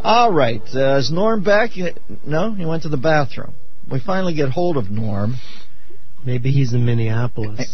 All right. Is Norm back? No? He went to the bathroom. We finally get hold of Norm. Maybe he's in Minneapolis.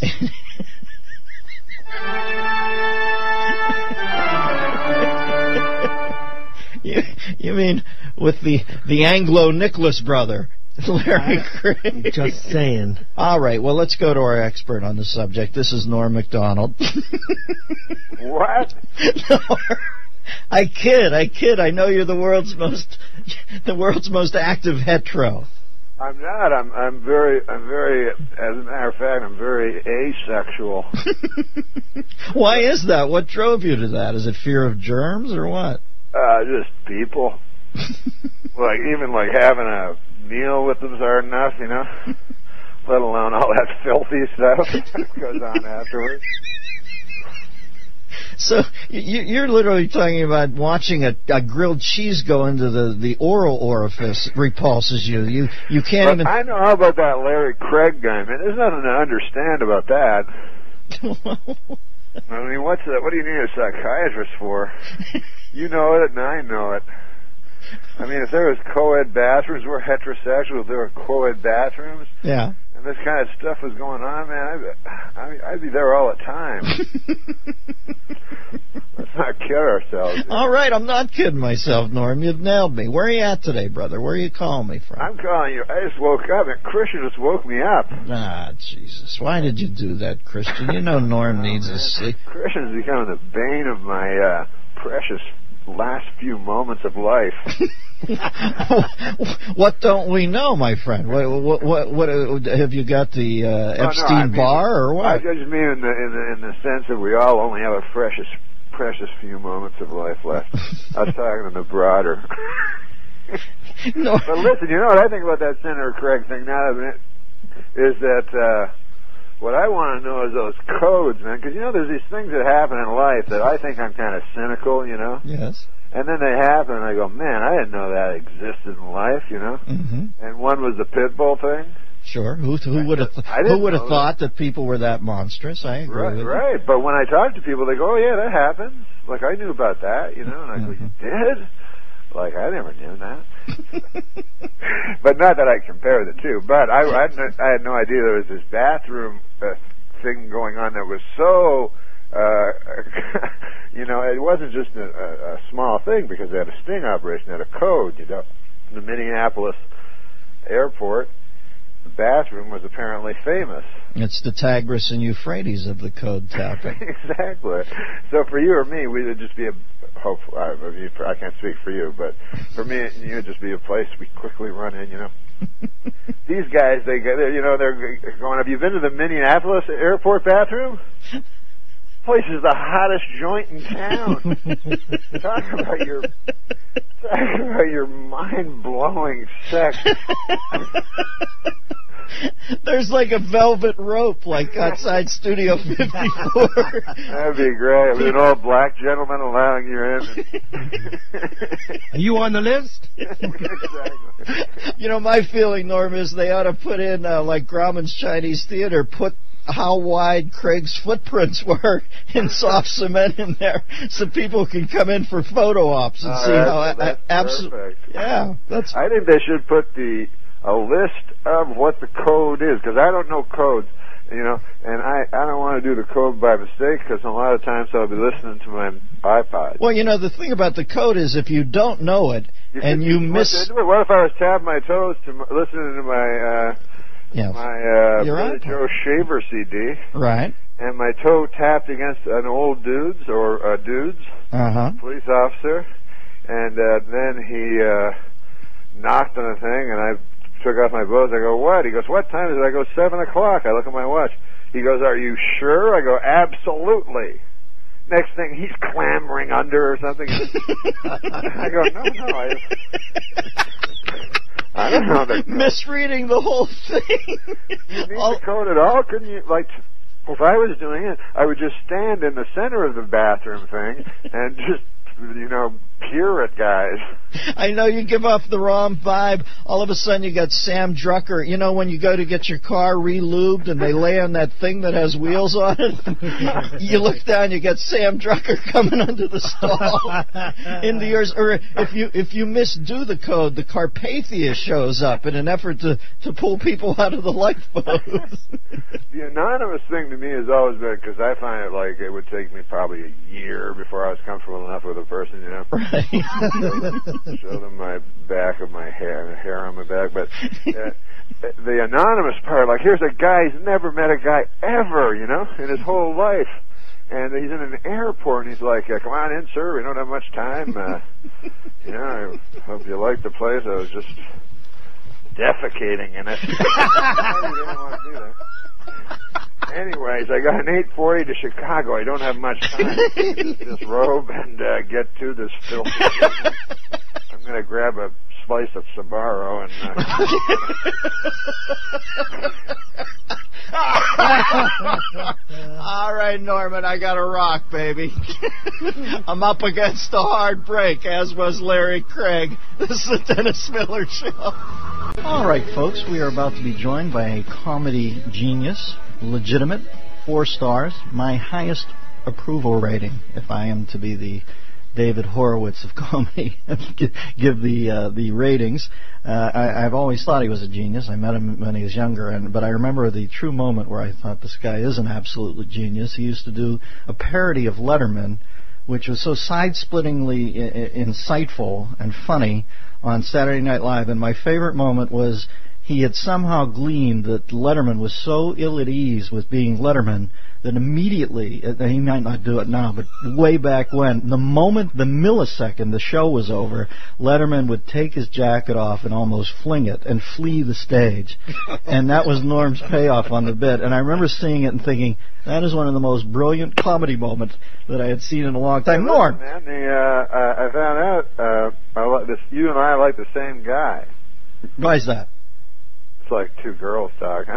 You mean with the Anglo-Nicholas brother, Larry Craig? Just saying. All right, well, let's go to our expert on the subject. This is Norm Macdonald. What? Norm, I kid. I know you're the world's most active hetero. I'm not. I'm very. As a matter of fact, I'm very asexual. Why is that? What drove you to that? Is it fear of germs or what? Just people. Even having a meal with them's hard enough, you know. Let alone all that filthy stuff that goes on afterwards. So you're literally talking about watching a grilled cheese go into the oral orifice repulses you. You can't even. I know about that Larry Craig guy, man. There's nothing to understand about that. I mean, what do you need a psychiatrist for? You know it, and I know it. I mean, if there was co-ed bathrooms, we're heterosexual. If there were co-ed bathrooms, yeah, and this kind of stuff was going on, man, I'd be there all the time. Let's not kid ourselves. All right, I'm not kidding myself, Norm. You've nailed me. Where are you at today, brother? Where are you calling me from? I'm calling you. I just woke up, and Christian just woke me up. Ah, Jesus. Why did you do that, Christian? You know Norm needs his sleep. Christian's becoming the bane of my precious last few moments of life. What don't we know, my friend? What have you got the Epstein bar or what? I just mean in the sense that we all only have a precious few moments of life left. I was talking in the broader. No. But listen, you know what I think about that Senator Craig thing now is that what I want to know is those codes, man, because, you know, there's these things that happen in life that I think I'm kind of cynical, you know? Yes. And then they happen, and I go, man, I didn't know that existed in life, you know? Mm-hmm. And one was the pit bull thing. Sure. Who would have thought that people were that monstrous? I agree with you. Right. But when I talk to people, they go, oh, yeah, that happens. Like, I knew about that, you know? And I go, you did? Like, I never knew that. But not that I compare the two. But I had no idea there was this bathroom thing going on that was so, you know, it wasn't just a small thing because they had a sting operation, they had a code, you know. The Minneapolis airport, the bathroom was apparently famous. It's the Tigris and Euphrates of the code tapping. Exactly. So for you or me, we would just be I can't speak for you, but for me, it would just be a place we quickly run in, you know. These guys, they're going, have you been to the Minneapolis airport bathroom? Place is the hottest joint in town. Talk about your mind-blowing sex. There's like a velvet rope, like outside Studio 54. That'd be great. With an old black gentleman allowing you in. Are you on the list? Exactly. You know, my feeling, Norm, is they ought to put in, like Grauman's Chinese Theater, put how wide Craig's footprints were in soft cement in there, so people can come in for photo ops and see how absolutely. Yeah, that's. I think they should put a list of what the code is, because I don't know codes, you know, and I don't want to do the code by mistake, because a lot of times I'll be listening to my iPod. Well, you know, the thing about the code is if you don't know it and you miss. What if I was tapping my toes to listening to my Billy Joe Shaver CD, right? And my toe tapped against an old dude's police officer, and then he knocked on the thing, and I took off my clothes. I go, what? He goes, what time is it? I go, 7 o'clock. I look at my watch. He goes, are you sure? I go, absolutely. Next thing, he's clambering under or something. I go, no. I don't know. Misreading the whole thing. You need the code at all? Couldn't you, like, if I was doing it, I would just stand in the center of the bathroom thing and just, you know, Pureit guys. I know you give off the wrong vibe. All of a sudden you got Sam Drucker. You know when you go to get your car re-lubed and they lay on that thing that has wheels on it? You look down, you got Sam Drucker coming under the stall into yours. Or if you misdo the code, the Carpathia shows up in an effort to pull people out of the lifeboats. The anonymous thing to me has always been, because I find it like it would take me probably a year before I was comfortable enough with a person, you know. Right. Show them my back of my hair on my back, but the anonymous part, like here's a guy, he's never met a guy ever, you know, in his whole life, and he's in an airport, and he's like, come on in, sir, we don't have much time, you know, I hope you like the place. I was just defecating in it. I didn't want to do that. Anyways, I got an 8:40 to Chicago. I don't have much time to disrobe and get to this filthy thing. I'm going to grab a slice of Sbarro and... All right, Norman, I got to rock, baby. I'm up against a hard break, as was Larry Craig. This is the Dennis Miller Show. All right, folks, we are about to be joined by a comedy genius, legitimate, 4 stars, my highest approval rating, if I am to be the David Horowitz of comedy, give the ratings. I've always thought he was a genius. I met him when he was younger, but I remember the true moment where I thought this guy is an absolute genius. He used to do a parody of Letterman, which was so side-splittingly insightful and funny on Saturday Night Live, and my favorite moment was he had somehow gleaned that Letterman was so ill at ease with being Letterman that immediately, he might not do it now, but way back when, the millisecond the show was over, Letterman would take his jacket off and almost fling it and flee the stage. And that was Norm's payoff on the bit. And I remember seeing it and thinking, that is one of the most brilliant comedy moments that I had seen in a long time. Hey, Norm! Man, I found out you and I like the same guy. Why is that? It's like 2 girls talking.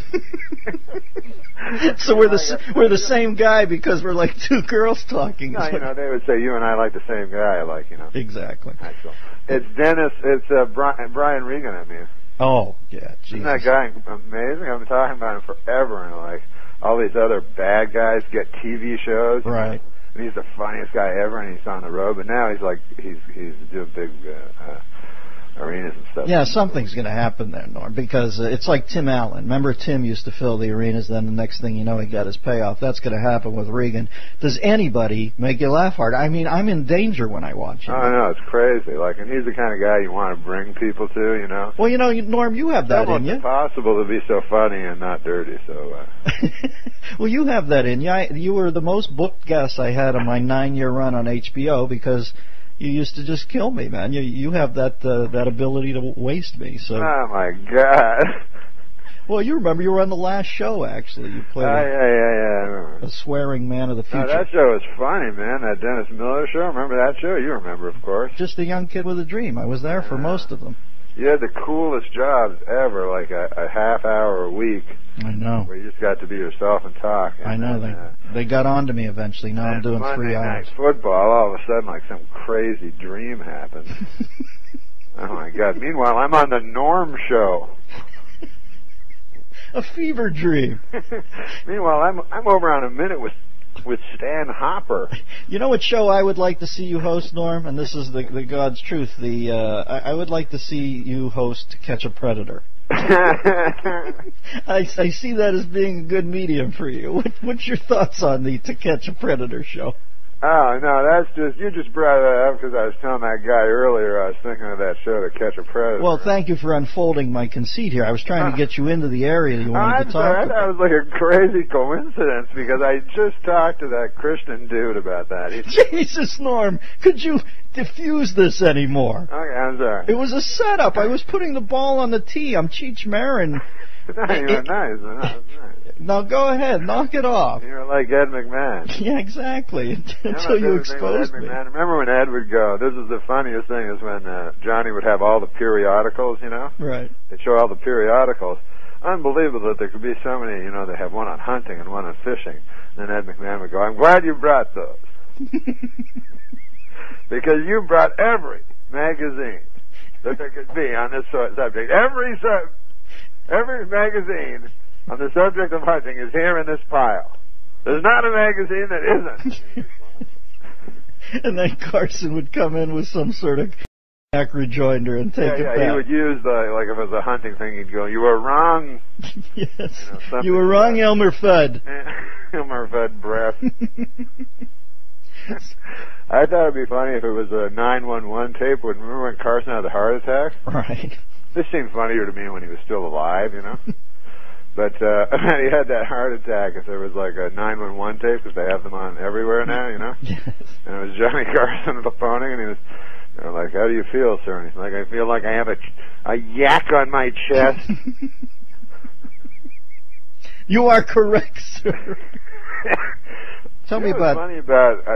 So we're the same guy because we're like 2 girls talking. No, you know, they would say you and I like the same guy, like, you know. Exactly. It's Dennis, it's Brian Regan, I mean. Oh, yeah, Jesus. Isn't that guy amazing? I've been talking about him forever, and like, all these other bad guys get TV shows. Right. And he's the funniest guy ever, and he's on the road, but now he's doing big arenas and stuff. Yeah, something's going to happen there, Norm, because it's like Tim Allen. Remember, Tim used to fill the arenas, then the next thing you know, he got his payoff. That's going to happen with Regan. Does anybody make you laugh hard? I mean, I'm in danger when I watch him. I know, it's crazy. Like, and he's the kind of guy you want to bring people to, you know. Well, you know, Norm, you have that in you. It's impossible to be so funny and not dirty, so... Well, you have that in you. You were the most booked guest I had on my 9-year run on HBO because... You used to just kill me, man. You have that ability to waste me. So. Oh my God. Well, you remember you were on the last show. Actually, you played a swearing man of the future. No, that show was funny, man. That Dennis Miller show. Remember that show? You remember, of course. Just a young kid with a dream. I was there for most of them. You had the coolest jobs ever, like a half hour a week. I know. Where you just got to be yourself and talk. And I know. They got on to me eventually. Now I'm doing 3 hours. Monday Night Football, all of a sudden, like some crazy dream happened. Oh, my God. Meanwhile, I'm on the Norm Show. A fever dream. Meanwhile, I'm over on A Minute with Stan Hopper. You know what show I would like to see you host, Norm? And this is the God's truth. I would like to see you host To Catch a Predator. I see that as being a good medium for you. What's your thoughts on the To Catch a Predator show? Oh, no, you just brought that up because I was telling that guy earlier I was thinking of that show To Catch a Predator. Well, thank you for unfolding my conceit here. I was trying to get you into the area you wanted to talk about. That was like a crazy coincidence because I just talked to that Christian dude about that. Jesus, Norm, could you diffuse this anymore? Okay, I'm sorry. It was a setup. I was putting the ball on the tee. I'm Cheech Marin. Nice. Now go ahead, knock it off. You're like Ed McMahon. Yeah, exactly. Until you exposed me. Remember when Ed would go, this is the funniest thing, is when Johnny would have all the periodicals, you know? Right. They'd show all the periodicals. Unbelievable that there could be so many, you know, they have one on hunting and one on fishing. And then Ed McMahon would go, I'm glad you brought those. because you brought every magazine that there could be on this subject. Every magazine on the subject of hunting is here in this pile. There's not a magazine that isn't. And then Carson would come in with some sort of rejoinder and take it back. He would use like if it was a hunting thing, he'd go, "You were wrong." Yes. You were wrong, Elmer Fudd. Elmer Fudd breath. I thought it'd be funny if it was a 911 tape. Remember when Carson had the heart attack? Right. This seemed funnier to me when he was still alive, you know. But he had that heart attack. If there was like a 911 tape, because they have them on everywhere now, you know. Yes. And it was Johnny Carson phoning, and he was like, "How do you feel, sir?" And he's like, "I feel like I have a yak on my chest." You are correct, sir. Tell me about. Funny about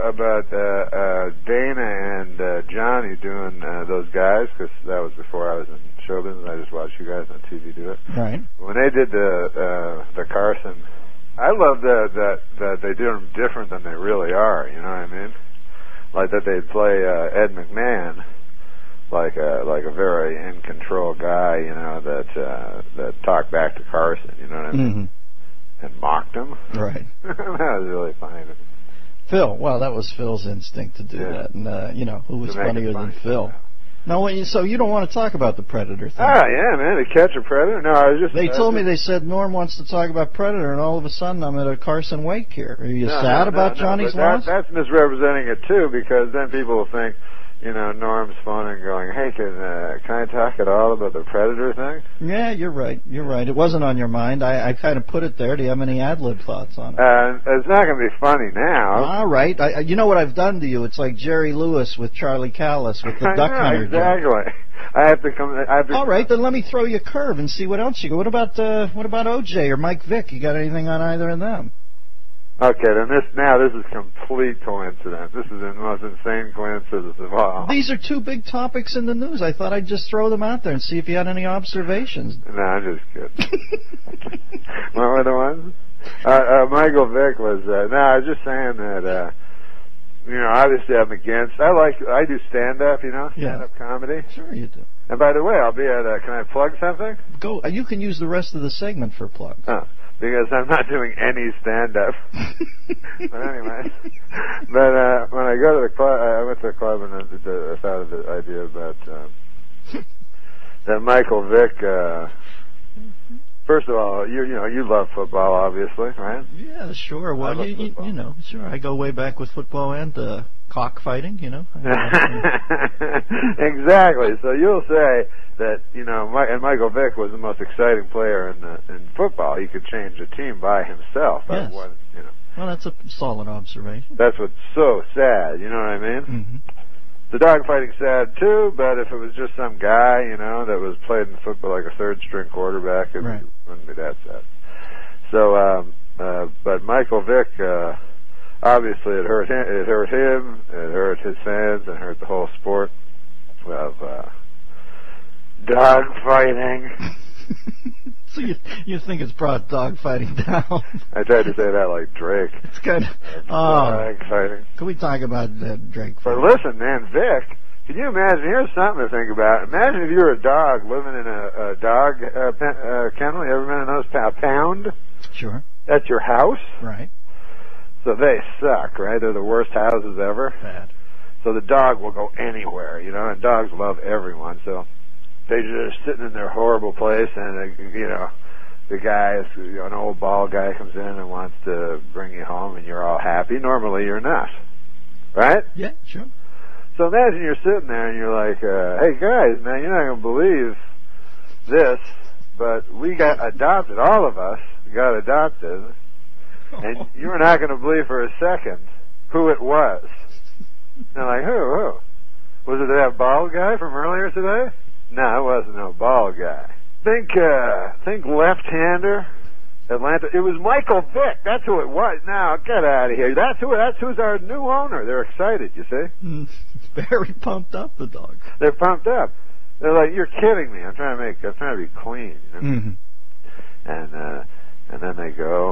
Dana and Johnny doing those guys, because that was before I was in show business. I just watched you guys on TV do it. Right. When they did the Carson, I love that they do them different than they really are. You know what I mean? Like that they'd play Ed McMahon like a very in control guy. You know that talked back to Carson. You know what I mean? Mm-hmm. And mocked him. Right. That was really funny. Phil. Well, that was Phil's instinct to do that. And, who was funnier than Phil? No, so you don't want to talk about the Predator thing? Yeah, man. To catch a Predator? No, I was just... They said Norm wants to talk about Predator, and all of a sudden I'm at a Carson Wake here. Are you sad about Johnny's loss? That's misrepresenting it, too, because then people will think, Norm's phoning going, "Hey, can I talk at all about the Predator thing?" Yeah, you're right. You're right. It wasn't on your mind. I kind of put it there. Do you have any ad-lib thoughts on it? It's not going to be funny now. All right. You know what I've done to you? It's like Jerry Lewis with Charlie Callis with the duck hunter. Exactly. Joke. I have to come. All right, then let me throw you a curve and see what else you go. What about OJ or Mike Vick? You got anything on either of them? Okay, then this is complete coincidence. This is the most insane coincidence of all. These are two big topics in the news. I thought I'd just throw them out there and see if you had any observations. No, I'm just kidding. What were the ones? Michael Vick was. No, I was just saying that. Obviously I'm against. I do stand-up. Stand-up comedy. Sure, you do. And by the way, I'll be at. Can I plug something? Go. You can use the rest of the segment for plugs. Oh. Because I'm not doing any stand-up. But anyway. But when I go to the club, I went to the club and I thought of the idea about that Michael Vick. First of all, you love football, obviously, right? Yeah, sure. Well, sure. I go way back with football and cockfighting. Exactly. So you'll say that and Michael Vick was the most exciting player in football. He could change a team by himself. Yes. Well, that's a solid observation. That's what's so sad. You know what I mean? Mm-hmm. The dogfighting's sad too, but if it was just some guy, that was played in football like a third-string quarterback, it wouldn't be that sad. So, but Michael Vick, obviously, it hurt him. It hurt his fans, and hurt the whole sport of dogfighting. So you think it's brought dogfighting down? I tried to say that like Drake. It's kind of dogfighting. Can we talk about Drake? But listen, man, Vic, can you imagine? Here's something to think about. Imagine if you were a dog living in a dog kennel. You ever been in those? Pound? Sure. That's your house? Right. So they suck, right? They're the worst houses ever. Bad. So the dog will go anywhere, and dogs love everyone, so they're just sitting in their horrible place, and the guy, an old bald guy comes in and wants to bring you home, and you're all happy. Normally you're not, right? Yeah, sure. So imagine you're sitting there and you're like, "Hey guys, man, you're not gonna believe this, but we got adopted. All of us got adopted, and you're not gonna believe for a second who it was." And like, who? Was it that bald guy from earlier today? No, it wasn't no bald guy. Think left-hander, Atlanta. It was Michael Vick. That's who it was. Now, get out of here. That's who's our new owner. They're excited, you see? Very pumped up, the dogs. They're pumped up. They're like, "You're kidding me. I'm trying to be clean." Mm-hmm. And then they go and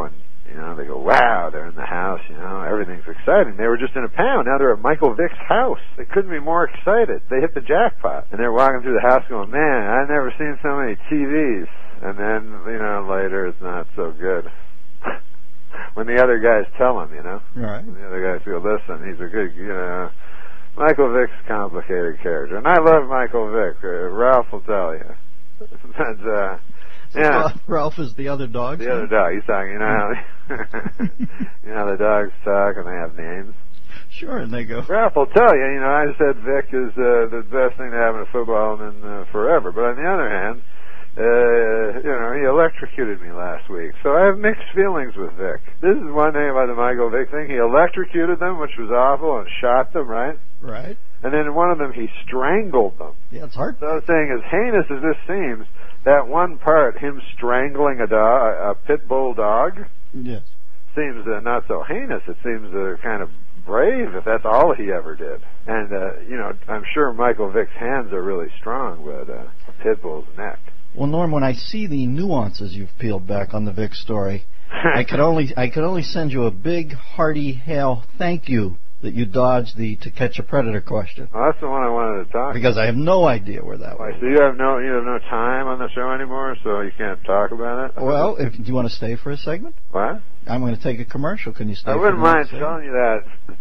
You know, they go, wow, they're in the house, you know, everything's exciting. They were just in a pound. Now they're at Michael Vick's house. They couldn't be more excited. They hit the jackpot. And they're walking through the house going, man, I've never seen so many TVs. And then, you know, later it's not so good. When the other guys tell him, you know. Right. When the other guys go, listen, he's a good, you know, Michael Vick's a complicated character. And I love Michael Vick. Ralph will tell you. That's, yeah. Ralph is the other dog. The other dog. He's talking, you know how you know how the dogs talk and they have names? Sure, and they go. Ralph will tell you, you know, I said Vic is the best thing to happen to football in forever. But on the other hand, you know, he electrocuted me last week. So I have mixed feelings with Vic. This is one thing about the Michael Vick thing. He electrocuted them, which was awful, and shot them, right? Right. And then in one of them, he strangled them. Yeah, it's hard. So I was saying, as heinous as this seems, that one part, him strangling a pit bull dog, yes, seems not so heinous. It seems kind of brave, if that's all he ever did. And, you know, I'm sure Michael Vick's hands are really strong with a pit bull's neck. Well, Norm, when I see the nuances you've peeled back on the Vic story, I could only send you a big, hearty hail thank you that you dodged the To Catch a Predator question. Well, that's the one I wanted to talk about. Because I have no idea where that was. So you have no time on the show anymore, so you can't talk about it? Well, do you want to stay for a segment? What? I'm going to take a commercial. Can you stay? I wouldn't mind telling you that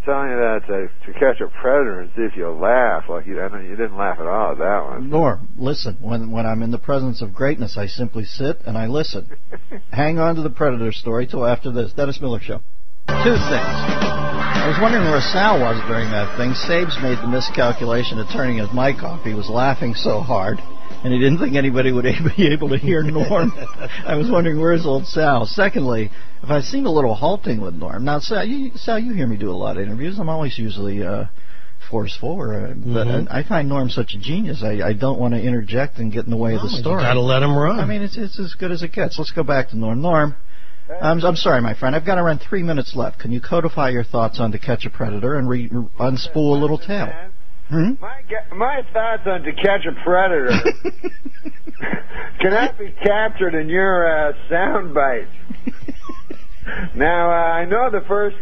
To Catch a Predator and see if you'll laugh. Like I know you didn't laugh at all at that one. Norm, listen. When I'm in the presence of greatness, I simply sit and I listen. Hang on to the Predator story till after this. Dennis Miller Show. Two things. I was wondering where Sal was during that thing. Sabes made the miscalculation of turning his mic off. He was laughing so hard, and he didn't think anybody would be able to hear Norm. I was wondering, where's old Sal? Secondly, if I seem a little halting with Norm. Now, Sal, you hear me do a lot of interviews. I'm always usually forceful, but I find Norm such a genius. I don't want to interject and get in the way of the story. You got to let him run. I mean, it's as good as it gets. Let's go back to Norm. Norm. I'm sorry, my friend. I've got around 3 minutes left. Can you codify your thoughts on To Catch a Predator and unspool a little tale? My thoughts on To Catch a Predator cannot be captured in your sound bite. Now, I know the first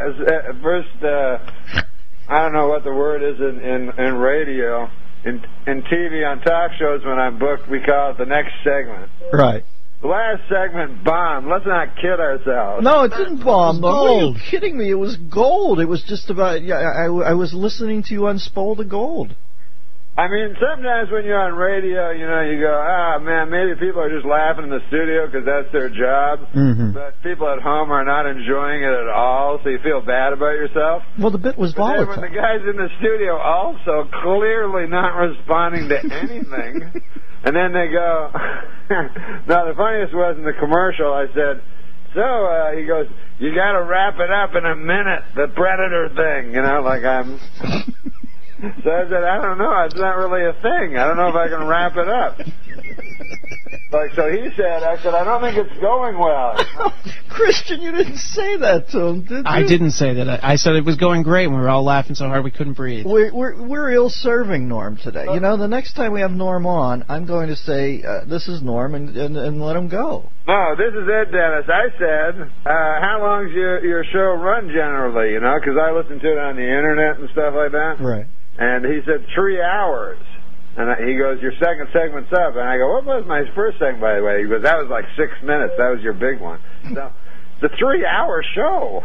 I don't know what the word is in radio, in TV, on talk shows when I'm booked, we call it the next segment. Right. The last segment bombed. Let's not kid ourselves. No, it didn't bomb. Are you kidding me? It was gold. It was just about... Yeah, I was listening to you unspool the gold. I mean, sometimes when you're on radio, you know, you go, man, maybe people are just laughing in the studio because that's their job. Mm-hmm. But people at home are not enjoying it at all, so you feel bad about yourself. Well, the bit was volatile. Then when the guys in the studio also clearly not responding to anything... And then they go, now the funniest was in the commercial, I said, so, he goes, you got to wrap it up in a minute, the Predator thing, you know, like I'm... So I said, I don't know, it's not really a thing. I don't know if I can wrap it up. So he said, I said, I don't think it's going well. Christian, you didn't say that to him, did you? I didn't say that. I said it was going great, and we were all laughing so hard we couldn't breathe. We're ill-serving Norm today. You know, the next time we have Norm on, I'm going to say, this is Norm, and let him go. No, this is it, Dennis. I said, how long's your show run generally, you know, because I listen to it on the Internet and stuff like that. Right. And he said 3 hours. And he goes, your second segment's up. And I go, what was my first segment, by the way? He goes, that was like 6 minutes. That was your big one. So, it's a 3-hour show.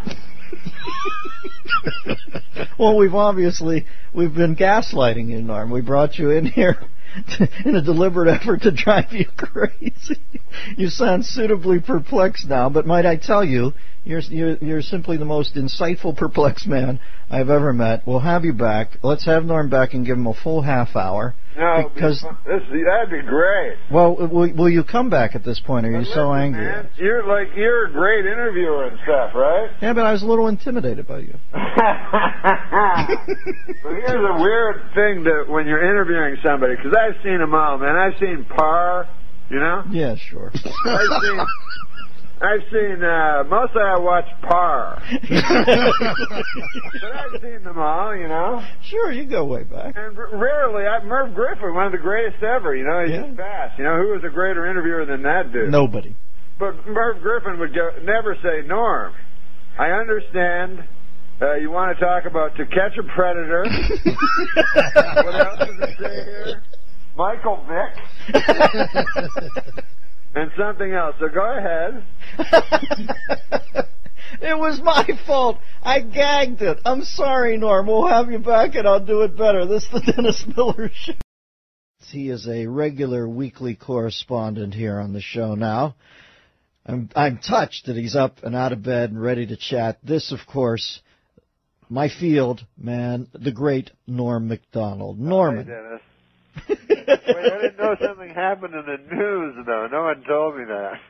Well, we've been gaslighting you, Norm. We brought you in here in a deliberate effort to drive you crazy. You sound suitably perplexed now, but might I tell you, you're simply the most insightful, perplexed man I've ever met. We'll have you back. Let's have Norm back and give him a full half hour. No, because that'd be great. Well, will you come back at this point? Are you so angry? Man, you're a great interviewer and stuff, right? Yeah, but I was a little intimidated by you. Well, here's a weird thing that when you're interviewing somebody, because I've seen them all, man. I've seen Parr, you know? Yeah, sure. I've seen, mostly I watch Parr. But I've seen them all, you know? Sure, you go way back. And rarely, Merv Griffin, one of the greatest ever, you know? He's just fast. You know, who was a greater interviewer than that dude? Nobody. But Merv Griffin would never say, Norm, I understand you want to talk about To Catch a Predator. What else does it say here? Michael Vick. And something else. So go ahead. It was my fault. I gagged it. I'm sorry, Norm. We'll have you back and I'll do it better. This is the Dennis Miller Show. He is a regular weekly correspondent here on the show now. I'm touched that he's up and out of bed and ready to chat. This, of course, my field man, the great Norm Macdonald. Norman. Hey, Dennis. Wait, I didn't know something happened in the news, though. No one told me that.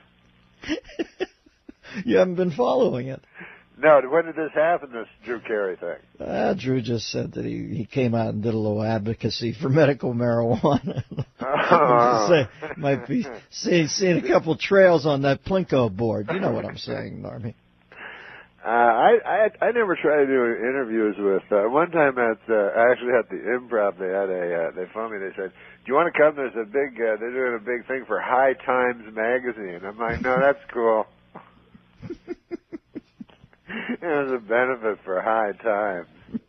You haven't been following it. No, when did this happen, this Drew Carey thing? Drew just said that he came out and did a little advocacy for medical marijuana. Might be seeing a couple trails on that Plinko board. You know what I'm saying, Normie. I never tried to do interviews with. One time actually at the Improv, they had they phoned me. They said, "Do you want to come? There's a big. They're doing a big thing for High Times magazine." I'm like, "No, that's cool." It was a benefit for High Times.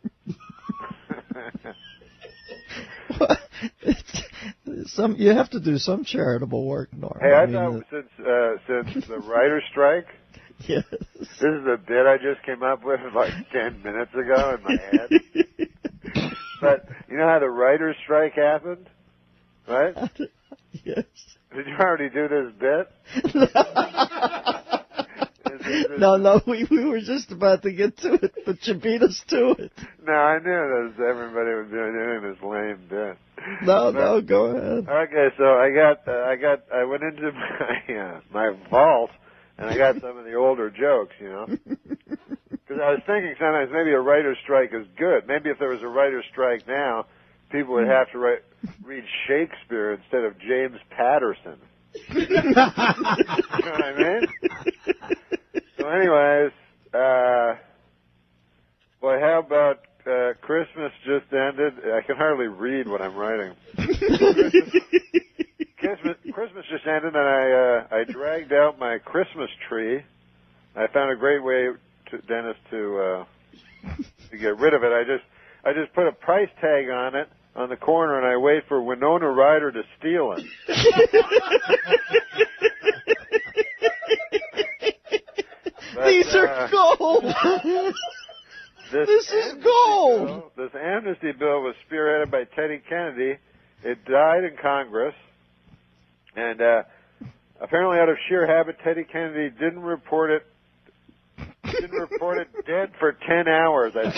You have to do some charitable work, Norm. Hey, I thought since the writer's strike. Yes. This is a bit I just came up with like 10 minutes ago in my head. But you know how the writer's strike happened, right? Yes. Did you already do this bit? No, we were just about to get to it, but you beat us to it. No, I knew that everybody was doing this lame bit. No, go ahead. Okay, so I went into my vault. And I got some of the older jokes, you know. Because I was thinking sometimes maybe a writer's strike is good. Maybe if there was a writer's strike now, people would have to read Shakespeare instead of James Patterson. You know what I mean? So anyways, well, how about Christmas just ended? I can hardly read what I'm writing. Christmas just ended, and I dragged out my Christmas tree. I found a great way, Dennis, to get rid of it. I just put a price tag on it on the corner, and I wait for Winona Ryder to steal it. These are gold. This is gold. This amnesty bill was spearheaded by Teddy Kennedy. It died in Congress. And apparently, out of sheer habit, Teddy Kennedy didn't report it dead for 10 hours. I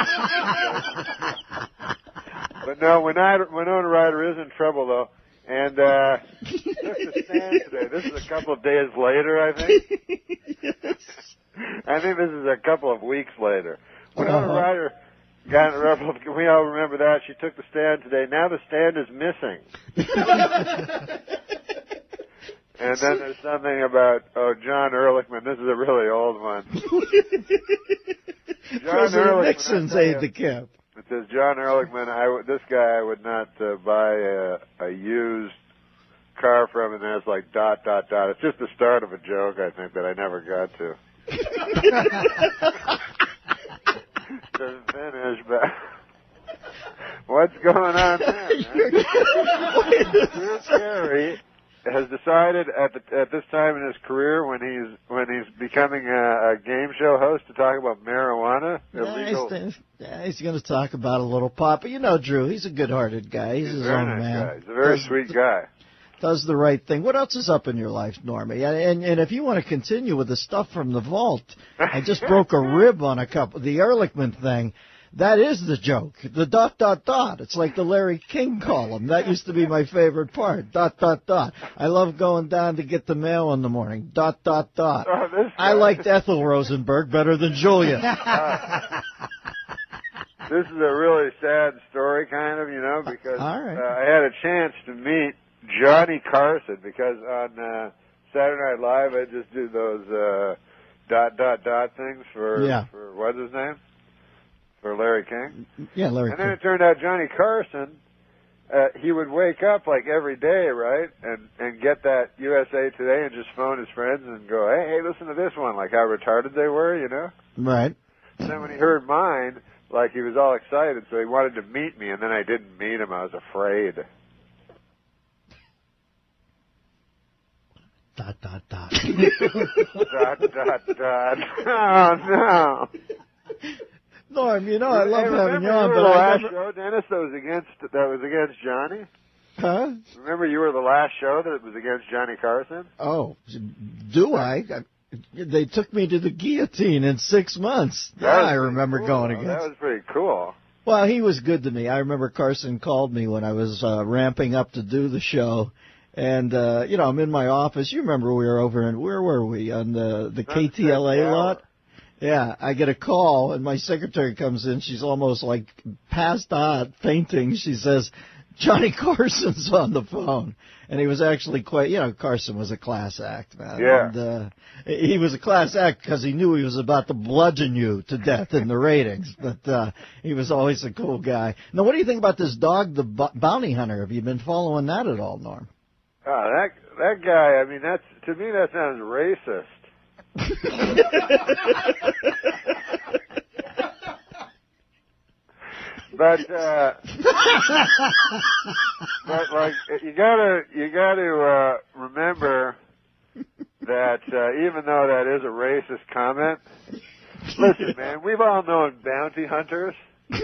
think. But no, Winona Ryder is in trouble though, and took the stand today. This is a couple of days later, I think. Yes. I think this is a couple of weeks later. Winona Ryder got in trouble. We all remember that. She took the stand today. Now the stand is missing. And then there's something about, John Ehrlichman. This is a really old one. President Nixon's aide-de-camp. It says, John Ehrlichman, this guy I would not buy a used car from, and there's like ... It's just the start of a joke, I think, that I never got to. Doesn't finish, but what's going on there? Drew Carey has decided at this time in his career, when he's becoming a game show host, to talk about marijuana. Illegal. He's going to talk about a little pot, but you know, Drew, he's a good-hearted guy. He's his own man. Guy. He's a very sweet guy. Does the right thing. What else is up in your life, Normie? And if you want to continue with the stuff from the vault, I just broke a rib on the Ehrlichman thing. That is the joke. The ... It's like the Larry King column. That used to be my favorite part. ... I love going down to get the mail in the morning. ... I liked Ethel Rosenberg better than Julia. This is a really sad story, kind of, because I had a chance to meet Johnny Carson, because on Saturday Night Live I just do those ... things for what's his name? For Larry King? Yeah, Larry King. And then it turned out Johnny Carson, he would wake up like every day, right, and get that USA Today and just phone his friends and go, hey, listen to this one, like how retarded they were, you know? Right. And then when he heard mine, like he was all excited, so he wanted to meet me, and then I didn't meet him. I was afraid. ... Oh, no. Norm, you know I love having you on, but but the I last never... show, Dennis, that was against Johnny? Huh? Remember you were the last show that was against Johnny Carson? Oh, do I? They took me to the guillotine in 6 months. I remember cool. going against. That was pretty cool. Well, he was good to me. I remember Carson called me when I was ramping up to do the show. And, I'm in my office. You remember we were over in, where were we? On the KTLA lot? Yeah, I get a call, and my secretary comes in. She's almost like passed out, fainting. She says, Johnny Carson's on the phone. And he was actually quite, Carson was a class act, man. Yeah. And, he was a class act because he knew he was about to bludgeon you to death in the ratings. But he was always a cool guy. Now, what do you think about this dog, the bounty hunter? Have you been following that at all, Norm? Oh, that guy, I mean, to me that sounds racist. But like you gotta remember that even though that is a racist comment, listen, man, we've all known bounty hunters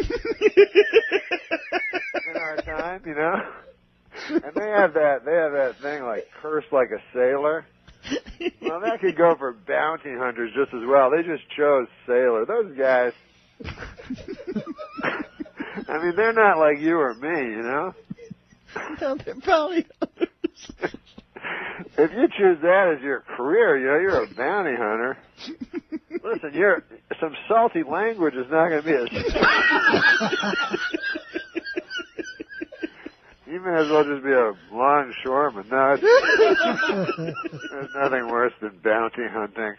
in our time, you know, and they have that thing like curse like a sailor. Well, that could go for bounty hunters just as well. They just chose sailor. Those guys, I mean, they're not like you or me, you know? No, they're bounty hunters. If you choose that as your career, you're a bounty hunter. Listen, some salty language is not going to be as... You may as well just be a longshoreman. No, there's nothing worse than bounty hunting.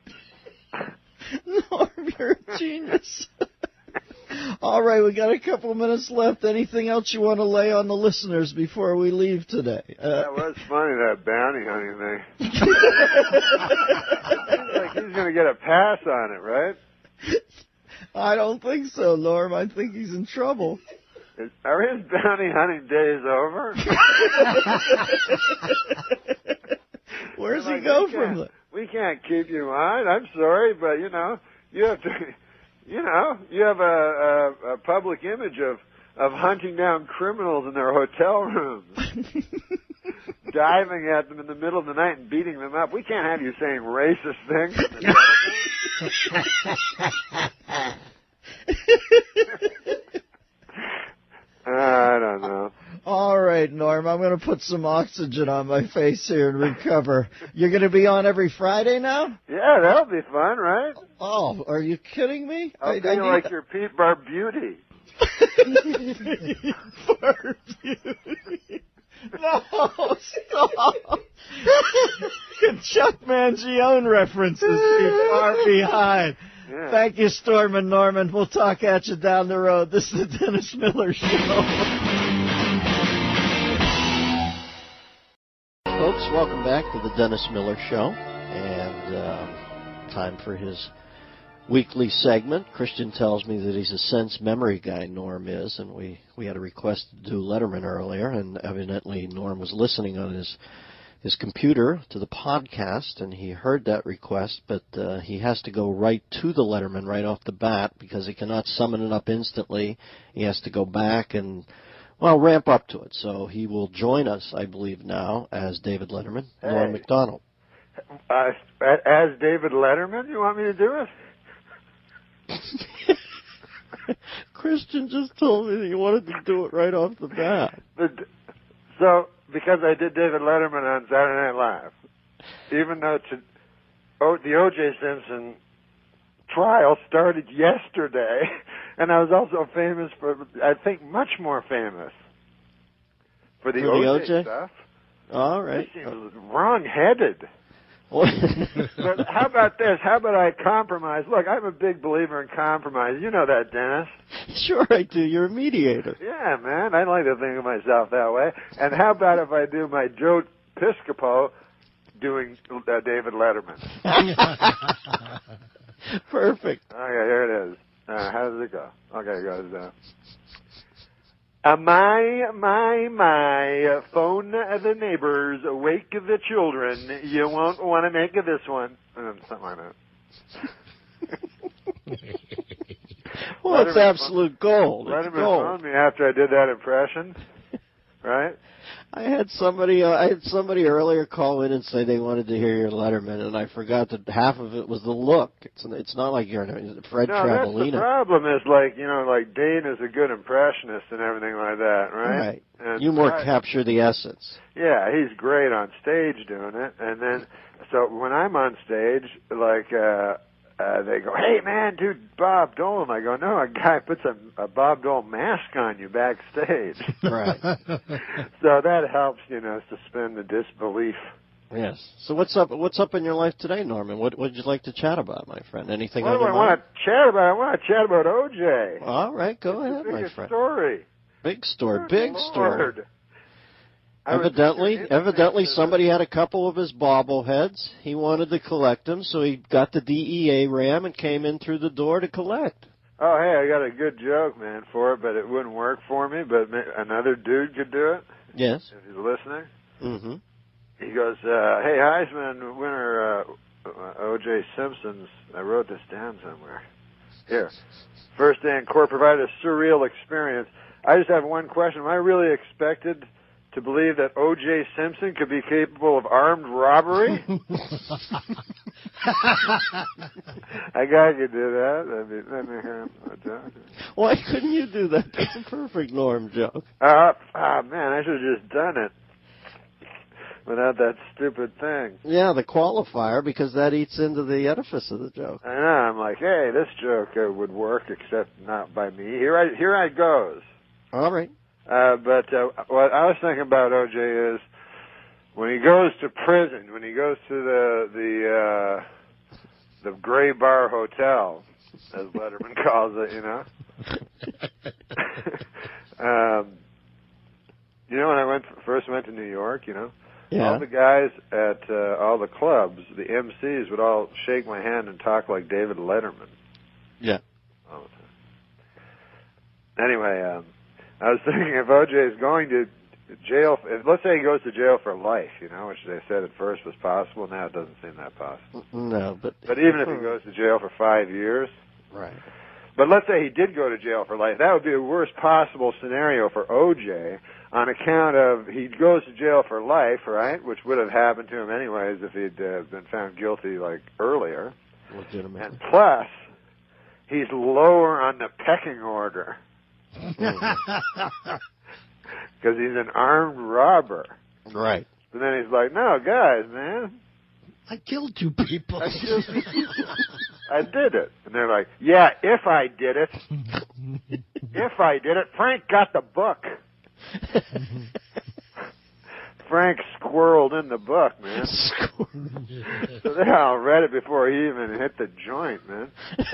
Norm, you're a genius. All right, we got a couple of minutes left. Anything else you want to lay on the listeners before we leave today? That was funny, that bounty hunting thing. Seems like he's going to get a pass on it, right? I don't think so, Norm. I think he's in trouble. Are his bounty hunting days over? Where's he go from that? We can't keep you on. I'm sorry, but you have to. You have a public image of hunting down criminals in their hotel rooms, diving at them in the middle of the night and beating them up. We can't have you saying racist things. I don't know. All right, Norm, I'm going to put some oxygen on my face here and recover. You're going to be on every Friday now? Yeah, that'll be fun, right? Oh, are you kidding me? I'll be like your Pete Barbuti. Barbuti. No, stop. Chuck Mangione references be far behind. Yeah. Thank you, Storm and Norman. We'll talk at you down the road. This is the Dennis Miller Show. Folks, welcome back to the Dennis Miller Show. And time for his weekly segment. Christian tells me that he's a sense memory guy, Norm is, and we had a request to do Letterman earlier, and evidently Norm was listening on his computer to the podcast, and he heard that request, but he has to go right to the Letterman right off the bat because he cannot summon it up instantly. He has to go back and, ramp up to it. So he will join us, I believe, now as David Letterman, Norm Macdonald. As David Letterman, you want me to do it? Christian just told me that he wanted to do it right off the bat. So, because I did David Letterman on Saturday Night Live, even though the O.J. Simpson trial started yesterday, and I was also famous for, I think, much more famous for the O.J. stuff. All right. He was wrong-headed. But how about this? How about I compromise? Look, I'm a big believer in compromise. You know that, Dennis. Sure I do. You're a mediator. Yeah, man. I like to think of myself that way. And how about if I do my Joe Piscopo doing David Letterman? Perfect. Okay, here it is. How does it go? Okay, it goes, my, phone the neighbors, wake the children, you won't want to make this one. Something like that. Well, it's absolute gold. It's Letterman gold. phoned me after I did that impression, right? I had somebody earlier call in and say they wanted to hear your Letterman, and I forgot that half of it was the look. It's not like you're Fred Travolina. That's the problem is like Dane is a good impressionist and everything like that, right? Right. And You more capture the essence. Yeah, he's great on stage doing it, and then so when I'm on stage, like they go, "Hey man, dude, Bob Dole." I go, "No, a guy puts a Bob Dole mask on you backstage." Right. So that helps, suspend the disbelief. Yes. So what's up in your life today, Norman? What would you like to chat about, my friend? Anything What on do I your want mind? to chat about? I want to chat about OJ. All right, go ahead, my Biggest friend. story. Big story. Good Big Lord. story. I was Evidently, thinking somebody had a couple of his bobbleheads. He wanted to collect them, so he got the DEA ram and came in through the door to collect. Oh, hey, I got a good joke, man, for it, but it wouldn't work for me. But another dude could do it. Yes. If he's listening. Mm-hmm. He goes, "Hey, Heisman winner O.J. Simpson's." I wrote this down somewhere. Here, first day in court provided a surreal experience. I just have one question: am I really expected to believe that O.J. Simpson could be capable of armed robbery? I gotta do that. Let me hear him. Why couldn't you do that? That's a perfect Norm joke. Man, I should have just done it without that stupid thing. Yeah, the qualifier, because that eats into the edifice of the joke. I know. I'm like, hey, this joke would work, except not by me. Here I goes. All right. But what I was thinking about OJ is when he goes to prison, when he goes to the Gray Bar Hotel, as Letterman calls it, when I first went to New York, Yeah. all the guys at all the clubs, the MCs would all shake my hand and talk like David Letterman. Yeah. All the time. Anyway, I was thinking if OJ is going to jail, let's say he goes to jail for life, which they said at first was possible. Now it doesn't seem that possible. No, but even if he goes to jail for 5 years, right. But let's say he did go to jail for life. That would be the worst possible scenario for OJ on account of he goes to jail for life, right? Which would have happened to him anyways if he'd been found guilty like earlier. Legitimately. And plus, he's lower on the pecking order. Because he's an armed robber. Right. And then he's like, "No, guys, man, I killed 2 people. I did it." And they're like, "Yeah, if I did it. If I did it. Frank got the book." Frank squirreled in the book, man. So they all read it before he even hit the joint, man.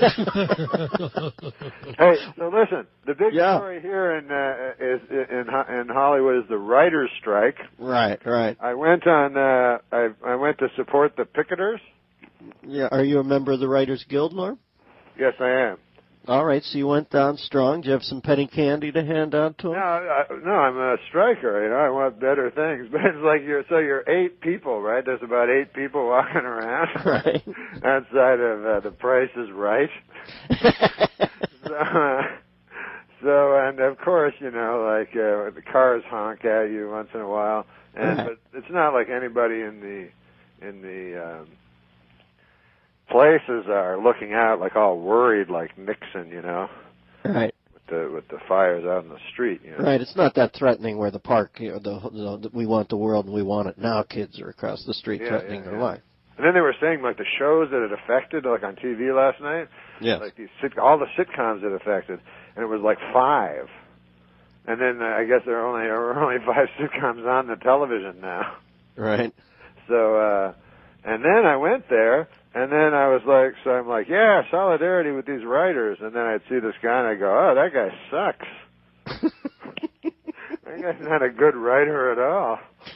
Hey, so listen, the big story here in Hollywood is the writers' strike. Right, right. I went on. I went to support the picketers. Yeah, are you a member of the Writers Guild, Norm? Yes, I am. All right, so you went down strong. Do you have some penny candy to hand out to them? No, I'm a striker. I want better things. But it's like you're 8 people, right? There's about 8 people walking around, right? Outside of The Price is Right. So, and of course, the cars honk at you once in a while, but it's not like anybody in the places are looking out like all worried like Nixon, Right. With the fires out in the street, Right. It's not that threatening where the park, we want the world and we want it now kids are across the street threatening their life. And then they were saying like the shows that it affected, like on TV last night. Yes. Like all the sitcoms it affected, and it was like 5. And then I guess there are only 5 sitcoms on the television now. Right. So And then I went there, and then I was like, so I'm like, yeah, solidarity with these writers. And then I'd see this guy, and I go, oh, that guy sucks. That guy's not a good writer at all.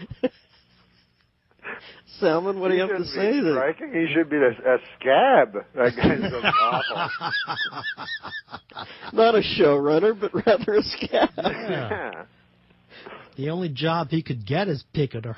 Salmon, what do you have to say to that? He should be a scab. That guy's so awful. Not a showrunner, but rather a scab. Yeah. The only job he could get is picketer.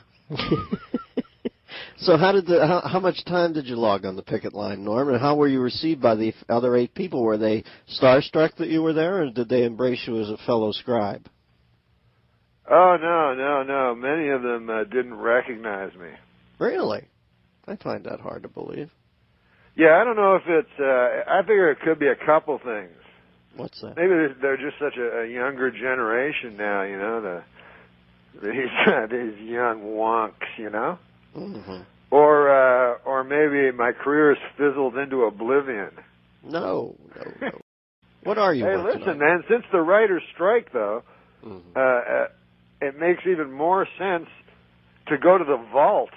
So how much time did you log on the picket line, Norm, and how were you received by the other 8 people? Were they starstruck that you were there, or did they embrace you as a fellow scribe? Oh, no. Many of them didn't recognize me. Really? I find that hard to believe. Yeah, I don't know if it's, I figure it could be a couple things. What's that? Maybe they're just such a younger generation now, you know, these young wonks, you know? Mm-hmm. Or maybe my career's fizzled into oblivion. No. What are you Hey, working listen, on? man, since the writers' strike, though, Mm-hmm. It makes even more sense to go to the vault.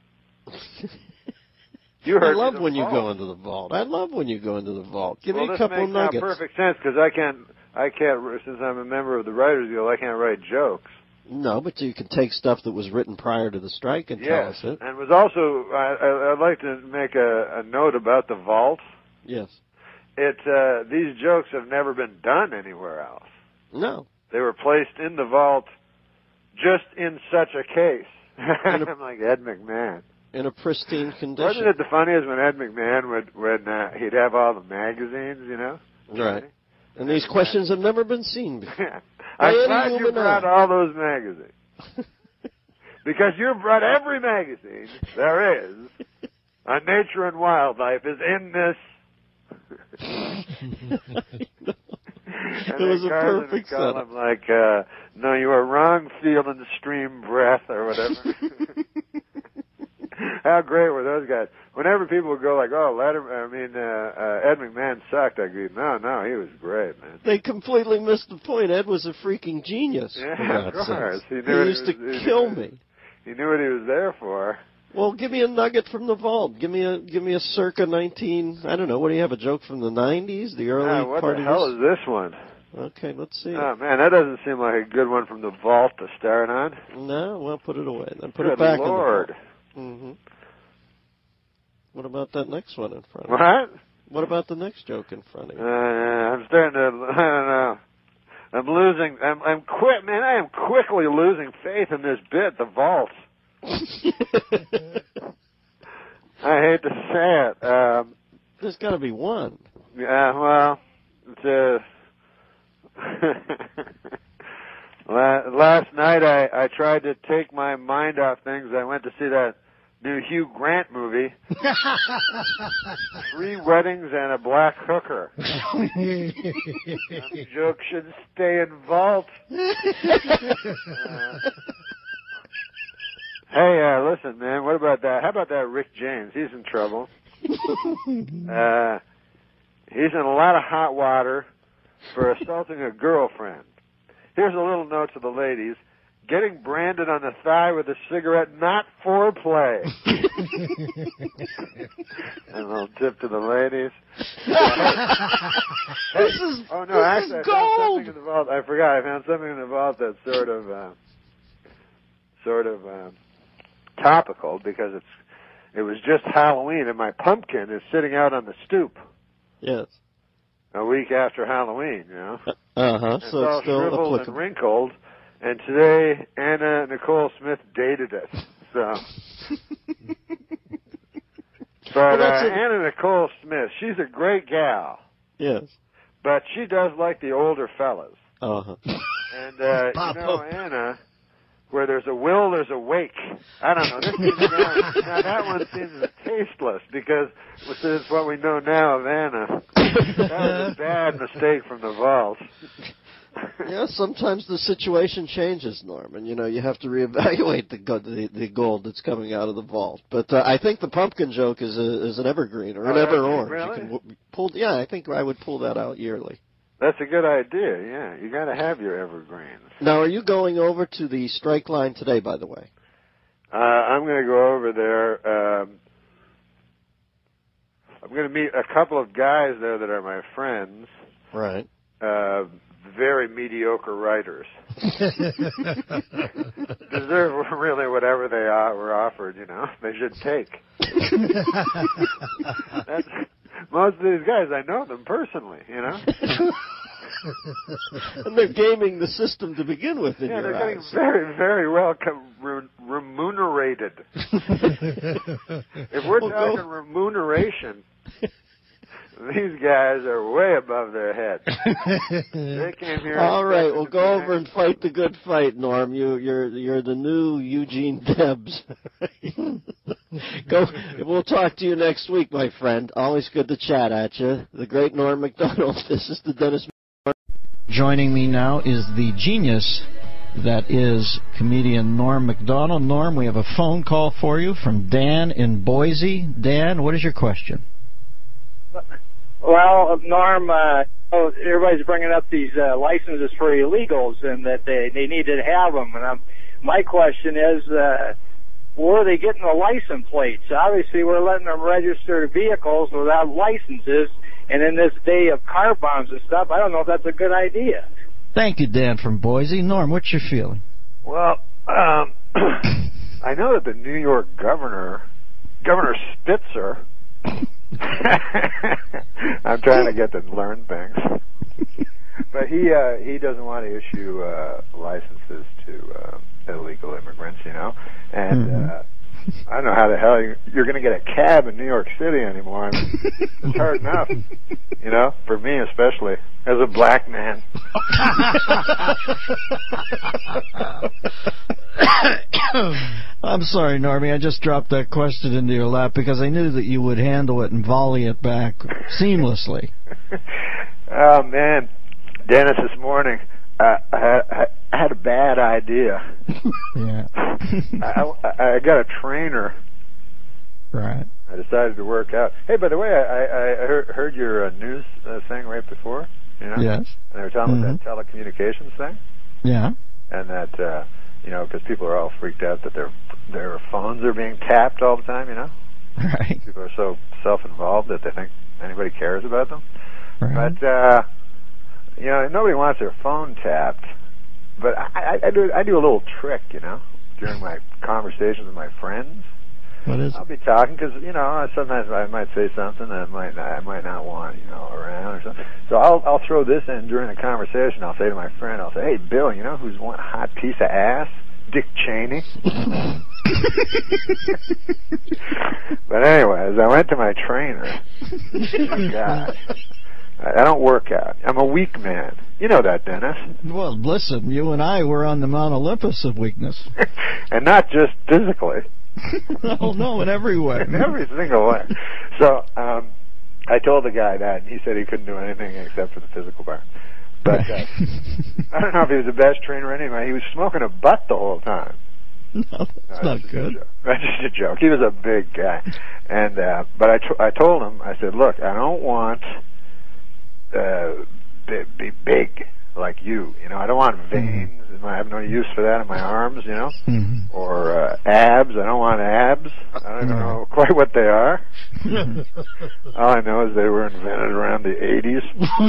You heard I love when you vault. go into the vault. I love when you go into the vault. Give me a this couple makes nuggets. Perfect sense, because I can't, since I'm a member of the Writers Guild, I can't write jokes. No, but you can take stuff that was written prior to the strike and tell us it. And was also, I'd like to make a note about the vault. Yes. These jokes have never been done anywhere else. No. They were placed in the vault just in such a case. I'm like Ed McMahon. In a pristine condition. Wasn't it the funniest when Ed McMahon he'd have all the magazines, you know? Right. And these questions have never been seen before. I'm glad you brought all those magazines. Because you brought every magazine there is on nature and wildlife is in this. It was a perfect setup. I'm like, no, you are wrong, feeling stream breath or whatever. How great were those guys? Whenever people would go like, oh, Ed McMahon sucked, I go, no, he was great, man. They completely missed the point. Ed was a freaking genius. Yeah, of course. He used to kill me. He knew what he was there for. Well, give me a nugget from the vault. Give me a circa 19. I don't know. What do you have? A joke from the 90s, the early what part the of hell is this one? Okay, let's see. Oh man, that doesn't seem like a good one from the vault to start on. No, well, put it away. Then put Good it back Lord. in the vault. Mm-hmm. What about that next one in front of you? What? What about the next joke in front of you? I'm starting to. I don't know. I'm losing. Man, I am quickly losing faith in this bit, the vault. I hate to say it. There's got to be one. Yeah, well, last night I tried to take my mind off things. I went to see that new Hugh Grant movie, 3 Weddings and a Black Hooker. Some joke should stay in vault. Hey, listen, man, what about that? How about that Rick James? He's in trouble. He's in a lot of hot water for assaulting a girlfriend. Here's a little note to the ladies. Getting branded on the thigh with a cigarette, not foreplay. And a little tip to the ladies. This is oh, no, actually, I found gold. something in the vault. I forgot. I found something in the vault that's sort of topical because it was just Halloween, and my pumpkin is sitting out on the stoop. Yes. A week after Halloween, you know. Uh-huh. It's So all it's still shriveled applicable. and wrinkled. And today, Anna Nicole Smith dated it. So, but Anna Nicole Smith, she's a great gal. Yes. But she does like the older fellas. Uh-huh. And you know, Anna, where there's a will, there's a wake. I don't know. This now that one seems tasteless because this is what we know now of Anna. That was a bad mistake from the vault. Yeah, sometimes the situation changes, Norman. You know, you have to reevaluate the gold that's coming out of the vault. But I think the pumpkin joke is an evergreen or an ever orange. Really? You can yeah, I think I would pull that out yearly. That's a good idea, yeah. You got to have your evergreens. Now, are you going over to the strike line today, by the way? I'm going to go over there I'm going to meet a couple of guys there that are my friends. Right. Very mediocre writers. Deserve really whatever they were offered, you know. They should take. Most of these guys, I know them personally, you know. And they're gaming the system to begin with. Yeah, they're getting very, very well remunerated. If we're talking remuneration, these guys are way above their heads. They came here. All right, well, go over and fight the good fight, Norm. You're the new Eugene Debs. Go. We'll talk to you next week, my friend. Always good to chat at you. The great Norm Macdonald. This is the Dennis. Joining me now is the genius that is comedian Norm Macdonald. Norm, we have a phone call for you from Dan in Boise. Dan, what is your question? Well, Norm, everybody's bringing up these licenses for illegals and that they need to have them. And my question is, where are they getting the license plates? Obviously, we're letting them register vehicles without licenses. And in this day of car bombs and stuff, I don't know if that's a good idea. Thank you, Dan from Boise. Norm, what's your feeling? Well, I know that the New York Governor Spitzer, I'm trying to get to learn things, but he doesn't want to issue licenses to illegal immigrants, you know, and I don't know how the hell you're going to get a cab in New York City anymore. I mean, it's hard enough, you know, for me especially, as a black man. I'm sorry, Normie, I just dropped that question into your lap because I knew that you would handle it and volley it back seamlessly. Oh, man. Dennis, this morning, I had a bad idea. Yeah. I got a trainer. Right. I decided to work out. Hey, by the way, I heard your news thing right before. You know? Yes. And they were talking about that telecommunications thing. Yeah. And that, you know, because people are all freaked out that their phones are being tapped all the time, you know? Right. People are so self-involved that they think anybody cares about them. Right. But, you know, nobody wants their phone tapped. But I do a little trick, you know, during my conversations with my friends. What is I'll be talking because, you know, sometimes I might say something that I might not want, you know, around or something. So I'll throw this in during the conversation. I'll say to my friend, I'll say, hey, Bill, you know who's one hot piece of ass? Dick Cheney. But anyways, I went to my trainer. Oh, gosh. I don't work out. I'm a weak man. You know that, Dennis. Well, listen, you and I were on the Mount Olympus of weakness. And not just physically. No, in every way. In every single way. So I told the guy that, and he said he couldn't do anything except for the physical part. But I don't know if he was the best trainer anyway. He was smoking a butt the whole time. No, that's not good. That's just a joke. He was a big guy. And but I told him, I said, look, I don't want be big like you. You know, I don't want veins. I have no use for that in my arms, you know, or abs. I don't want abs. I don't even know quite what they are. All I know is they were invented around the 80s.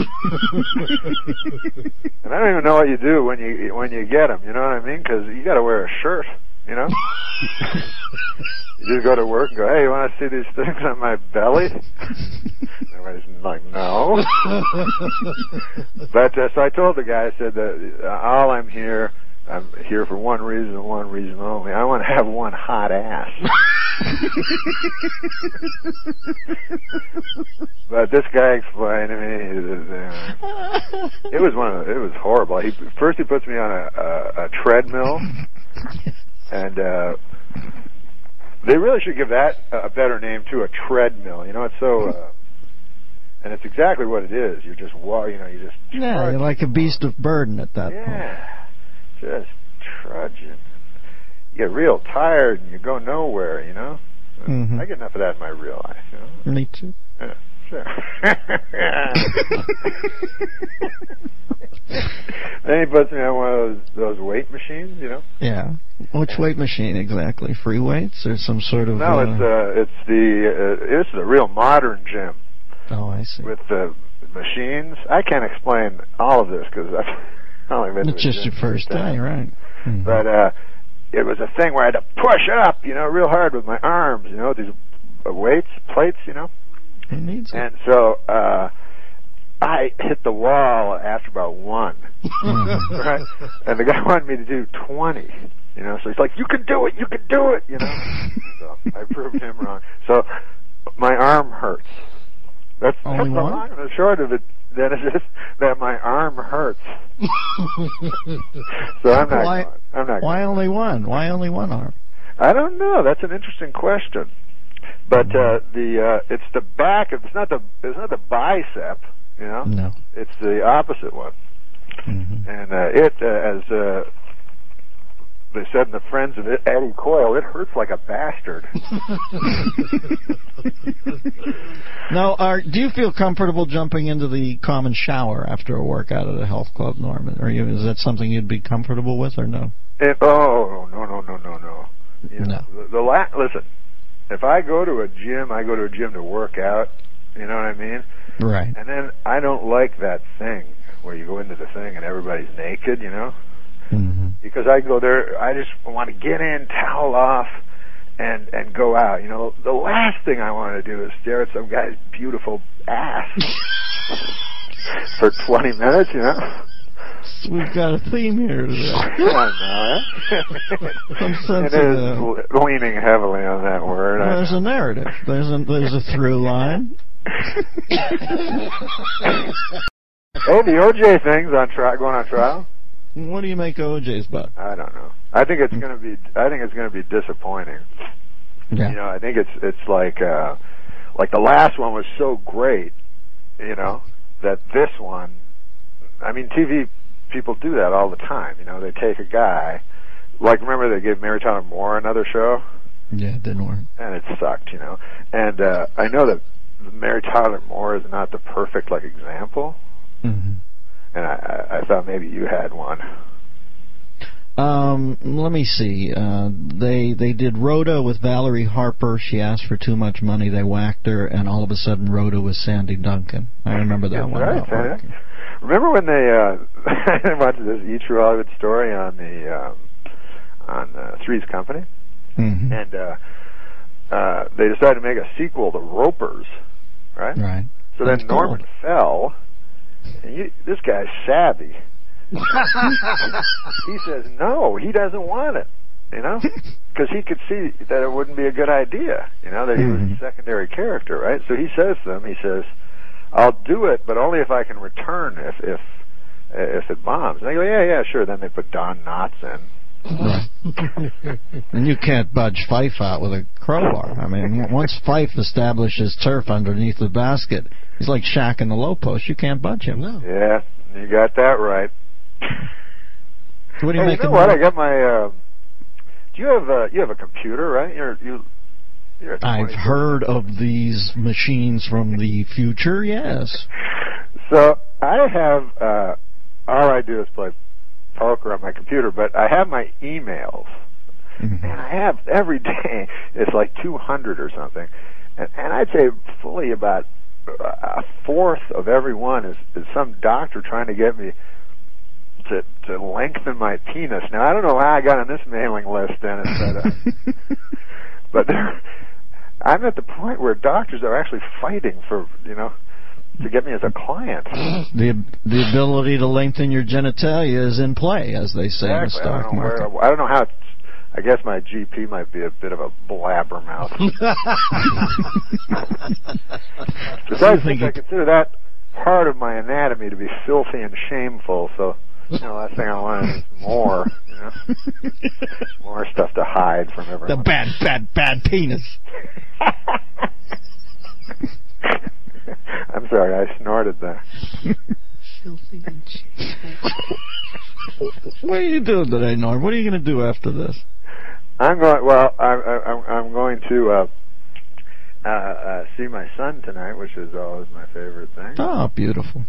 And I don't even know what you do when you get them, you know what I mean? Because you got to wear a shirt, you know? You just go to work and go, hey, you want to see these things on my belly? Everybody's like, no. But so I told the guy, I said that I'm here for one reason and one reason only. I want to have one hot ass. But this guy explained to me, it was horrible. First he puts me on a treadmill, and they really should give that a better name to a treadmill. You know, it's so, and it's exactly what it is. You're just you're like a beast of burden at that point. Yeah, just trudging. You get real tired and you go nowhere. You know, I get enough of that in my real life. You know, me too. Yeah, sure. Then he puts me on one of those weight machines. You know. Yeah. Which weight machine exactly? Free weights or some sort of? No, it's a real modern gym. Oh, I see. With machines. I can't explain all of this because I've only been. It's just your first day, right? Mm-hmm. But it was a thing where I had to push up, real hard with my arms, these weights, plates, Who needs it? And so I hit the wall after about one, right? And the guy wanted me to do 20, so he's like, "You can do it, you can do it," So I proved him wrong. So my arm hurts. That's the long and the short of it. That is just that my arm hurts. So I'm not. Why only one? Why only one arm? I don't know. That's an interesting question. But it's the back. It's not the bicep. No. It's the opposite one. Mm-hmm. And as they said in the Friends of Eddie Coyle, it hurts like a bastard. Now, do you feel comfortable jumping into the common shower after a workout at a health club, Norman? Is that something you'd be comfortable with, or no? No. No. Listen, if I go to a gym, I go to a gym to work out. You know what I mean? Right. And then I don't like that thing where you go into the thing and everybody's naked, Mm-hmm. Because I go there, I just want to get in, towel off, and go out. The last thing I want to do is stare at some guy's beautiful ass for 20 minutes, We've got a theme here today. I know, It is leaning heavily on that word. There's a narrative. There's a through line. Hey, the OJ thing's going on trial. What do you make OJ's about? I don't know. I think it's going to be disappointing. Yeah. I think it's like the last one was so great, that this one. I mean, TV people do that all the time. They take a guy. Like, remember they gave Mary Tyler Moore another show? Yeah, it didn't work. And it sucked, And I know that Mary Tyler Moore is not the perfect example. Mm-hmm. And I thought maybe you had one. Let me see. They did Rhoda with Valerie Harper. She asked for too much money. They whacked her, and all of a sudden Rhoda was Sandy Duncan. I remember that one. Right. Remember when they watched this E! True Hollywood Story on Three's Company? Mm-hmm. And they decided to make a sequel to Ropers, right? Right. So then Norman Fell. And this guy's savvy. He says no, he doesn't want it, because he could see that it wouldn't be a good idea, that he was a secondary character, right? So he says to them, I'll do it, but only if I can return if it bombs. And they go, yeah, sure. Then they put Don Knotts in. Right. And you can't budge Fife out with a crowbar. I mean, once Fife establishes turf underneath the basket, he's like Shaq in the low post. You can't budge him. No. Yeah, you got that right. What do you make? You know what? I got my. Do you have a computer, right? You're I've heard of these machines from the future. Yes. So I have. All I do is play poker on my computer, but I have my emails, and I have every day. It's like 200 or something, and I'd say fully about a fourth of every one is some doctor trying to get me to lengthen my penis. Now I don't know how I got on this mailing list, Dennis, but I'm at the point where doctors are actually fighting for to get me as a client. The ability to lengthen your genitalia is in play, as they say in the stock market. I don't know how. I guess my GP might be a bit of a blabbermouth. Besides, I consider that part of my anatomy to be filthy and shameful. So, last thing I want is more. More stuff to hide from everyone. The bad penis. I'm sorry, I snorted that. Filthy and shameful. What are you doing today, Norm? What are you going to do after this? I'm going. Well, I'm going to see my son tonight, which is always my favorite thing. Oh, beautiful.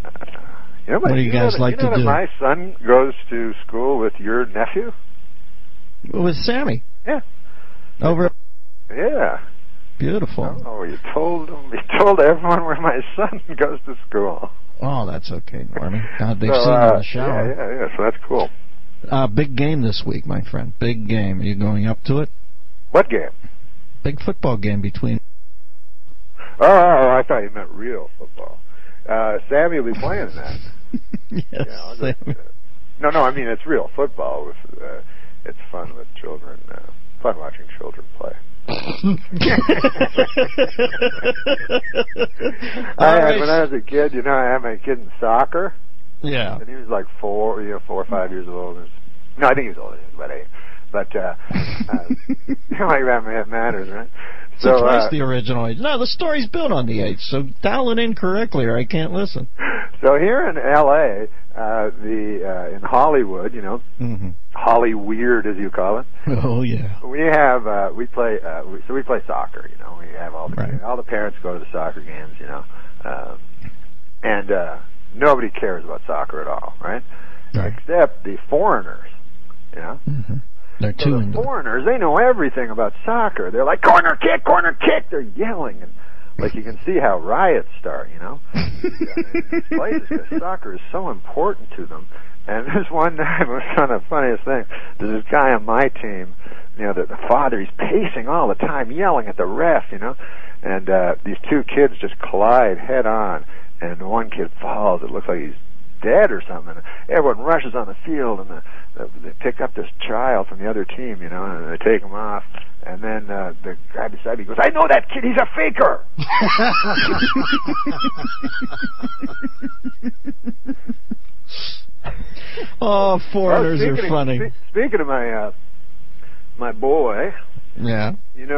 And what do you guys like to do? My son goes to school with your nephew. With Sammy. Yeah. Over. Yeah. Beautiful. Oh, you told everyone where my son goes to school. Oh, that's okay, Normie. God, they've So, seen you in the shower. Yeah. So that's cool. Big game this week, my friend. Big game. Are you going up to it? What game? Big football game between. Oh, I thought you meant real football. Sammy will be playing that. Yes, Sammy. No, I mean it's real football. It's fun with children. Fun watching children play. When I was a kid, I had my kid in soccer. Yeah. And he was like 4 or 5 years old. No, I think he was older. He was about 8. But like that matters, right? So twice the original age. No, the story's built on the age, so dial it in correctly or I can't listen. So here in L.A., in Hollywood, mm-hmm. Holly Weird as you call it. Oh yeah. We have we play soccer. We have all the parents go to the soccer games. And nobody cares about soccer at all, right? Except the foreigners. Mm-hmm. They're too into foreigners. They know everything about soccer. They're like corner kick. They're yelling and. Like you can see how riots start, in these places because soccer is so important to them. And this one time, it was kind of the funniest thing. There's this guy on my team, the father, he's pacing all the time, yelling at the ref, and these two kids just collide head on, and one kid falls. It looks like he's dead or something. Everyone rushes on the field, and they pick up this child from the other team, and they take him off. And then the guy beside me goes, "I know that kid. He's a faker." Oh, foreigners are funny. Speaking of my boy, yeah,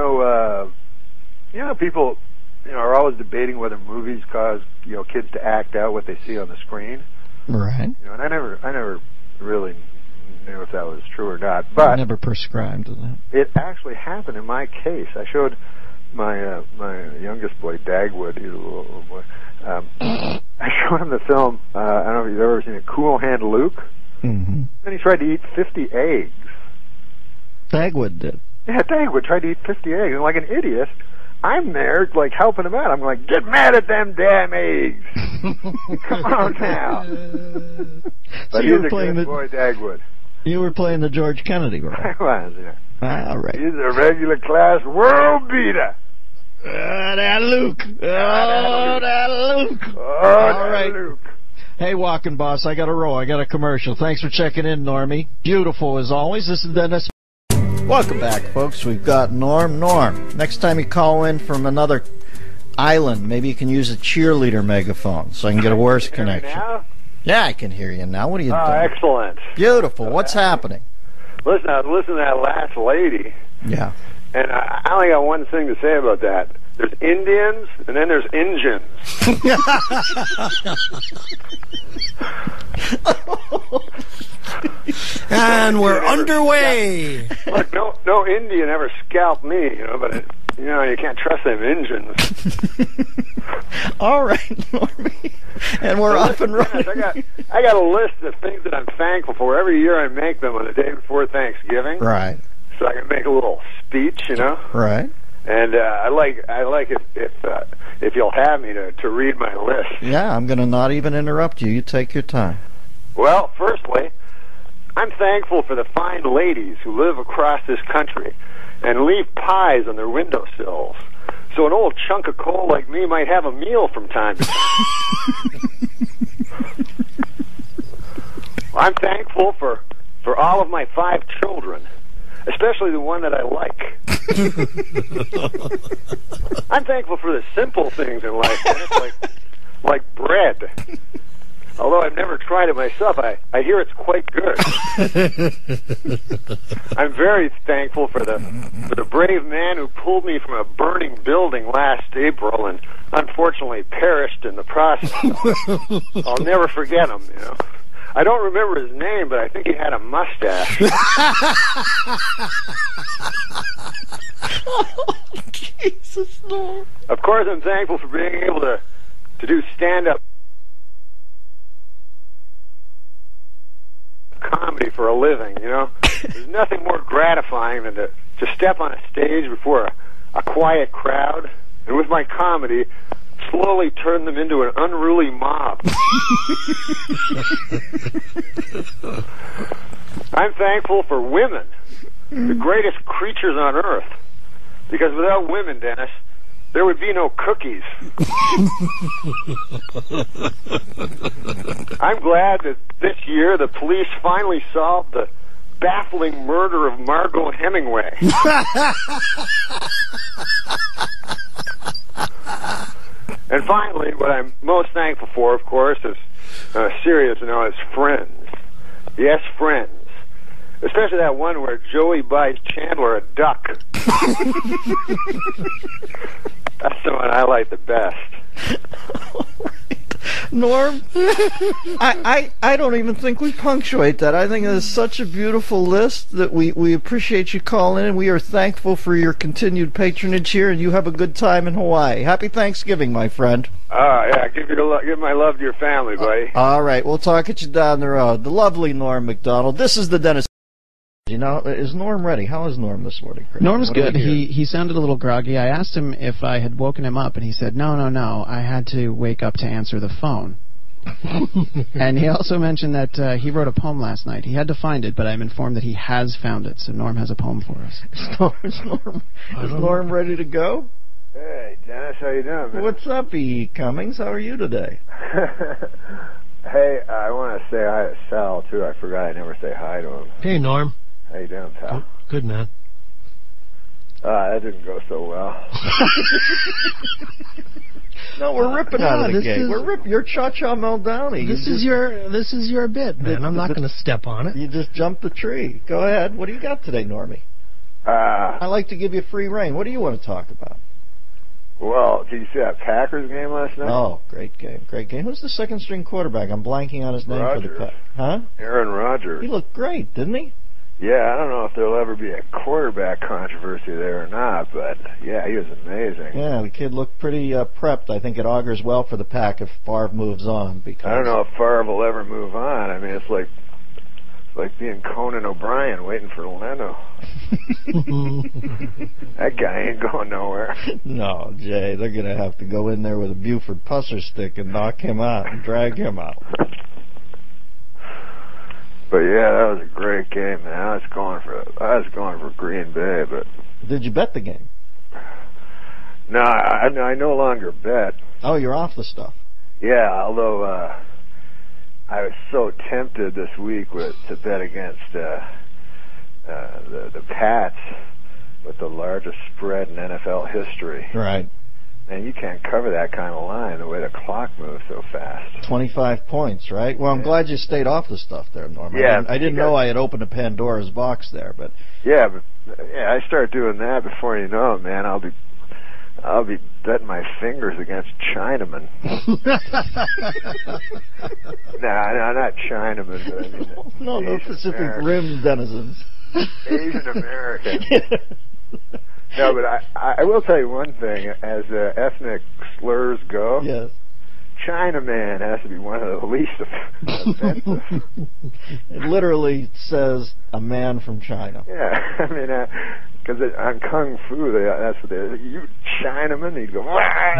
people, are always debating whether movies cause kids to act out what they see on the screen. Right. And I never really knew if that was true or not, but I never prescribed to that. It actually happened in my case. I showed my youngest boy, Dagwood, he's a little boy. I showed him the film. I don't know if you've ever seen it, Cool Hand Luke. Mm-hmm. And he tried to eat 50 eggs. Dagwood did. Yeah, Dagwood tried to eat 50 eggs, and like an idiot, I'm there, like, helping him out. I'm like, get mad at them damn eggs. Come on now. But he's a good boy, Dagwood. You were playing the George Kennedy role. I was, yeah. All right. He's a regular class world beater. That Luke. That Luke. All right. Luke. Hey, Walking Boss, I got a roll. I got a commercial. Thanks for checking in, Normie. Beautiful as always. This is Dennis. Welcome back, folks. We've got Norm. Next time you call in from another island, maybe you can use a cheerleader megaphone so I can get a worse connection. Now? Yeah, I can hear you now. What are you doing? Excellent. Beautiful. What's happening? Listen, I was listening to that last lady. Yeah. And I only got one thing to say about that. There's Indians, and then there's Injuns. And we're underway. Look, no Indian ever scalped me, but you can't trust them Injuns. All right, Normie. And we're up and running. I got a list of things that I'm thankful for. Every year I make them on the day before Thanksgiving. Right. So I can make a little speech, Right. And I like if you'll have me to read my list. Yeah, I'm going to not even interrupt you. You take your time. Well, firstly, I'm thankful for the fine ladies who live across this country and leave pies on their windowsills, so an old chunk of coal like me might have a meal from time to time. I'm thankful for all of my 5 children, especially the one that I like. I'm thankful for the simple things in life, like bread. Although I've never tried it myself, I hear it's quite good. I'm very thankful for the brave man who pulled me from a burning building last April and unfortunately perished in the process. I'll never forget him, I don't remember his name, but I think he had a mustache. Oh, Jesus, Lord. Of course, I'm thankful for being able to do stand-up comedy for a living, you know? There's nothing more gratifying than to step on a stage before a quiet crowd, and with my comedy, slowly turn them into an unruly mob. I'm thankful for women, the greatest creatures on earth, because without women, Dennis, there would be no cookies. I'm glad that this year the police finally solved the baffling murder of Margot Hemingway. And finally, what I'm most thankful for, of course, is serious, is friends. Yes, friends. Especially that one where Joey buys Chandler a duck. That's the one I like the best. Norm, I don't even think we punctuate that. I think it is such a beautiful list that we appreciate you calling in. We are thankful for your continued patronage here, and you have a good time in Hawaii. Happy Thanksgiving, my friend. Yeah, give my love to your family, buddy. All right, we'll talk at you down the road. The lovely Norm Macdonald. This is the Dennis. Is Norm ready? How is Norm this morning, Chris? Norm's good. He sounded a little groggy. I asked him if I had woken him up, and he said, no. I had to wake up to answer the phone. And he also mentioned that he wrote a poem last night. He had to find it, but I'm informed that he has found it. So Norm has a poem for us. Is Norm ready to go? Hey, Dennis, how you doing, man? What's up, E. Cummings? How are you today? Hey, I want to say hi to Sal, too. I forgot I never say hi to him. Hey, Norm. How you doing, pal? Good, man. That didn't go so well. No, we're ripping out of the gate. You're Cha-Cha Muldowney. This is your bit, man. I'm not going to step on it. You just jumped the tree. Go ahead. What do you got today, Normie? I like to give you free reign. What do you want to talk about? Well, did you see that Packers game last night? Oh, great game. Who's the second-string quarterback? I'm blanking on his name for the Packers. Huh? Aaron Rodgers. He looked great, didn't he? Yeah, I don't know if there'll ever be a quarterback controversy there or not, but yeah, he was amazing. Yeah, the kid looked pretty prepped. I think it augurs well for the Pack if Favre moves on. Because I don't know if Favre will ever move on. I mean, it's like being Conan O'Brien waiting for Leno. That guy ain't going nowhere. No, Jay, they're going to have to go in there with a Buford pusser stick and knock him out and drag him out. But yeah, that was a great game, man. I was going for Green Bay, but did you bet the game? No, I no longer bet. Oh, you're off the stuff. Yeah, although I was so tempted this week to bet against the Pats with the largest spread in NFL history. Right. And you can't cover that kind of line the way the clock moves so fast. 25 points, right? Well, I'm glad you stayed off the stuff there, Norm. Yeah, I didn't know I had opened a Pandora's box there, but yeah, I start doing that before you know it, man. I'll be betting my fingers against Chinamen. Nah, not Chinamen, but I mean no Pacific Rim denizens. Asian American. No, but I will tell you one thing. As ethnic slurs go, yes, Chinaman has to be one of the least offensive. It literally says a man from China. Yeah, I mean, because on Kung Fu, that's what they you Chinaman. He'd go, wah!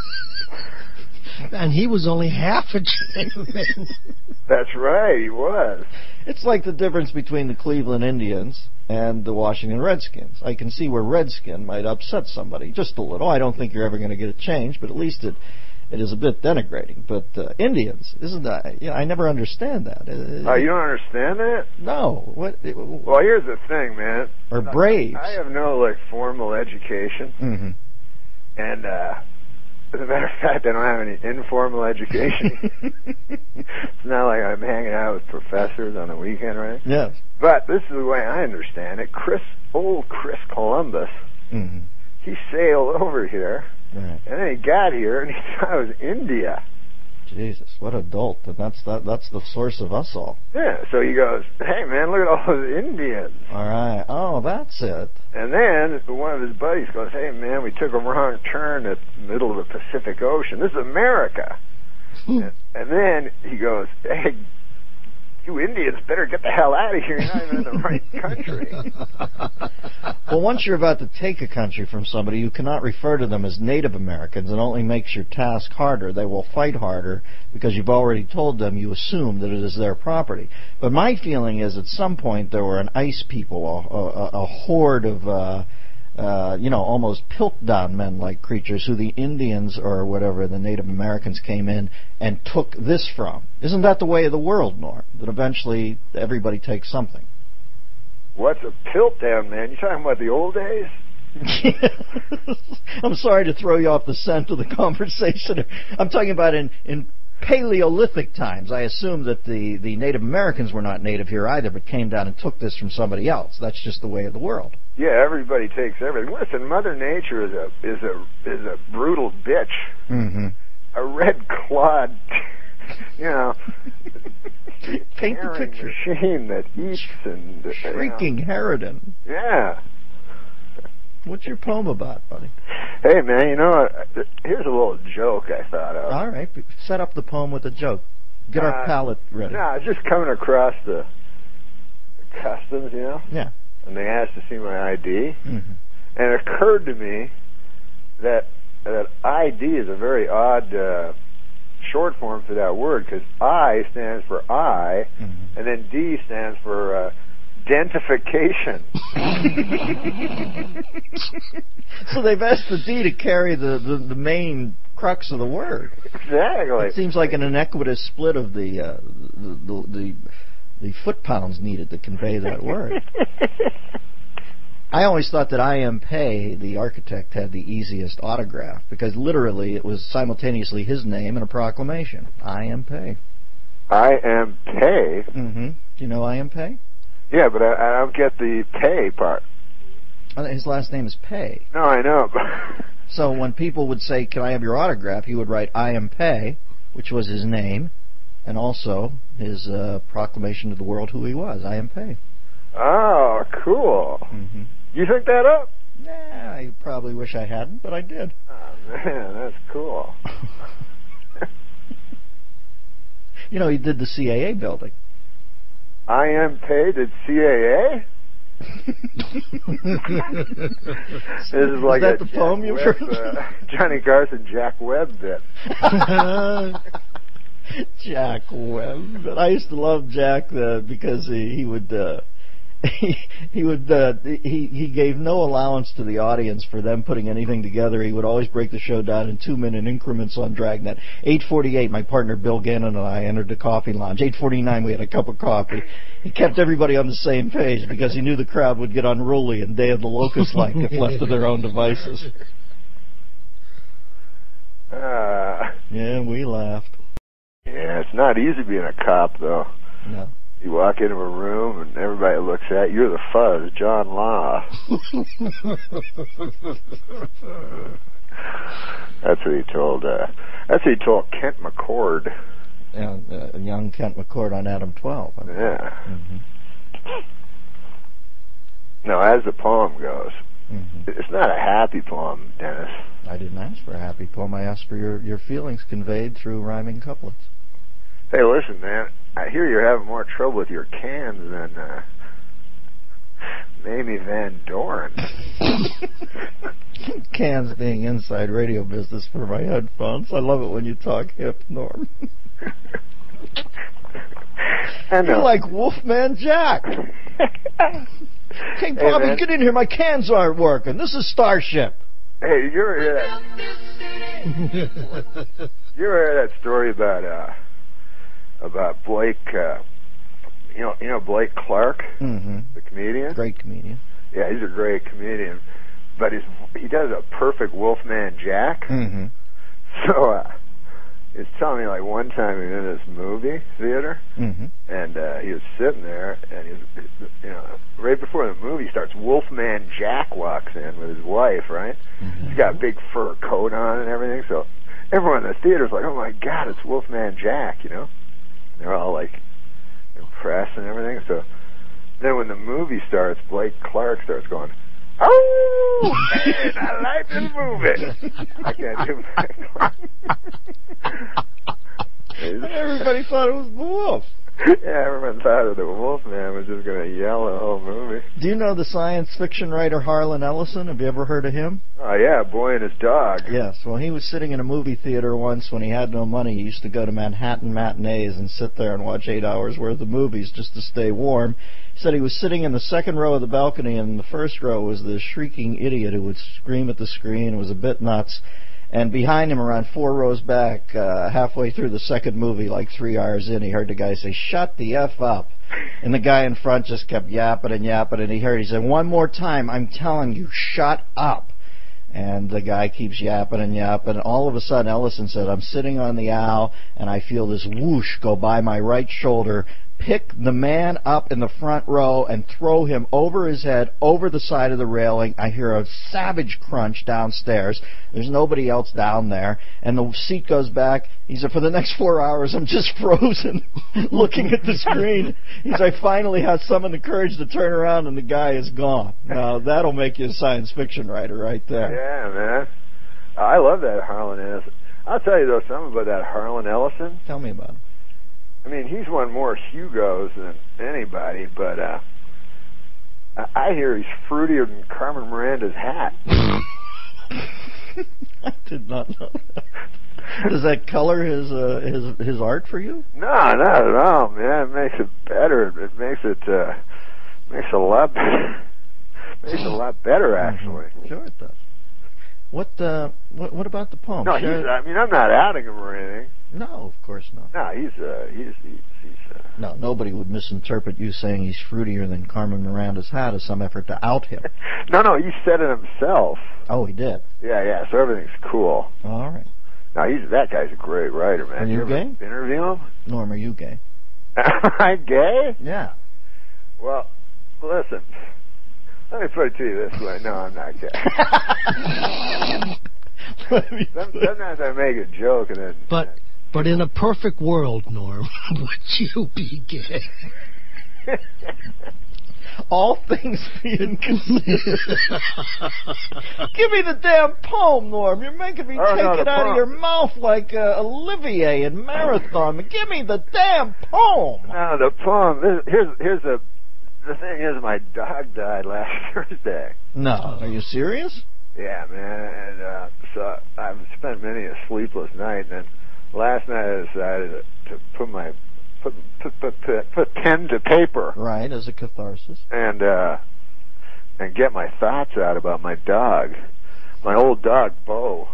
And he was only half a Chinaman. That's right, he was. It's like the difference between the Cleveland Indians and the Washington Redskins. I can see where Redskin might upset somebody just a little. I don't think you're ever going to get a change, but at least it is a bit denigrating. But Indians, isn't that? I never understand that. Oh, you don't understand that? No. What? Well, here's the thing, man. Or Braves. I have no formal education, and as a matter of fact, I don't have any informal education. It's not like I'm hanging out with professors on the weekend, right? Yes. But this is the way I understand it. Old Chris Columbus, he sailed over here, and then he got here, and he thought it was India. Jesus, what a dolt. And that's the source of us all. Yeah, so he goes, hey, man, look at all those Indians. All right. Oh, that's it. And then one of his buddies goes, hey, man, we took a wrong turn at the middle of the Pacific Ocean. This is America. And then he goes, hey, you Indians better get the hell out of here. You're not even in the right country. Well, once you're about to take a country from somebody, you cannot refer to them as Native Americans. It only makes your task harder. They will fight harder because you've already told them you assume that it is their property. But my feeling is at some point there were an ice people, a horde of almost Piltdown men-like creatures who the Indians or whatever, the Native Americans, came in and took this from. Isn't that the way of the world, Norm? That eventually everybody takes something. What's a Piltdown, man? You talking about the old days? I'm sorry to throw you off the scent of the conversation. I'm talking about in Paleolithic times. I assume that the Native Americans were not native here either, but came down and took this from somebody else. That's just the way of the world. Yeah, everybody takes everything. Listen, Mother Nature is a brutal bitch. Mm-hmm. A red-clawed, paint the picture. Machine that eats and shrieking harridan. Yeah. What's your poem about, buddy? Hey, man, here's a little joke I thought of. All right, set up the poem with a joke. Get our palate ready. No, I was just coming across the customs, Yeah. And they asked to see my ID. Mm-hmm. And it occurred to me that ID is a very odd short form for that word, because I stands for I, mm-hmm. and then D stands for identification. So they've asked the D to carry the main crux of the word. Exactly. It seems like an inequitous split of the foot-pounds needed to convey that word. I always thought that I M. Pei, the architect, had the easiest autograph, because literally it was simultaneously his name and a proclamation. I M. Pei. I M. Pei? Mm-hmm. Do you know I M. Pei? Yeah, but I don't get the pay part. His last name is Pei. No, I know. So when people would say, "Can I have your autograph?" he would write I M. Pei, which was his name, and also his proclamation to the world who he was. I M. Pei. Oh, cool. Mm-hmm. You think that up? Nah, I probably wish I hadn't, but I did. Oh, man, that's cool. He did the CAA building. I am paid at CAA? This is like that the poem you've heard? Johnny Carson, Jack Webb bit. Jack Webb. But I used to love Jack because he gave no allowance to the audience for them putting anything together. He would always break the show down in 2-minute increments on Dragnet. 8:48, my partner Bill Gannon and I entered the coffee lounge. 8:49, we had a cup of coffee. He kept everybody on the same page because he knew the crowd would get unruly and Day of the Locust-like if left to their own devices. Yeah, we laughed. Yeah, it's not easy being a cop, though. No. You walk into a room and everybody looks at you. You're the fuzz, John Law. That's what he told. That's what he told Kent McCord. Young Kent McCord on Adam 12. Yeah. Mm-hmm. Now, as the poem goes, it's not a happy poem, Dennis. I didn't ask for a happy poem. I asked for your feelings conveyed through rhyming couplets. Hey, listen, man. I hear you're having more trouble with your cans than Mamie Van Doren. Cans being inside radio business for my headphones. I love it when you talk hip, Norm. You're like Wolfman Jack. Hey, Bobby, get in here. My cans aren't working. This is Starship. Hey, you ever hear that story about Blake, you know Blake Clark, the comedian? Great comedian. Yeah, he's a great comedian, but he does a perfect Wolfman Jack. So he was telling me, like, one time he was in this movie theater, and he was sitting there, and he was, right before the movie starts, Wolfman Jack walks in with his wife, right? He's got a big fur coat on and everything, so everyone in the theater's like, oh my God, it's Wolfman Jack, They're all, like, impressed and everything. So then when the movie starts, Blake Clark starts going, oh, man, I like this movie. I can't do Blake Clark. Everybody thought it was the wolf. Yeah, everyone thought that the Wolfman was just going to yell the whole movie. Do you know the science fiction writer Harlan Ellison? Have you ever heard of him? Oh, yeah, Boy and His Dog. Yes. Well, he was sitting in a movie theater once when he had no money. He used to go to Manhattan matinees and sit there and watch 8 hours worth of movies just to stay warm. He said he was sitting in the second row of the balcony, and in the first row was this shrieking idiot who would scream at the screen. It was a bit nuts. And behind him, around 4 rows back, halfway through the second movie, like 3 hours in, he heard the guy say, "Shut the F up." And the guy in front just kept yapping and yapping, and he said, "One more time, I'm telling you, shut up." And the guy keeps yapping and yapping. And all of a sudden, Ellison said, "I'm sitting on the aisle, and I feel this whoosh go by my right shoulder, pick the man up in the front row and throw him over his head, over the side of the railing. I hear a savage crunch downstairs. There's nobody else down there. And the seat goes back. He said, for the next 4 hours, I'm just frozen looking at the screen. He said, I finally had some of the courage to turn around, and the guy is gone." Now, that'll make you a science fiction writer right there. Yeah, man. I love that Harlan Ellison. I'll tell you, though, something about that Harlan Ellison. Tell me about him. I mean, he's won more Hugos than anybody, but I hear he's fruitier than Carmen Miranda's hat. I did not know that. Does that color his art for you? No, not at all, man. It makes it better. It makes it makes a lot better. Makes it a lot better, actually. Sure, it does. What about the poem? No, I mean, I'm not outing him or anything. No, of course not. No, he's No, nobody would misinterpret you saying he's fruitier than Carmen Miranda's hat as some effort to out him. No, he said it himself. Oh, he did? Yeah, so everything's cool. All right. No, that guy's a great writer, man. Are you gay? Interview him? Norm, are you gay? Am I gay? Yeah. Well, listen. Let me put it to you this way. No, I'm not gay. Sometimes I make a joke and then... But in a perfect world, Norm, would you be gay? All things being considered. Give me the damn poem, Norm. You're making me take it out of your mouth like Olivier in Marathon. Give me the damn poem. No, the poem. The thing is, my dog died last Thursday. No, are you serious? Yeah, man. And so I've spent many a sleepless night, and then last night I decided to put pen to paper. Right, as a catharsis. And get my thoughts out about my dog, my old dog Bo.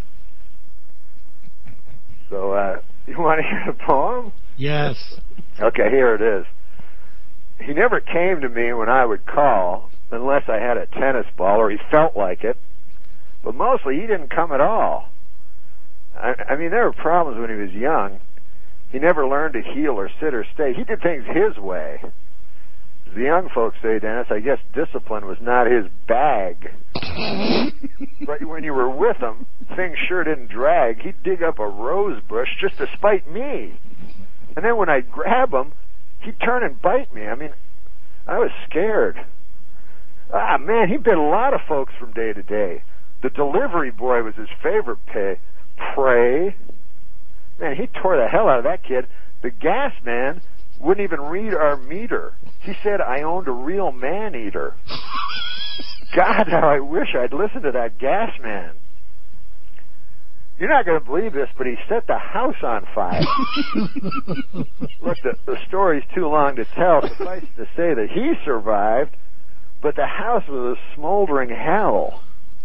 So you want to hear the poem? Yes. Okay, here it is. He never came to me when I would call, unless I had a tennis ball or he felt like it. But mostly he didn't come at all. I mean, there were problems when he was young. He never learned to heel or sit or stay. He did things his way. As the young folks say, Dennis, I guess discipline was not his bag. But when you were with him, things sure didn't drag. He'd dig up a rose bush just to spite me. And then when I'd grab him, he'd turn and bite me. I mean, I was scared. Man, he bit a lot of folks from day to day. The delivery boy was his favorite prey. Man, he tore the hell out of that kid. The gas man wouldn't even read our meter. He said I owned a real man-eater. God, how I wish I'd listened to that gas man. You're not going to believe this, but he set the house on fire. Look, the story's too long to tell. Suffice to say that he survived, but the house was a smoldering hell.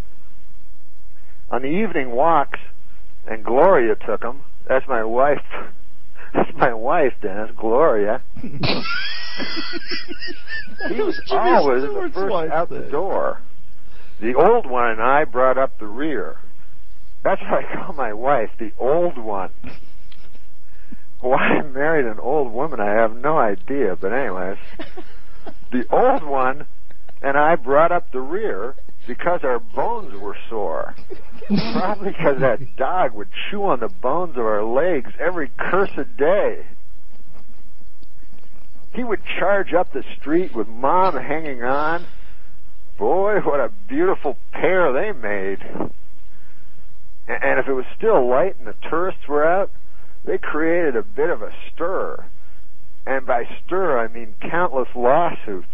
On the evening walks, and Gloria took him. That's my wife. That's my wife, Dennis, Gloria. He was always the first out the door. The old one and I brought up the rear. That's what I call my wife, the old one. Why I married an old woman, I have no idea. But anyways, the old one and I brought up the rear because our bones were sore. Probably because that dog would chew on the bones of our legs every cursed day. He would charge up the street with Mom hanging on. Boy, what a beautiful pair they made. And if it was still light and the tourists were out, they created a bit of a stir. And by stir, I mean countless lawsuits.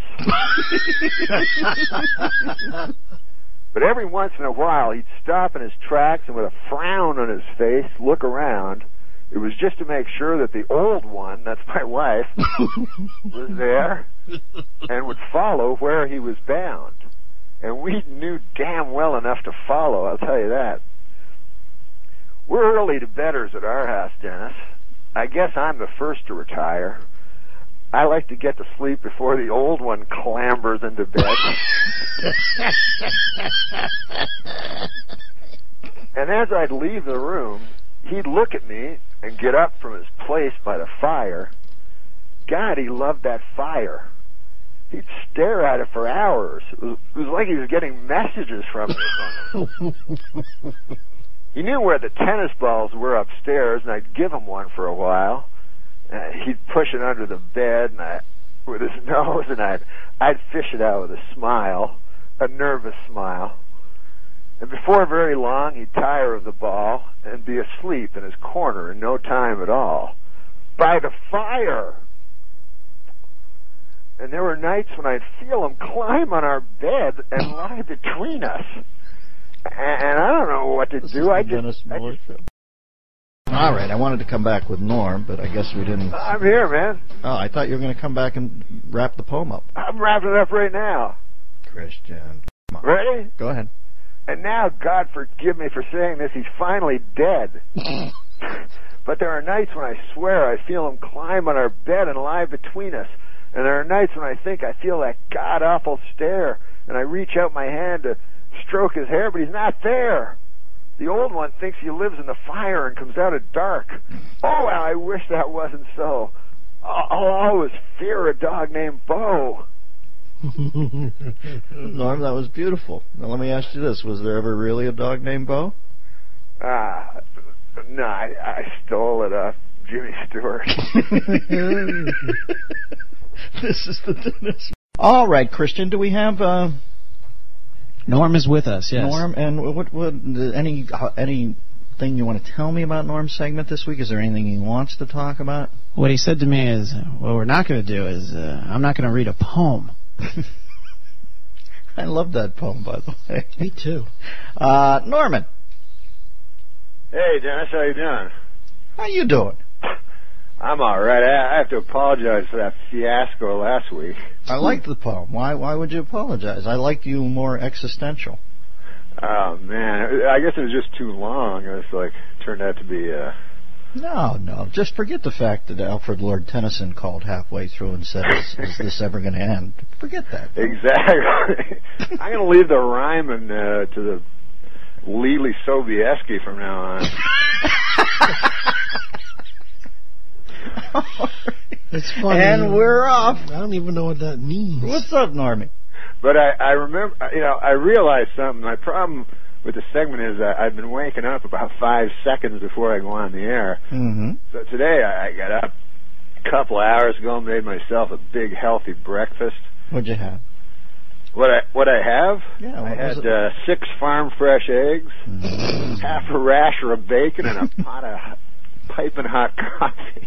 But every once in a while, he'd stop in his tracks and with a frown on his face, look around. It was just to make sure that the old one, that's my wife, was there and would follow where he was bound. And we knew damn well enough to follow, I'll tell you that. We're early to bedders at our house, Dennis. I guess I'm the first to retire. I like to get to sleep before the old one clambers into bed. And as I'd leave the room, he'd look at me and get up from his place by the fire. God, he loved that fire. He'd stare at it for hours. It was like he was getting messages from it. He knew where the tennis balls were upstairs, and I'd give him one for a while. He'd push it under the bed and with his nose, and I'd fish it out with a smile, a nervous smile. And before very long, he'd tire of the ball and be asleep in his corner in no time at all. By the fire! And there were nights when I'd feel him climb on our bed and lie between us. And I don't know what to do. All right, I wanted to come back with Norm, but I guess we didn't. I'm here, man. Oh, I thought you were going to come back and wrap the poem up. I'm wrapping it up right now. Christian. Come on. Ready? Go ahead. And now, God forgive me for saying this, he's finally dead. But there are nights when I swear I feel him climb on our bed and lie between us. And there are nights when I think I feel that god-awful stare, and I reach out my hand to stroke his hair, but he's not there. The old one thinks he lives in the fire and comes out at dark. Oh, I wish that wasn't so. I'll always fear a dog named Bo. Norm, that was beautiful. Now let me ask you this. Was there ever really a dog named Bo? No, I stole it off Jimmy Stewart. This is the Dennis. All right, Christian, do we have... Norm is with us, yes. Norm, and anything you want to tell me about Norm's segment this week? Is there anything he wants to talk about? What he said to me is, what we're not going to do is, I'm not going to read a poem. I love that poem, by the way. Me too. Norman. Hey, Dennis, how you doing? How you doing? I'm all right. I have to apologize for that fiasco last week. I liked the poem. Why would you apologize? I like you more existential. Oh, man. I guess it was just too long. It was turned out to be... No. Just forget the fact that Alfred Lord Tennyson called halfway through and said, is this ever going to end? Forget that. Exactly. I'm going to leave the rhyming to the Lily Sobieski from now on. It's funny. And we're off. I don't even know what that means. What's up, Normie? But I remember, I realized something. My problem with the segment is I've been waking up about 5 seconds before I go on the air. Mm-hmm. So today I got up a couple hours ago and made myself a big, healthy breakfast. What'd you have? What I have? Yeah, I had 6 farm fresh eggs, half a rasher of bacon, and a pot of piping hot coffee.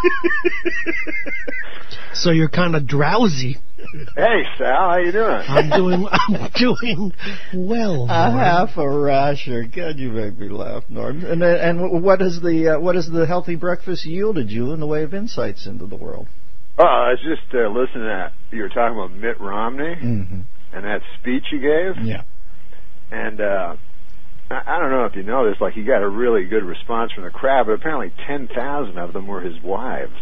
So you're kind of drowsy. Hey, Sal, how you doing? I'm doing well. A half a rasher. God, you make me laugh, Norm. And what is the healthy breakfast yielded you in the way of insights into the world? Oh, I was just listening to that. You were talking about Mitt Romney and that speech he gave. Yeah. And I don't know if you know this, he got a really good response from the crowd, but apparently 10,000 of them were his wives.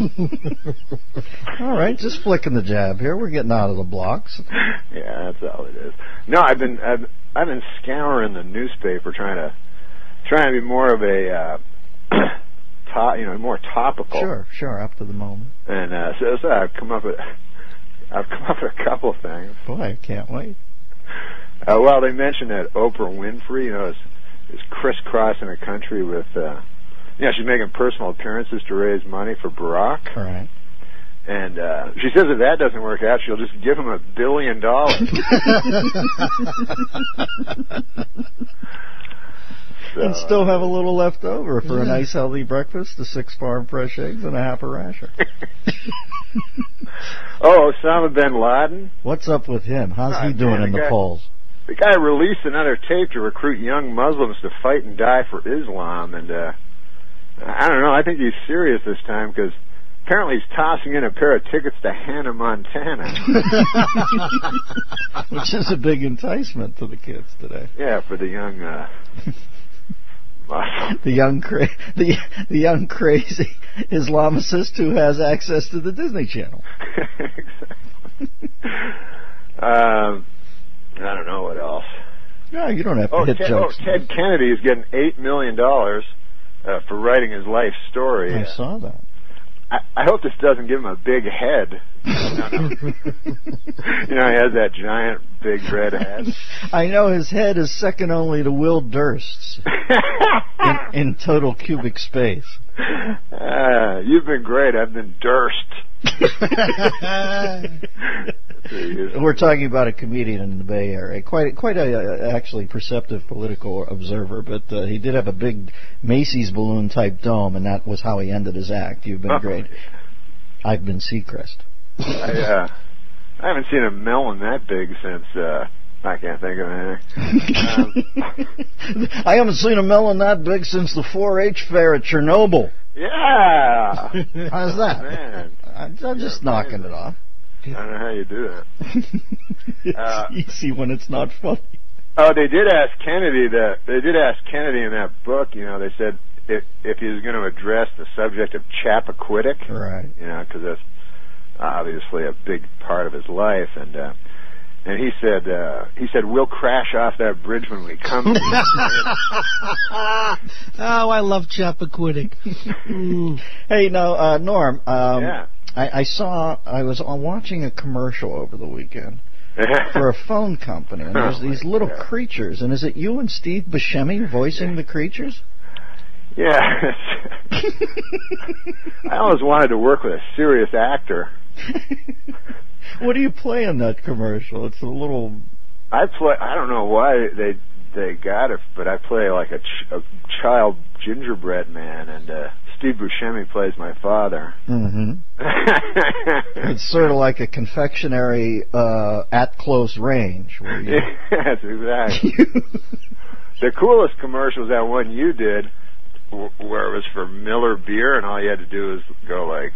All right, just flicking the jab here. We're getting out of the blocks. Yeah, that's all it is. No, I've been scouring the newspaper trying to be more of a more topical. Sure, up to the moment. And so I've come up with a couple of things. Boy, I can't wait. Well, they mentioned that Oprah Winfrey, is crisscrossing the country with, she's making personal appearances to raise money for Barack. All right. And she says if that doesn't work out, she'll just give him $1 billion. So, and still have a little left over for a nice healthy breakfast, the 6 farm fresh eggs and a half a rasher. Oh, Osama bin Laden? What's up with him? How's he doing in the polls? The guy released another tape to recruit young Muslims to fight and die for Islam, and I don't know, I think he's serious this time, because apparently he's tossing in a pair of tickets to Hannah, Montana. Which is a big enticement to the kids today. Yeah, for the young the young crazy Islamicist who has access to the Disney Channel. Exactly. I don't know what else. No, you don't have to hit jokes. Ted Kennedy is getting $8 million for writing his life story. I saw that. I hope this doesn't give him a big head. No. You know, he has that giant, big red head. I know his head is second only to Will Durst's in total cubic space. You've been great. I've been Durst. We're talking about a comedian in the Bay Area, quite a actually perceptive political observer, but he did have a big Macy's balloon type dome, and that was how he ended his act. You've been great. I've been Seacrest. I haven't seen a melon that big since I can't think of anything. I haven't seen a melon that big since the 4-H fair at Chernobyl. Yeah. How's that? Man. I'm just knocking it off. I don't know how you do that. It's easy when it's not funny. Oh, they did ask Kennedy in that book. You know, they said if he was going to address the subject of Chappaquiddick, right? You know, because that's obviously a big part of his life, and he said we'll crash off that bridge when we come. Oh, I love Chappaquiddick. Hey, now, Norm. Yeah. I was watching a commercial over the weekend for a phone company, and there's these little creatures, and is it you and Steve Buscemi voicing the creatures? Yeah. I always wanted to work with a serious actor. What do you play in that commercial? It's a little... I don't know why they got it, but I play like a child gingerbread man, and Steve Buscemi plays my father. Mm-hmm. It's sort of like a confectionery at close range. Where you... Yes, exactly. The coolest commercial was that one you did, where it was for Miller Beer, and all you had to do was go like,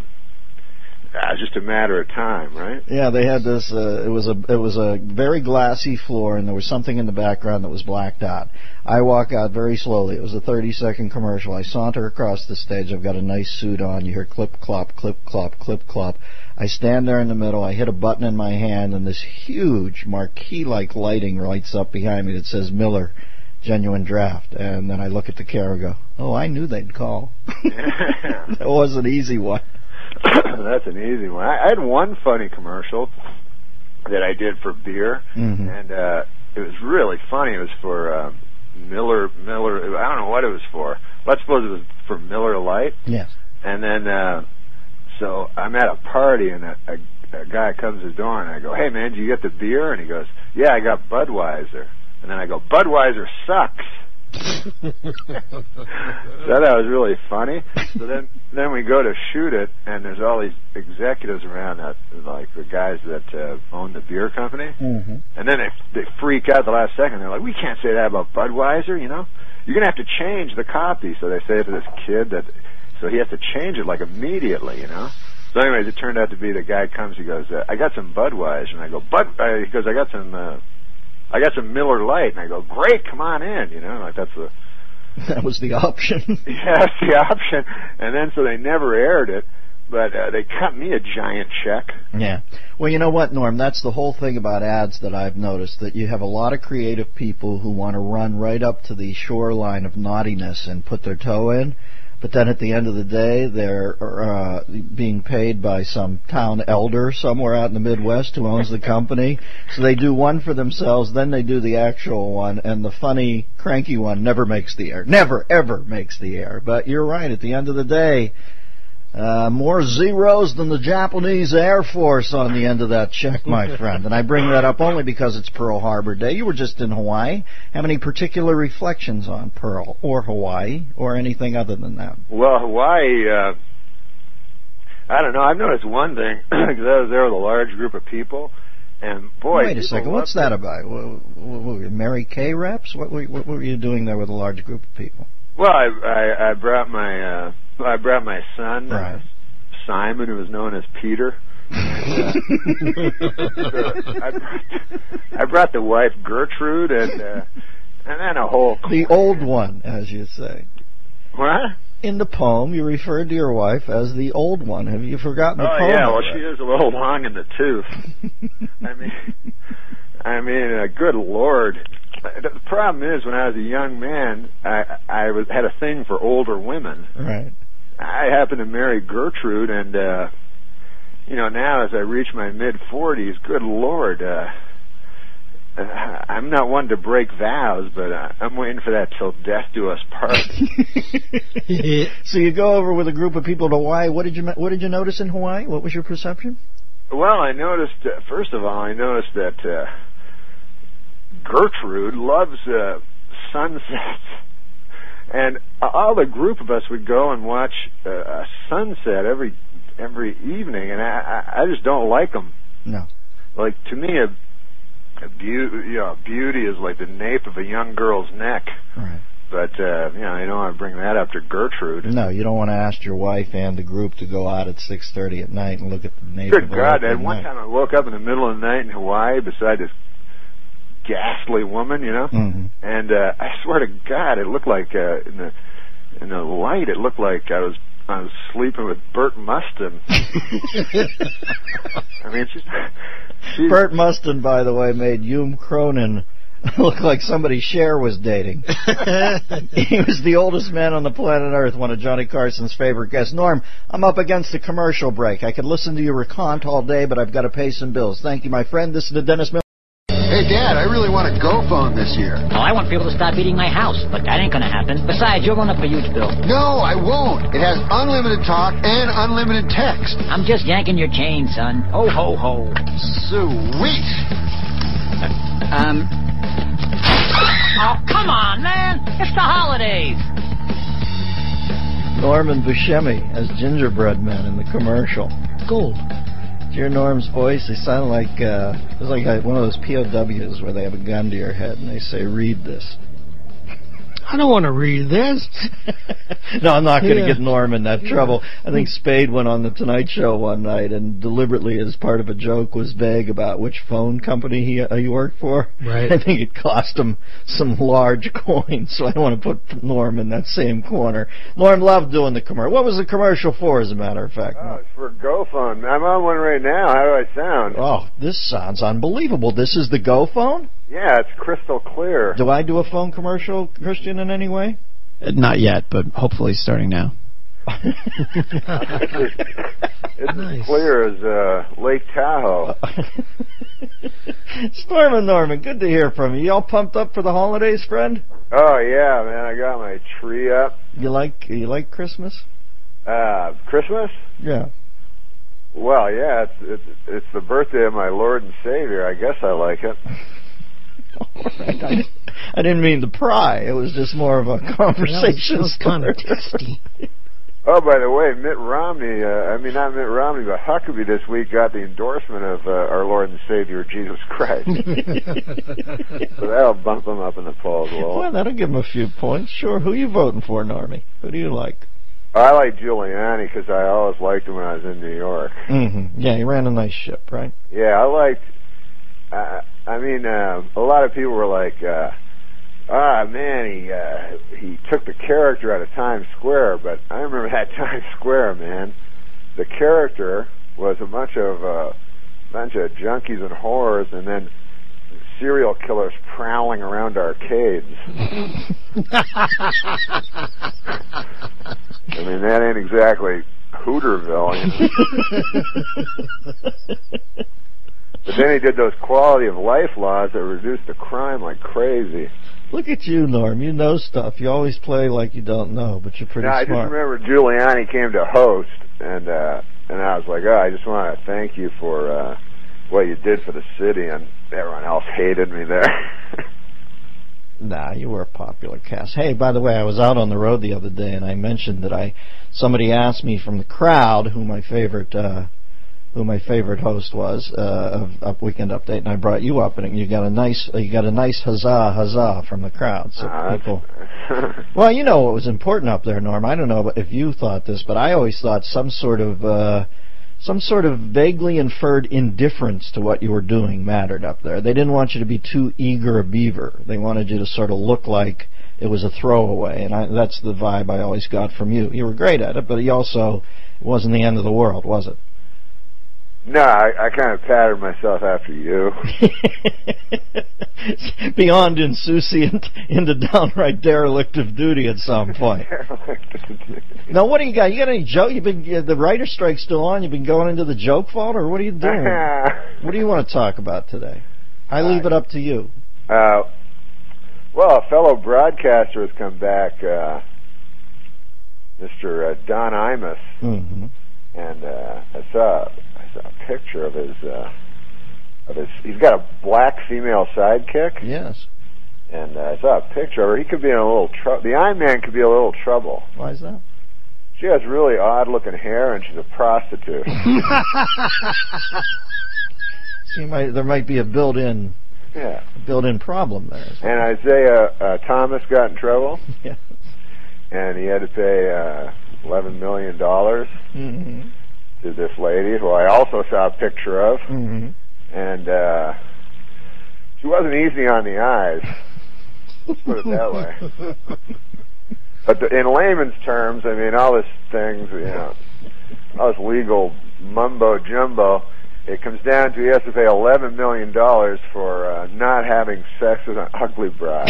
just a matter of time, right? Yeah, they had this. It was a very glassy floor, and there was something in the background that was blacked out. I walk out very slowly. It was a 30-second commercial. I saunter across the stage. I've got a nice suit on. You hear clip clop, clip clop, clip clop. I stand there in the middle. I hit a button in my hand, and this huge marquee-like lighting lights up behind me that says Miller Genuine Draft. And then I look at the camera and go, "Oh, I knew they'd call." That was an easy one. That's an easy one. I had one funny commercial that I did for beer, mm-hmm. and it was really funny. It was for Miller. I don't know what it was for. Let's suppose it was for Miller Lite. Yes. And then, so I'm at a party, and a guy comes to the door, and I go, "Hey, man, did you get the beer?" And he goes, "Yeah, I got Budweiser." And then I go, "Budweiser sucks." So that was really funny. So then we go to shoot it, and there's all these executives around, like the guys that own the beer company. Mm-hmm. And then they freak out the last second. They're like, "We can't say that about Budweiser, you know. You're gonna have to change the copy." So they say to this kid so he has to change it like immediately, you know. So anyways, it turned out to be the guy comes. He goes, "I got some Budweiser," and I go, he goes, I got some Miller Lite, and I go, "Great, come on in," you know, like that was the option. Yeah, that's the option. And then so they never aired it, but they cut me a giant check. Yeah. Well, you know what, Norm? That's the whole thing about ads that I've noticed, that you have a lot of creative people who want to run right up to the shoreline of naughtiness and put their toe in. But then at the end of the day, they're being paid by some town elder somewhere out in the Midwest who owns the company. So they do one for themselves, then they do the actual one, and the funny, cranky one never makes the air. Never, ever makes the air. But you're right. At the end of the day, More zeros than the Japanese Air Force on the end of that check, my friend. And I bring that up only because it's Pearl Harbor Day. You were just in Hawaii. Have any particular reflections on Pearl or Hawaii or anything other than that? Well, Hawaii, I don't know. I've noticed one thing, because I was there with a large group of people, and boy... Wait a second, what's that about? Mary Kay reps? What were you doing there with a large group of people? Well, I brought my son, right. Simon, who was known as Peter. And, I brought the wife Gertrude, and then a whole... The old one, as you say. What? In the poem, you referred to your wife as the old one. Have you forgotten the poem? Oh, yeah, well, she is a little long in the tooth. I mean, good Lord. The problem is, when I was a young man, I had a thing for older women. Right. I happened to marry Gertrude, and, now as I reach my mid-40s, good Lord, I'm not one to break vows, but I'm waiting for that till death do us part. So you go over with a group of people to Hawaii. What did you notice in Hawaii? What was your perception? Well, I noticed, first of all, that Gertrude loves sunsets. And all the group of us would go and watch a sunset every evening, and I just don't like them. No. Like, to me, beauty is like the nape of a young girl's neck. Right. But, I don't want to bring that up to Gertrude. No, you don't want to ask your wife and the group to go out at 6:30 at night and look at the nape Good of a God, neck. one time I woke up in the middle of the night in Hawaii beside this ghastly woman, Mm-hmm. and I swear to God, it looked like in the light, it looked like I was sleeping with Burt Mustin. I mean, she's Burt Mustin, by the way, made Hume Cronin look like somebody Cher was dating. He was the oldest man on the planet Earth, one of Johnny Carson's favorite guests. Norm, I'm up against the commercial break. I could listen to you recant all day, but I've got to pay some bills. Thank you, my friend. This is the Dennis Miller. Hey, Dad, I really want a GoPhone this year. Oh, I want people to stop eating my house, but that ain't gonna happen. Besides, you'll run up a huge bill. No, I won't. It has unlimited talk and unlimited text. I'm just yanking your chain, son. Ho, ho, ho. Sweet. Oh, come on, man. It's the holidays. Norman Buscemi as Gingerbread Man in the commercial. Gold. Your Norm's voice, they sound like it's like one of those POWs where they have a gun to your head and they say, "Read this." I don't want to read this. No, I'm not going to get Norm in that trouble. I think Spade went on the Tonight Show one night and deliberately, as part of a joke, was vague about which phone company he worked for. Right. I think it cost him some large coins, so I don't want to put Norm in that same corner. Norm loved doing the commercial. What was the commercial for, as a matter of fact? Oh, it's for GoPhone. I'm on one right now. How do I sound? Oh, this sounds unbelievable. This is the GoPhone? Yeah, it's crystal clear. Do I do a phone commercial, Christian, in any way? Not yet, but hopefully starting now. It's Nice. as clear as Lake Tahoe. Stormin' Norman, good to hear from you. You all pumped up for the holidays, friend? Oh yeah, man! I got my tree up. You like Christmas? Christmas? Yeah. Well, yeah, it's the birthday of my Lord and Savior. I guess I like it. All right. I didn't mean to pry. It was just more of a conversation. That was kind of tasty. Oh, by the way, Mitt Romney, not Mitt Romney, but Huckabee this week got the endorsement of our Lord and Savior, Jesus Christ. So that'll bump him up in the polls a little. Well, that'll give him a few points. Sure. Who are you voting for, Normie? Who do you like? I like Giuliani because I always liked him when I was in New York. Mm-hmm. Yeah, he ran a nice ship, right? Yeah, I liked... a lot of people were like, he took the character out of Times Square, but I remember that Times Square, man. The character was a bunch of junkies and whores, and then serial killers prowling around arcades. I mean, that ain't exactly Hooterville, you know? But then he did those quality of life laws that reduced the crime like crazy. Look at you, Norm. You know stuff. You always play like you don't know, but you're pretty I just smart. remember Giuliani came to host, and I was like, I just want to thank you for what you did for the city, and everyone else hated me there. Nah, you were a popular cast. Hey, by the way, I was out on the road the other day, and I mentioned that somebody asked me from the crowd who my favorite host was of Weekend Update, and I brought you up, and you got a nice huzzah from the crowd. So people, well, you know what was important up there, Norm. I don't know if you thought this, but I always thought some sort of vaguely inferred indifference to what you were doing mattered up there. They didn't want you to be too eager a beaver. They wanted you to sort of look like it was a throwaway, and that's the vibe I always got from you. You were great at it, but it wasn't the end of the world, was it? No, I kind of patterned myself after you. Beyond insouciant into downright derelict of duty at some point. Now, what do you got? You got any joke? The writer's strike's still on. You've been going into the joke vault, or what are you doing? What do you want to talk about today? I leave it up to you. Well, a fellow broadcaster has come back, Mr. Don Imus, and I saw a picture of his. He's got a black female sidekick. Yes. And I saw a picture of her. He could be in a little trouble. The Iron Man could be a little trouble. Why is that? She has really odd-looking hair, and she's a prostitute. There might be a built-in problem there. And Isaiah Thomas got in trouble. Yes. And he had to pay $11 million to this lady, who I also saw a picture of. And she wasn't easy on the eyes. Let's put it that way. But in layman's terms, I mean, all this things, all this legal mumbo jumbo, it comes down to he has to pay $11 million for not having sex with an ugly bride.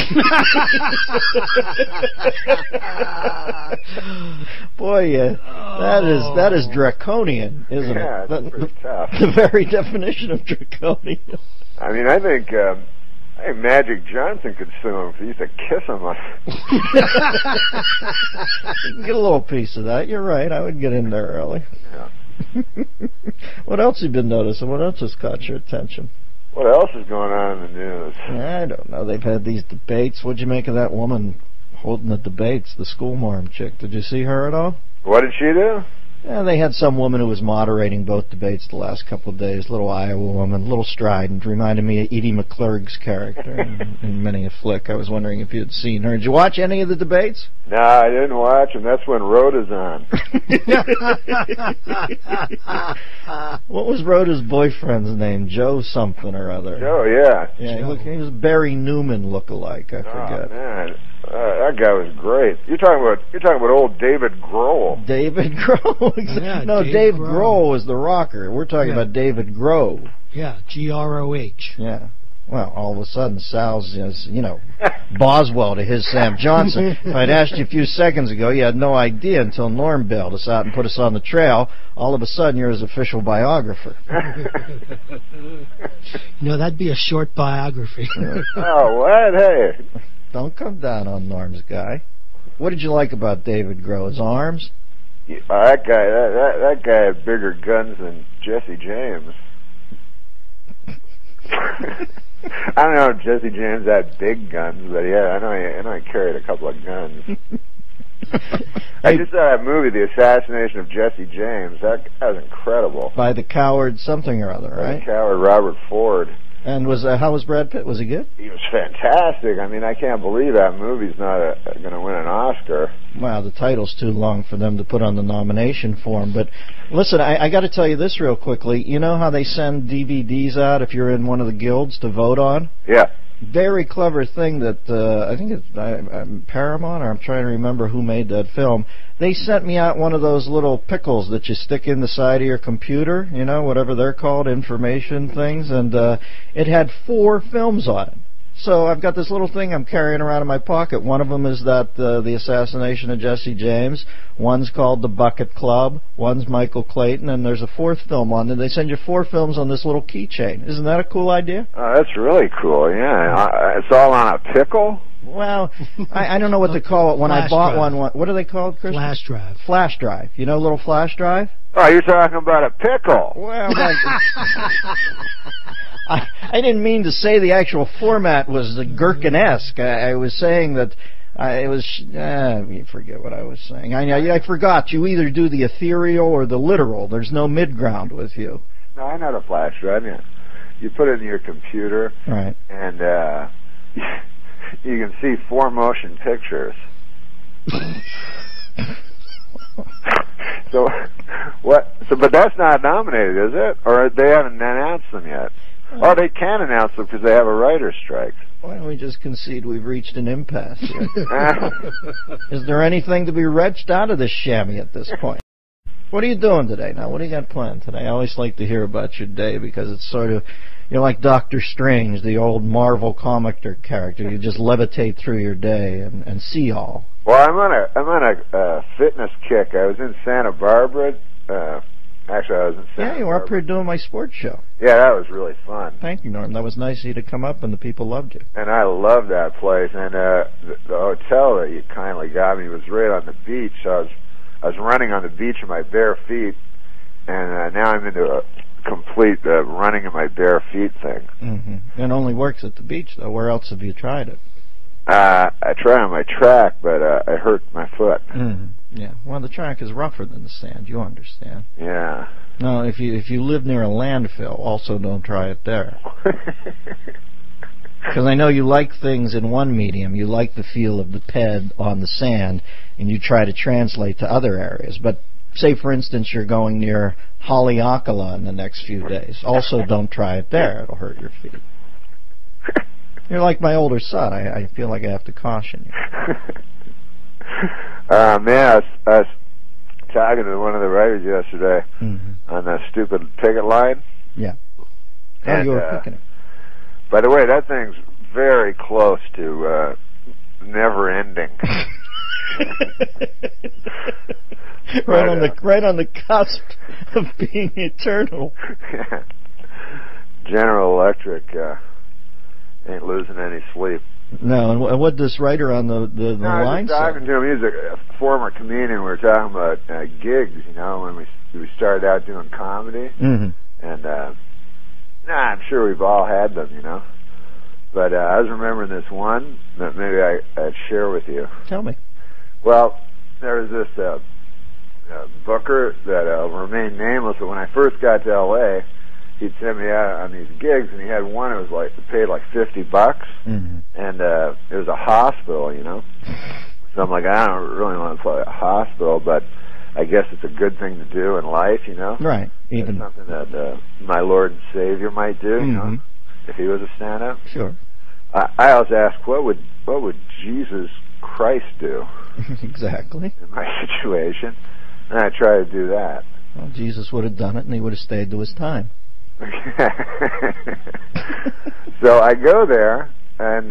Boy, that is draconian, isn't it? Yeah, it's pretty tough. The very definition of draconian. I mean, I think Magic Johnson could sue him if he used to kiss him. You can get a little piece of that. You're right. I would get in there early. Yeah. What else have you been noticing? What else has caught your attention? What else is going on in the news? I don't know. They've had these debates. What'd you make of that woman holding the debates, the school marm chick? Did you see her at all? What did she do? Yeah, they had some woman who was moderating both debates the last couple of days. Little Iowa woman, little strident. Reminded me of Edie McClurg's character in Many a Flick. I was wondering if you had seen her. Did you watch any of the debates? No, I didn't watch them. That's when Rhoda's on. What was Rhoda's boyfriend's name? Joe something or other. Joe, yeah. Yeah, he was Barry Newman look-alike. I forget. Oh, man. That guy was great. You're talking about old David Grohl. David Grohl. Yeah, no, Dave Grohl was the rocker. We're talking about David Groh. Yeah, G-R-O-H. Yeah. Well, all of a sudden, Sal's, Boswell to his Sam Johnson. If I'd asked you a few seconds ago, you had no idea until Norm bailed us out and put us on the trail. All of a sudden, you're his official biographer. That'd be a short biography. Oh, what? Hey. Don't come down on Norm's guy. What did you like about David Groh? His arms? Yeah, that guy had bigger guns than Jesse James. I don't know if Jesse James had big guns, but I know he carried a couple of guns. I just saw that movie, The Assassination of Jesse James. That was incredible. By the coward something or other, right? The coward Robert Ford. And how was Brad Pitt? Was he good? He was fantastic. I mean, I can't believe that movie's not going to win an Oscar. Wow, the title's too long for them to put on the nomination form. But listen, I got to tell you this real quickly. You know how they send DVDs out if you're in one of the guilds to vote on? Yeah. Very clever thing that I think it's Paramount, or I'm trying to remember who made that film. They sent me out one of those little pickles that you stick in the side of your computer, whatever they're called, information things, and it had 4 films on it. So I've got this little thing I'm carrying around in my pocket. One of them is that the assassination of Jesse James. One's called The Bucket Club. One's Michael Clayton, and there's a fourth film on there. They send you 4 films on this little keychain. Isn't that a cool idea? Oh, that's really cool. Yeah, it's all on a pickle. Well, I don't know what to call it. When I bought one, what are they called, Chris? Flash drive. Flash drive. You know, a little flash drive. Oh, you're talking about a pickle. Well, I didn't mean to say the actual format was gherkin-esque. I was saying that it was... forget what I was saying. I forgot. You either do the ethereal or the literal. There's no mid-ground with you. No, I know the flash drive. Yeah. You put it in your computer, right? And you can see 4 motion pictures. So what? So, but that's not nominated, is it? Or they haven't announced them yet? Or they can announce them because they have a writer's strike. Why don't we just concede we've reached an impasse here? Is there anything to be wrenched out of this chamois at this point? What are you doing today now? What do you got planned today? I always like to hear about your day because it's sort of, you're like Doctor Strange, the old Marvel comic character. You just levitate through your day and see all. Well, I'm on a fitness kick. I was in Santa Barbara. Actually, I was in Santa Barbara. Yeah, you were up here doing my sports show. Yeah, that was really fun. Thank you, Norm. That was nice of you to come up, and the people loved you. And I loved that place. And the hotel that you kindly got me was right on the beach. So I was running on the beach in my bare feet, and now I'm into a complete running in my bare feet thing. Mm-hmm. It only works at the beach, though. Where else have you tried it? I tried on my track, but I hurt my foot. Mm-hmm. Yeah. Well, the track is rougher than the sand. You understand? Yeah. No, if you live near a landfill, also don't try it there. Because I know you like things in one medium. You like the feel of the ped on the sand, and you try to translate to other areas. But say, for instance, you're going near Haleakala in the next few days. Also, don't try it there. It'll hurt your feet. You're like my older son. I feel like I have to caution you. Man, I was talking to one of the writers yesterday on that stupid picket line. Yeah. Oh, you were picking it. By the way, that thing's very close to never ending. Right on the cusp of being eternal. Yeah. General Electric ain't losing any sleep. No, and what this writer on the line said? I was talking to him. He's a former comedian. We were talking about gigs, you know, when we started out doing comedy. Mm-hmm. And I'm sure we've all had them, you know. But I was remembering this one that maybe I'd share with you. Tell me. Well, there was this booker that remained nameless, but when I first got to L.A., he'd send me out on these gigs, and he had one that was paid like $50, mm-hmm. and it was a hospital, you know. So I'm like, I don't really want to play a hospital, but I guess it's a good thing to do in life, you know. Right. Even it's something that my Lord and Savior might do, you know, if he was a stand-up. Sure. I always ask, what would Jesus Christ do? Exactly. In my situation, and I try to do that. Well, Jesus would have done it, and he would have stayed to his time. So I go there, and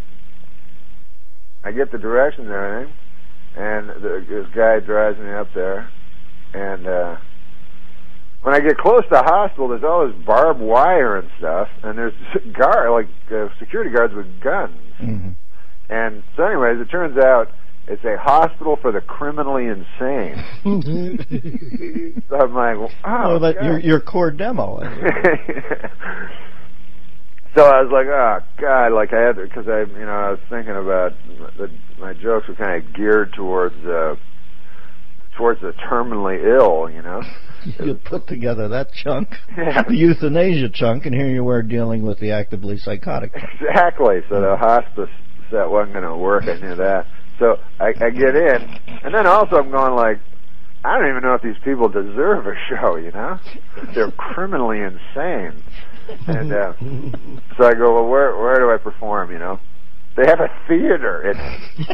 I get the directions and everything, and this guy drives me up there, and when I get close to the hospital, there's all this barbed wire and stuff, and there's security guards with guns. Mm-hmm. And so anyways, it turns out it's a hospital for the criminally insane. So I'm like, your core demo. So I was like, oh God, like I had to, because I was thinking about my jokes were kind of geared towards the terminally ill, you know. You put together that chunk, yeah. The euthanasia chunk, and here you were dealing with the actively psychotic chunk. Exactly. So the hospice set wasn't going to work. I knew that. So I get in, and then also I'm going like, I don't even know if these people deserve a show, you know? They're criminally insane. And so I go, well, where do I perform, you know? They have a theater in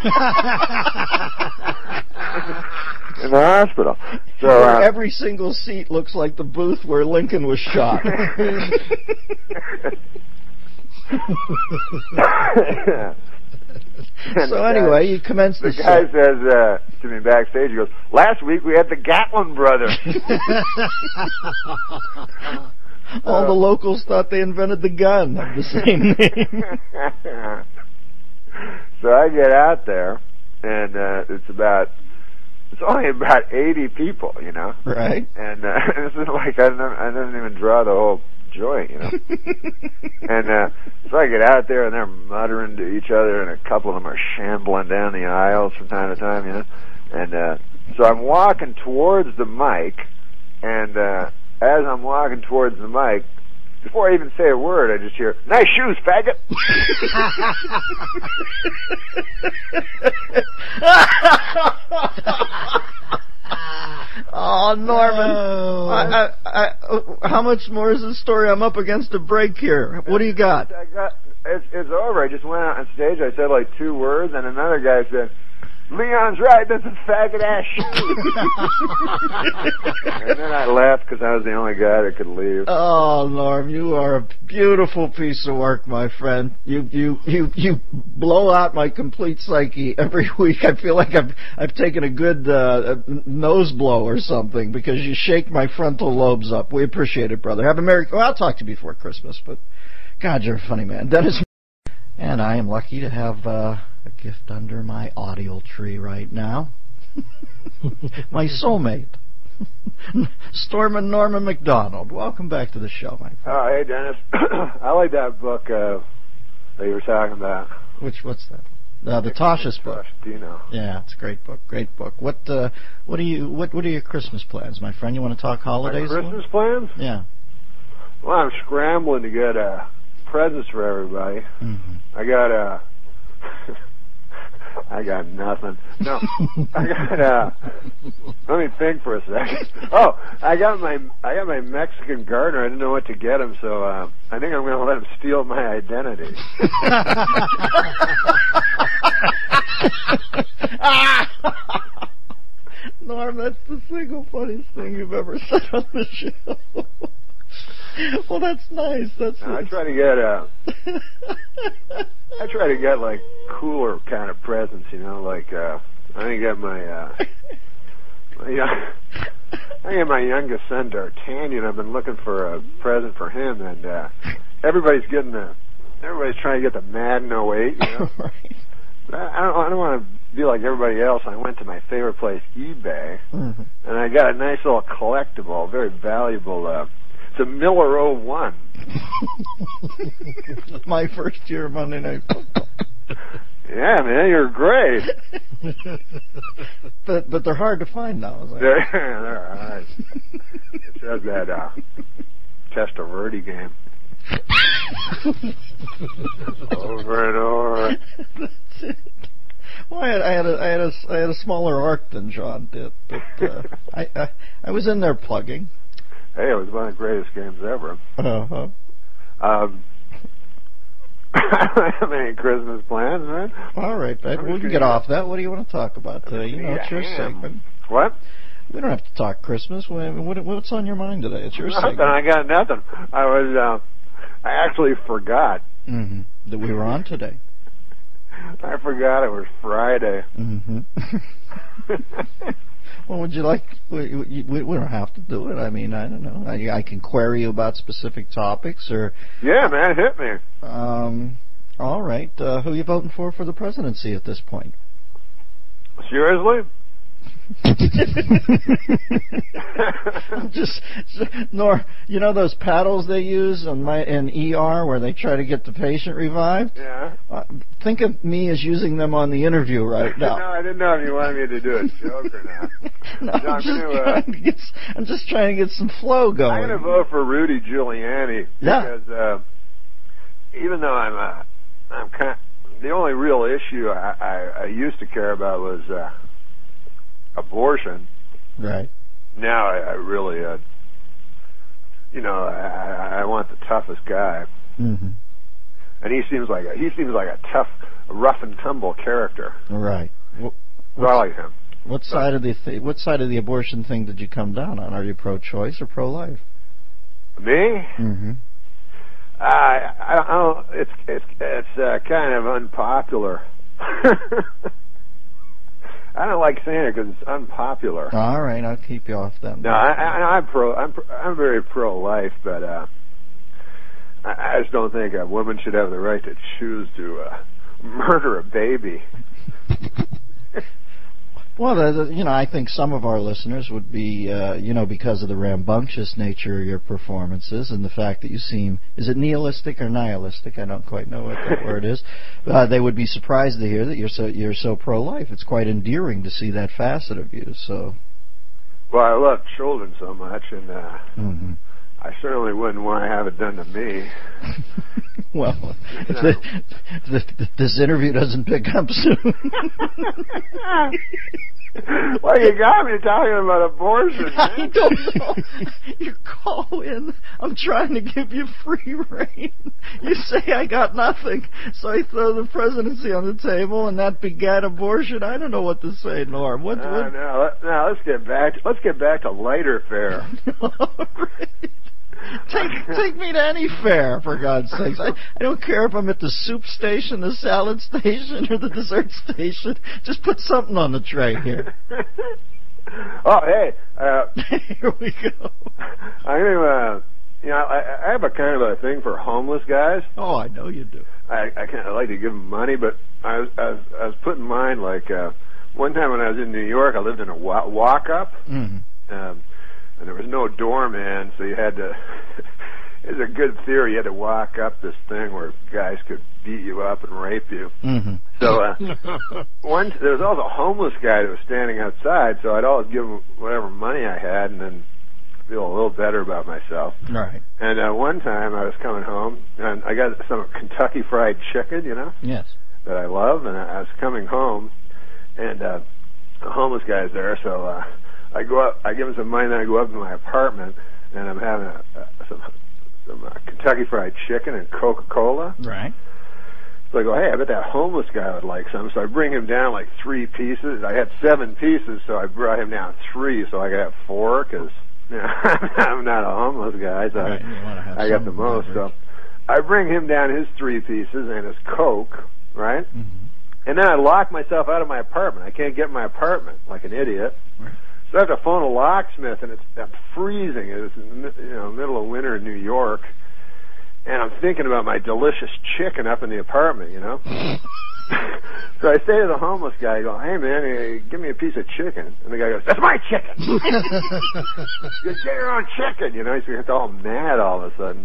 the hospital. So every single seat looks like the booth where Lincoln was shot. So anyway, you commenced the guy says to me backstage, he goes, "Last week we had the Gatlin brothers." All the locals thought they invented the gun of the same name. So I get out there, and it's only about 80 people, you know. Right. And this is like I didn't even draw the whole joint, you know. And so I get out there, and they're muttering to each other, and a couple of them are shambling down the aisles from time to time, you know. And so I'm walking towards the mic, and as I'm walking towards the mic, before I even say a word, I just hear, "Nice shoes, faggot." Oh, Norman. How much more is this story? I'm up against a break here. What do you got? It's over. I just went out on stage. I said like 2 words, and another guy said, "Leon's right, this is faggot-ass shit." And then I left because I was the only guy that could leave. Oh, Norm, you are a beautiful piece of work, my friend. You blow out my complete psyche every week. I feel like I've taken a good nose blow or something because you shake my frontal lobes up. We appreciate it, brother. Have a Merry... Well, I'll talk to you before Christmas, but God, you're a funny man. Dennis... And I am lucky to have a gift under my audio tree right now. My soulmate, Stormin' Norman McDonald. Welcome back to the show, my friend. Oh, hey, Dennis. I like that book that you were talking about. What's that? The Tasha's book. Dino. Yeah, it's a great book. Great book. What are your Christmas plans, my friend? You want to talk holidays? My Christmas plans? Yeah. Well, I'm scrambling to get presents for everybody. Mm-hmm. I got nothing. No, I got. Let me think for a second. Oh, I got my Mexican gardener. I didn't know what to get him, so I think I'm going to let him steal my identity. Norm, that's the single funniest thing you've ever said on the show. Well, that's nice. I try to get like cooler kind of presents, you know, like I think I got my youngest son D'Artagnan. I've been looking for a present for him, and everybody's trying to get the Madden 08, you know. Right. I don't want to be like everybody else. I went to my favorite place, eBay, and I got a nice little collectible, very valuable. It's a Miller 01. My first year of Monday Night Football. Yeah, man, you're great. But they're hard to find now. They're hard. It says that Testaverde game. Over and over. That's it. Well, I had a smaller arc than John did, but I was in there plugging. Hey, it was one of the greatest games ever. Uh-huh. I don't have any Christmas plans, man. All right, babe. We can get off that. What do you want to talk about today? You know, it's your segment. What? We don't have to talk Christmas. What's on your mind today? It's your segment. I got nothing. I actually forgot. Mm-hmm. That we were on today. I forgot it was Friday. Mm-hmm. Well, would you like... We don't have to do it. I mean, I don't know. I can query you about specific topics, or... Yeah, man, hit me. All right. Who are you voting for the presidency at this point? Seriously? You know those paddles they use in ER where they try to get the patient revived? Yeah. Think of me as using them on the interview right now. No, I didn't know if you wanted me to do a joke or not. I'm just trying to get some flow going. I'm going to vote for Rudy Giuliani because even though I'm kind of, the only real issue I used to care about was abortion. Right. Now I really, I want the toughest guy. Mm-hmm. And he seems like a tough, rough and tumble character. Right. So I like him. What side of the abortion thing did you come down on? Are you pro-choice or pro-life? Me? Mm-hmm. I don't. It's kind of unpopular. I don't like saying it because it's unpopular. All right, I'll keep you off that. No, I'm very pro-life, but I just don't think a woman should have the right to choose to murder a baby. Well, I think some of our listeners would be, because of the rambunctious nature of your performances and the fact that you seem, is it nihilistic or nihilistic? I don't quite know what that word is. They would be surprised to hear that you're so pro-life. It's quite endearing to see that facet of you. So. Well, I love children so much, and I certainly wouldn't want to have it done to me. Well, if this interview doesn't pick up soon. Well, you got me talking about abortion. Man. I don't know. You call in. I'm trying to give you free rein. You say I got nothing, so I throw the presidency on the table, and that begat abortion. I don't know what to say, Norm. What? Now let's get back to lighter fare. Take me to any fair, for God's sakes. I don't care if I'm at the soup station, the salad station, or the dessert station. Just put something on the tray here. Oh, hey. Here we go. I have a kind of a thing for homeless guys. Oh, I know you do. I kind of like to give them money, but I was putting in mind, like, one time when I was in New York, I lived in a walk-up. Mm-hmm. And there was no doorman, so you had to. It's a good theory. You had to walk up this thing where guys could beat you up and rape you. Mm-hmm. So there was also a homeless guy that was standing outside, so I'd always give him whatever money I had, and then feel a little better about myself. Right. And one time I was coming home, and I got some Kentucky Fried Chicken, Yes. that I love, and I was coming home, and a homeless guy's there, so. I go up. I give him some money, then I go up to my apartment, and I'm having some Kentucky Fried Chicken and Coca-Cola. Right. So I go, hey, I bet that homeless guy would like some. So I bring him down like 3 pieces. I had 7 pieces, so I brought him down 3, so I could have 4 because I'm not a homeless guy, so right. I got the most. So I bring him down his 3 pieces and his Coke, right? Mm-hmm. And then I lock myself out of my apartment. I can't get in my apartment like an idiot. Right. So I have to phone a locksmith, and I'm freezing. It's middle of winter in New York, and I'm thinking about my delicious chicken up in the apartment, So I say to the homeless guy, I go, hey, man, give me a piece of chicken. And the guy goes, that's my chicken. You get your own chicken, So he gets all mad all of a sudden.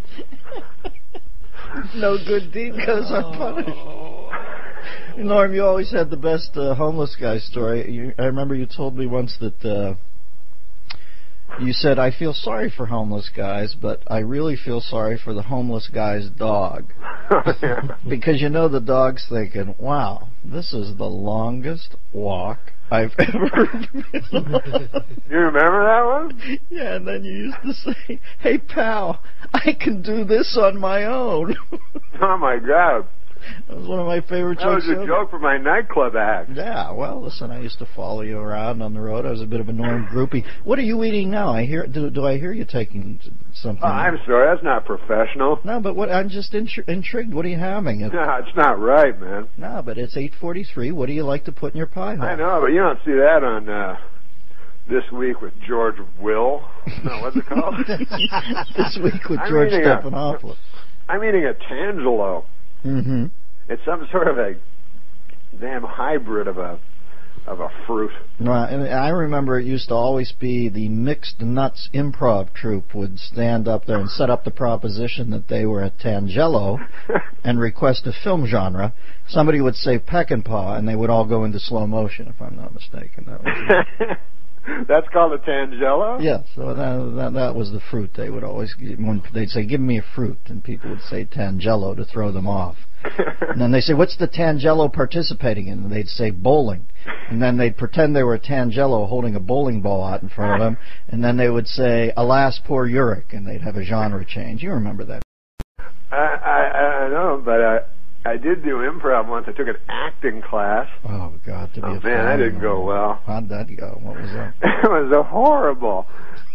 No good deed goes unpunished. Norm, you always had the best homeless guy story. I remember you told me once that you said, I feel sorry for homeless guys, but I really feel sorry for the homeless guy's dog. Because the dog's thinking, wow, this is the longest walk I've ever been on. You remember that one? Yeah, and then you used to say, hey, pal, I can do this on my own. Oh, my God. That was one of my favorite jokes. That was a joke for my nightclub act. Yeah, well, listen, I used to follow you around on the road. I was a bit of a Norm groupie. What are you eating now? Do I hear you taking something? I'm sorry, that's not professional. No, but I'm just intrigued. What are you having? No, it's not right, man. No, but it's 8:43. What do you like to put in your pie hole? I know, but you don't see that on This Week with George Will. No, what's it called? This Week with George Stephanopoulos. I'm eating a Tangelo. Mm-hmm. It's some sort of a damn hybrid of a fruit. Right, and I remember it used to always be the Mixed Nuts Improv Troupe would stand up there and set up the proposition that they were a Tangelo and request a film genre. Somebody would say Peckinpah, and they would all go into slow motion, if I'm not mistaken. That was That's called a Tangelo? Yeah, so that was the fruit they would always give. When they'd say, give me a fruit, and people would say Tangelo to throw them off. And then they say, what's the Tangelo participating in? And they'd say, bowling. And then they'd pretend they were a Tangelo holding a bowling ball out in front of them. And then they would say, alas, poor Uric. And they'd have a genre change. You remember that. I know, but I did do improv once. I took an acting class. Oh, God. Man, that didn't go well. How'd that go? What was that? It was horrible.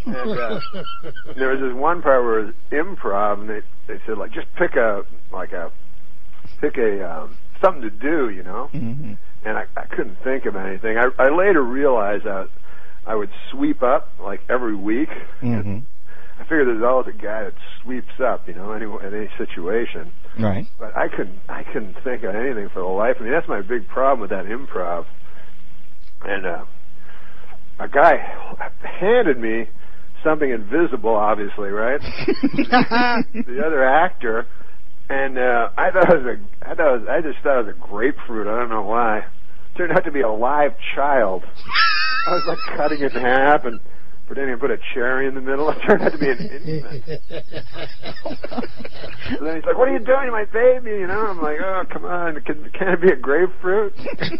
And there was this one part where it was improv, and they said, like, just pick a something to do, you know? Mm-hmm. And I couldn't think of anything. I later realized that I would sweep up, like, every week. Mm-hmm. I figured there's always a guy that sweeps up, you know, in any situation. Right. But I couldn't think of anything for the life of me. That's my big problem with that improv. And a guy handed me something invisible, obviously, right? The other actor, and I just thought it was a grapefruit. I don't know why. It turned out to be a live child. I was like cutting it in half and pretending to put a cherry in the middle. It turned out to be an infant. So then he's like, "What are you doing, my baby?" You know, I'm like, "Oh, come on, can it be a grapefruit?"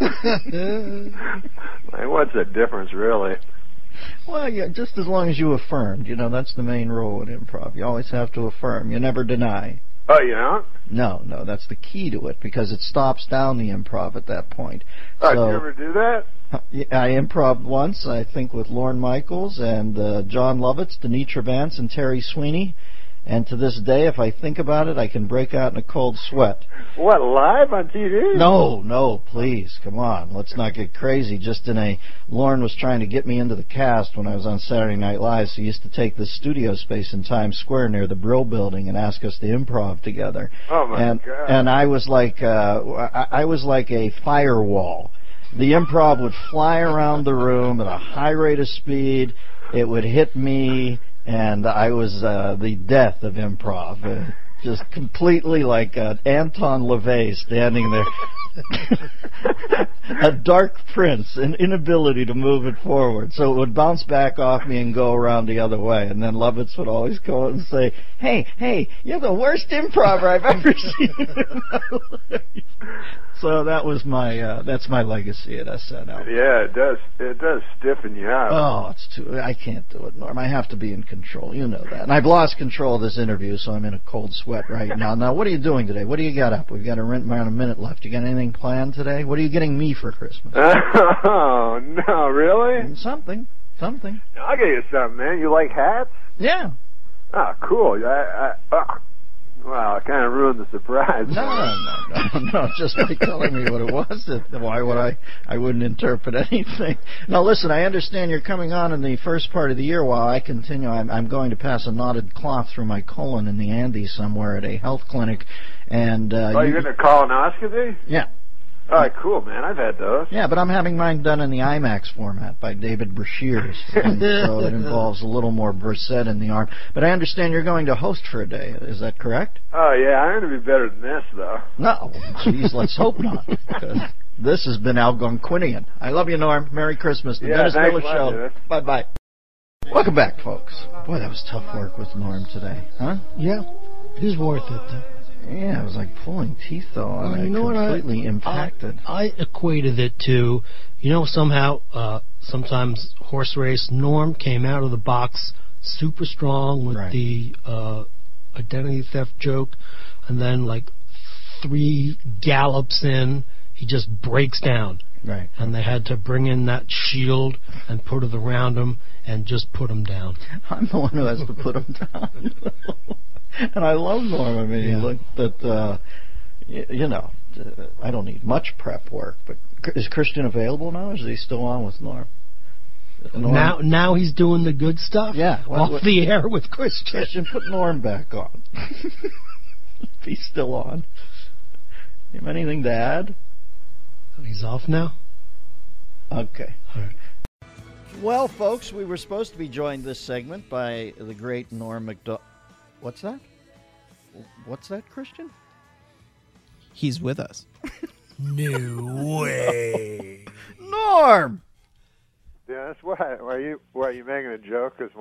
Like, what's the difference, really? Well, yeah, just as long as you affirmed. You know, that's the main rule in improv. You always have to affirm. You never deny. Oh, you know? No, that's the key to it, because it stops down the improv at that point. Oh, did you ever do that? I improv once, I think, with Lorne Michaels and John Lovitz, Denitra Vance, and Terry Sweeney. And to this day, if I think about it, I can break out in a cold sweat. What, live on TV? No, please, come on. Let's not get crazy. Lorne was trying to get me into the cast when I was on Saturday Night Live, so he used to take this studio space in Times Square near the Brill Building and ask us to improv together. Oh, my God. And I was like a firewall. The improv would fly around the room at a high rate of speed. It would hit me, and I was the death of improv. Just completely like Anton LaVey standing there. A dark prince, an inability to move it forward. So it would bounce back off me and go around the other way. And then Lovitz would always go and say, hey, you're the worst improver I've ever seen in my life. So that's my legacy at SNL. Yeah, it does stiffen you up. Oh, I can't do it, Norm. I have to be in control. You know that. And I've lost control of this interview, so I'm in a cold sweat right now. Now, what are you doing today? What do you got up? We've got around a minute left. You got anything planned today? What are you getting me for Christmas? Oh, no, really? Something. I'll get you something, man. You like hats? Yeah. Oh, cool. Well, it kind of ruined the surprise. No. Just by telling me what it was, why would I wouldn't interpret anything. Now, listen, I understand you're coming on in the first part of the year while I continue. I'm going to pass a knotted cloth through my colon in the Andes somewhere at a health clinic. And you're getting a colonoscopy? Yeah. All right, cool, man. I've had those. Yeah, but I'm having mine done in the IMAX format by David Brashears. So it involves a little more Brissett in the arm. But I understand you're going to host for a day. Is that correct? Oh, yeah. I'm going to be better than this, though. No. Jeez, let's hope not. Because this has been Algonquinian. I love you, Norm. Merry Christmas. The Dennis Miller Show. Bye-bye. Welcome back, folks. Boy, that was tough work with Norm today. Huh? Yeah. It is worth it, though. Yeah, it was like pulling teeth, though. Completely impacted. I equated it to, somehow, sometimes horse race. Norm came out of the box super strong with the identity theft joke, and then, like, 3 gallops in, he just breaks down. Right. And they had to bring in that shield and put it around him and just put him down. I'm the one who has to put him down. And I love Norm. I mean, he looked at, I don't need much prep work, but is Christian available now, or is he still on with Norm? Now he's doing the good stuff? Yeah. Off the air with Christian. Christian, put Norm back on. If he's still on. You have anything to add? He's off now? Okay. All right. Well, folks, we were supposed to be joined this segment by the great Norm Macdonald. What's that? What's that, Christian? He's with us. No way. Norm! Yeah, that's why. Why are you making a joke? Because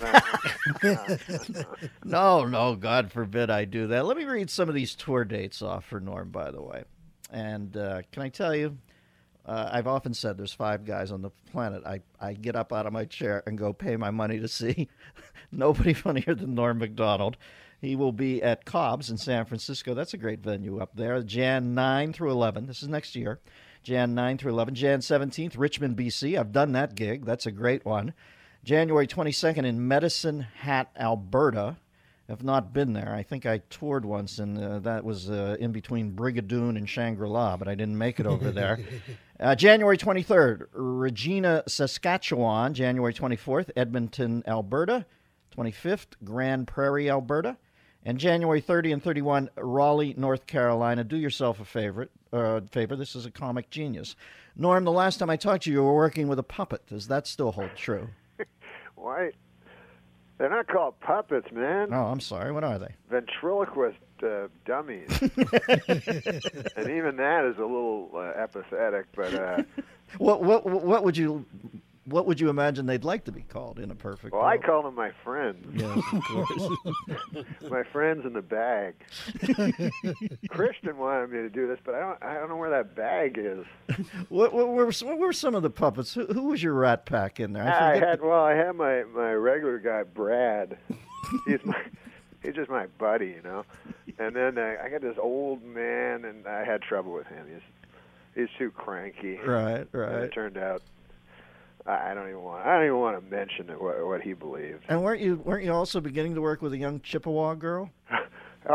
sometimes. No, God forbid I do that. Let me read some of these tour dates off for Norm, by the way. And can I tell you, I've often said there's 5 guys on the planet I get up out of my chair and go pay my money to see. Nobody funnier than Norm Macdonald. He will be at Cobb's in San Francisco. That's a great venue up there. Jan 9 through 11. This is next year. Jan 9 through 11. Jan 17th, Richmond, BC. I've done that gig. That's a great one. January 22nd in Medicine Hat, Alberta. Have not been there. I think I toured once, and that was in between Brigadoon and Shangri-La, but I didn't make it over there. January 23rd, Regina, Saskatchewan. January 24th, Edmonton, Alberta. 25th, Grand Prairie, Alberta. And January 30 and 31, Raleigh, North Carolina. Do yourself a favor. This is a comic genius. Norm, the last time I talked to you, you were working with a puppet. Does that still hold true? Why? They're not called puppets, man. Oh, I'm sorry. What are they? Ventriloquist dummies. And even that is a little apathetic. But what would you imagine they'd like to be called in a perfect world? I call them my friends. Yes, of course. My friends in the bag. Christian wanted me to do this, but I don't know where that bag is. What were some of the puppets? Who was your Rat Pack in there? I had my regular guy Brad. He's just my buddy, you know. And then I got this old man, and I had trouble with him. He's too cranky. Right. And it turned out I don't even want to mention what he believed. And weren't you also beginning to work with a young Chippewa girl? Oh.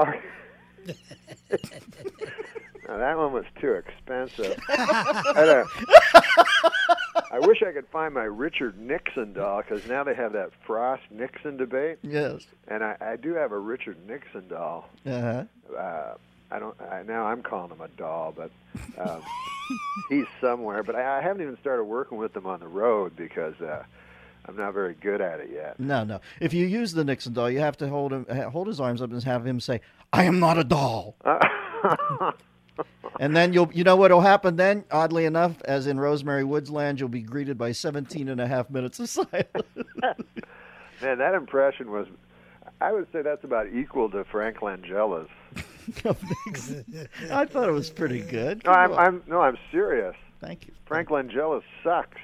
No, that one was too expensive. I wish I could find my Richard Nixon doll, because now they have that Frost-Nixon debate. Yes. And I do have a Richard Nixon doll. Uh-huh. Now I'm calling him a doll, but he's somewhere. But I haven't even started working with him on the road because I'm not very good at it yet. No. If you use the Nixon doll, you have to hold his arms up and have him say, "I am not a doll." And then you know what'll happen then? Oddly enough, as in Rosemary Woods Land, you'll be greeted by 17 and a half minutes of silence. Man, that impression was, I would say that's about equal to Frank Langella's. I thought it was pretty good. No, I'm serious. Thank you. Frank Langella sucks.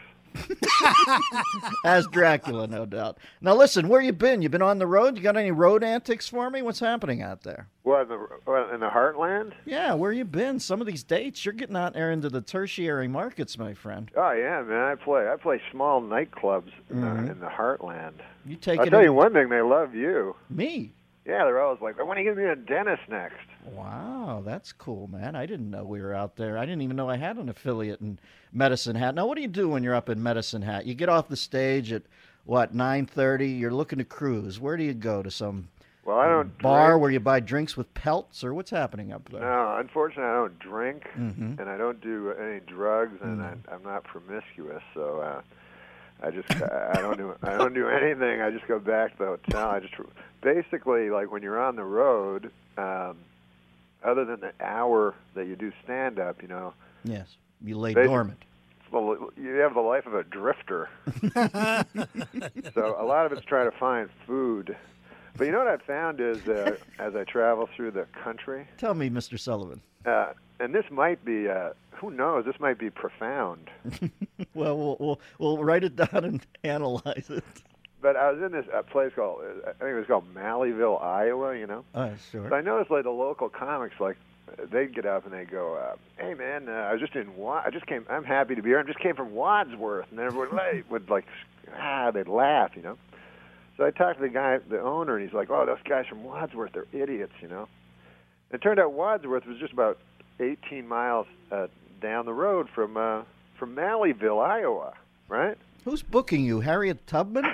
As Dracula, no doubt. Now listen, where you been? You been on the road? You got any road antics for me? What's happening out there? What, in the heartland? Yeah, where you been? Some of these dates, you're getting out there into the tertiary markets, my friend. Oh yeah, man. I play small nightclubs in the heartland. I'll tell you one thing, they love you. Me? Yeah, they're always like, when are you going to be a dentist next? Wow, that's cool, man. I didn't know we were out there. I didn't even know I had an affiliate in Medicine Hat. Now, what do you do when you're up in Medicine Hat? You get off the stage at, 9:30? You're looking to cruise. Where do you go? To some bar where you buy drinks with pelts, or what's happening up there? No, unfortunately, I don't drink, and I don't do any drugs, and I'm not promiscuous, so I don't do anything. I just go back to the hotel. Basically, like when you're on the road, other than the hour that you do stand-up, you know. Yes, you lay dormant. Well, you have the life of a drifter. So a lot of it's trying to find food. But you know what I've found is, as I travel through the country. Tell me, Mr. Sullivan. And this might be, who knows, this might be profound. Well, we'll write it down and analyze it. But I was in this place called, I think it was called Malleyville, Iowa, you know? Oh, sure. So I noticed, like, the local comics, like, they'd get up and they'd go, hey, man, I'm happy to be here. I just came from Wadsworth. And everyone would they'd laugh, you know? So I talked to the owner, and he's like, oh, those guys from Wadsworth, they're idiots, you know? It turned out Wadsworth was just about 18 miles down the road from Malleyville, Iowa, right? Who's booking you, Harriet Tubman?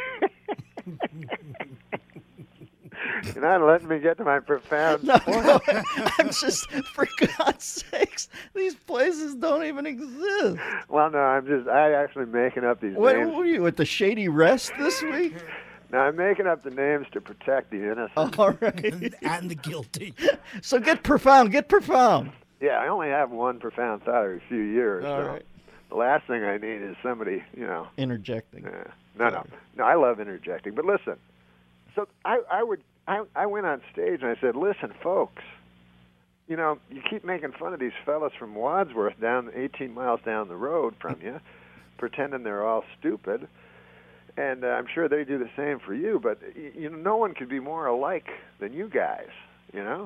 You're not letting me get to my profound point. I'm just, for God's sakes, these places don't even exist. Well, no, I'm actually making up these names. What are you, at the Shady Rest this week? No, I'm making up the names to protect the innocent. All right. And the guilty. So get profound. Yeah, I only have one profound thought every few years. All right. The last thing I need is somebody, you know. Interjecting. No, I love interjecting. But listen, so I went on stage and I said, listen, folks, you know, you keep making fun of these fellas from Wadsworth 18 miles down the road from you, pretending they're all stupid. And I'm sure they do the same for you, but you know, no one could be more alike than you guys, you know?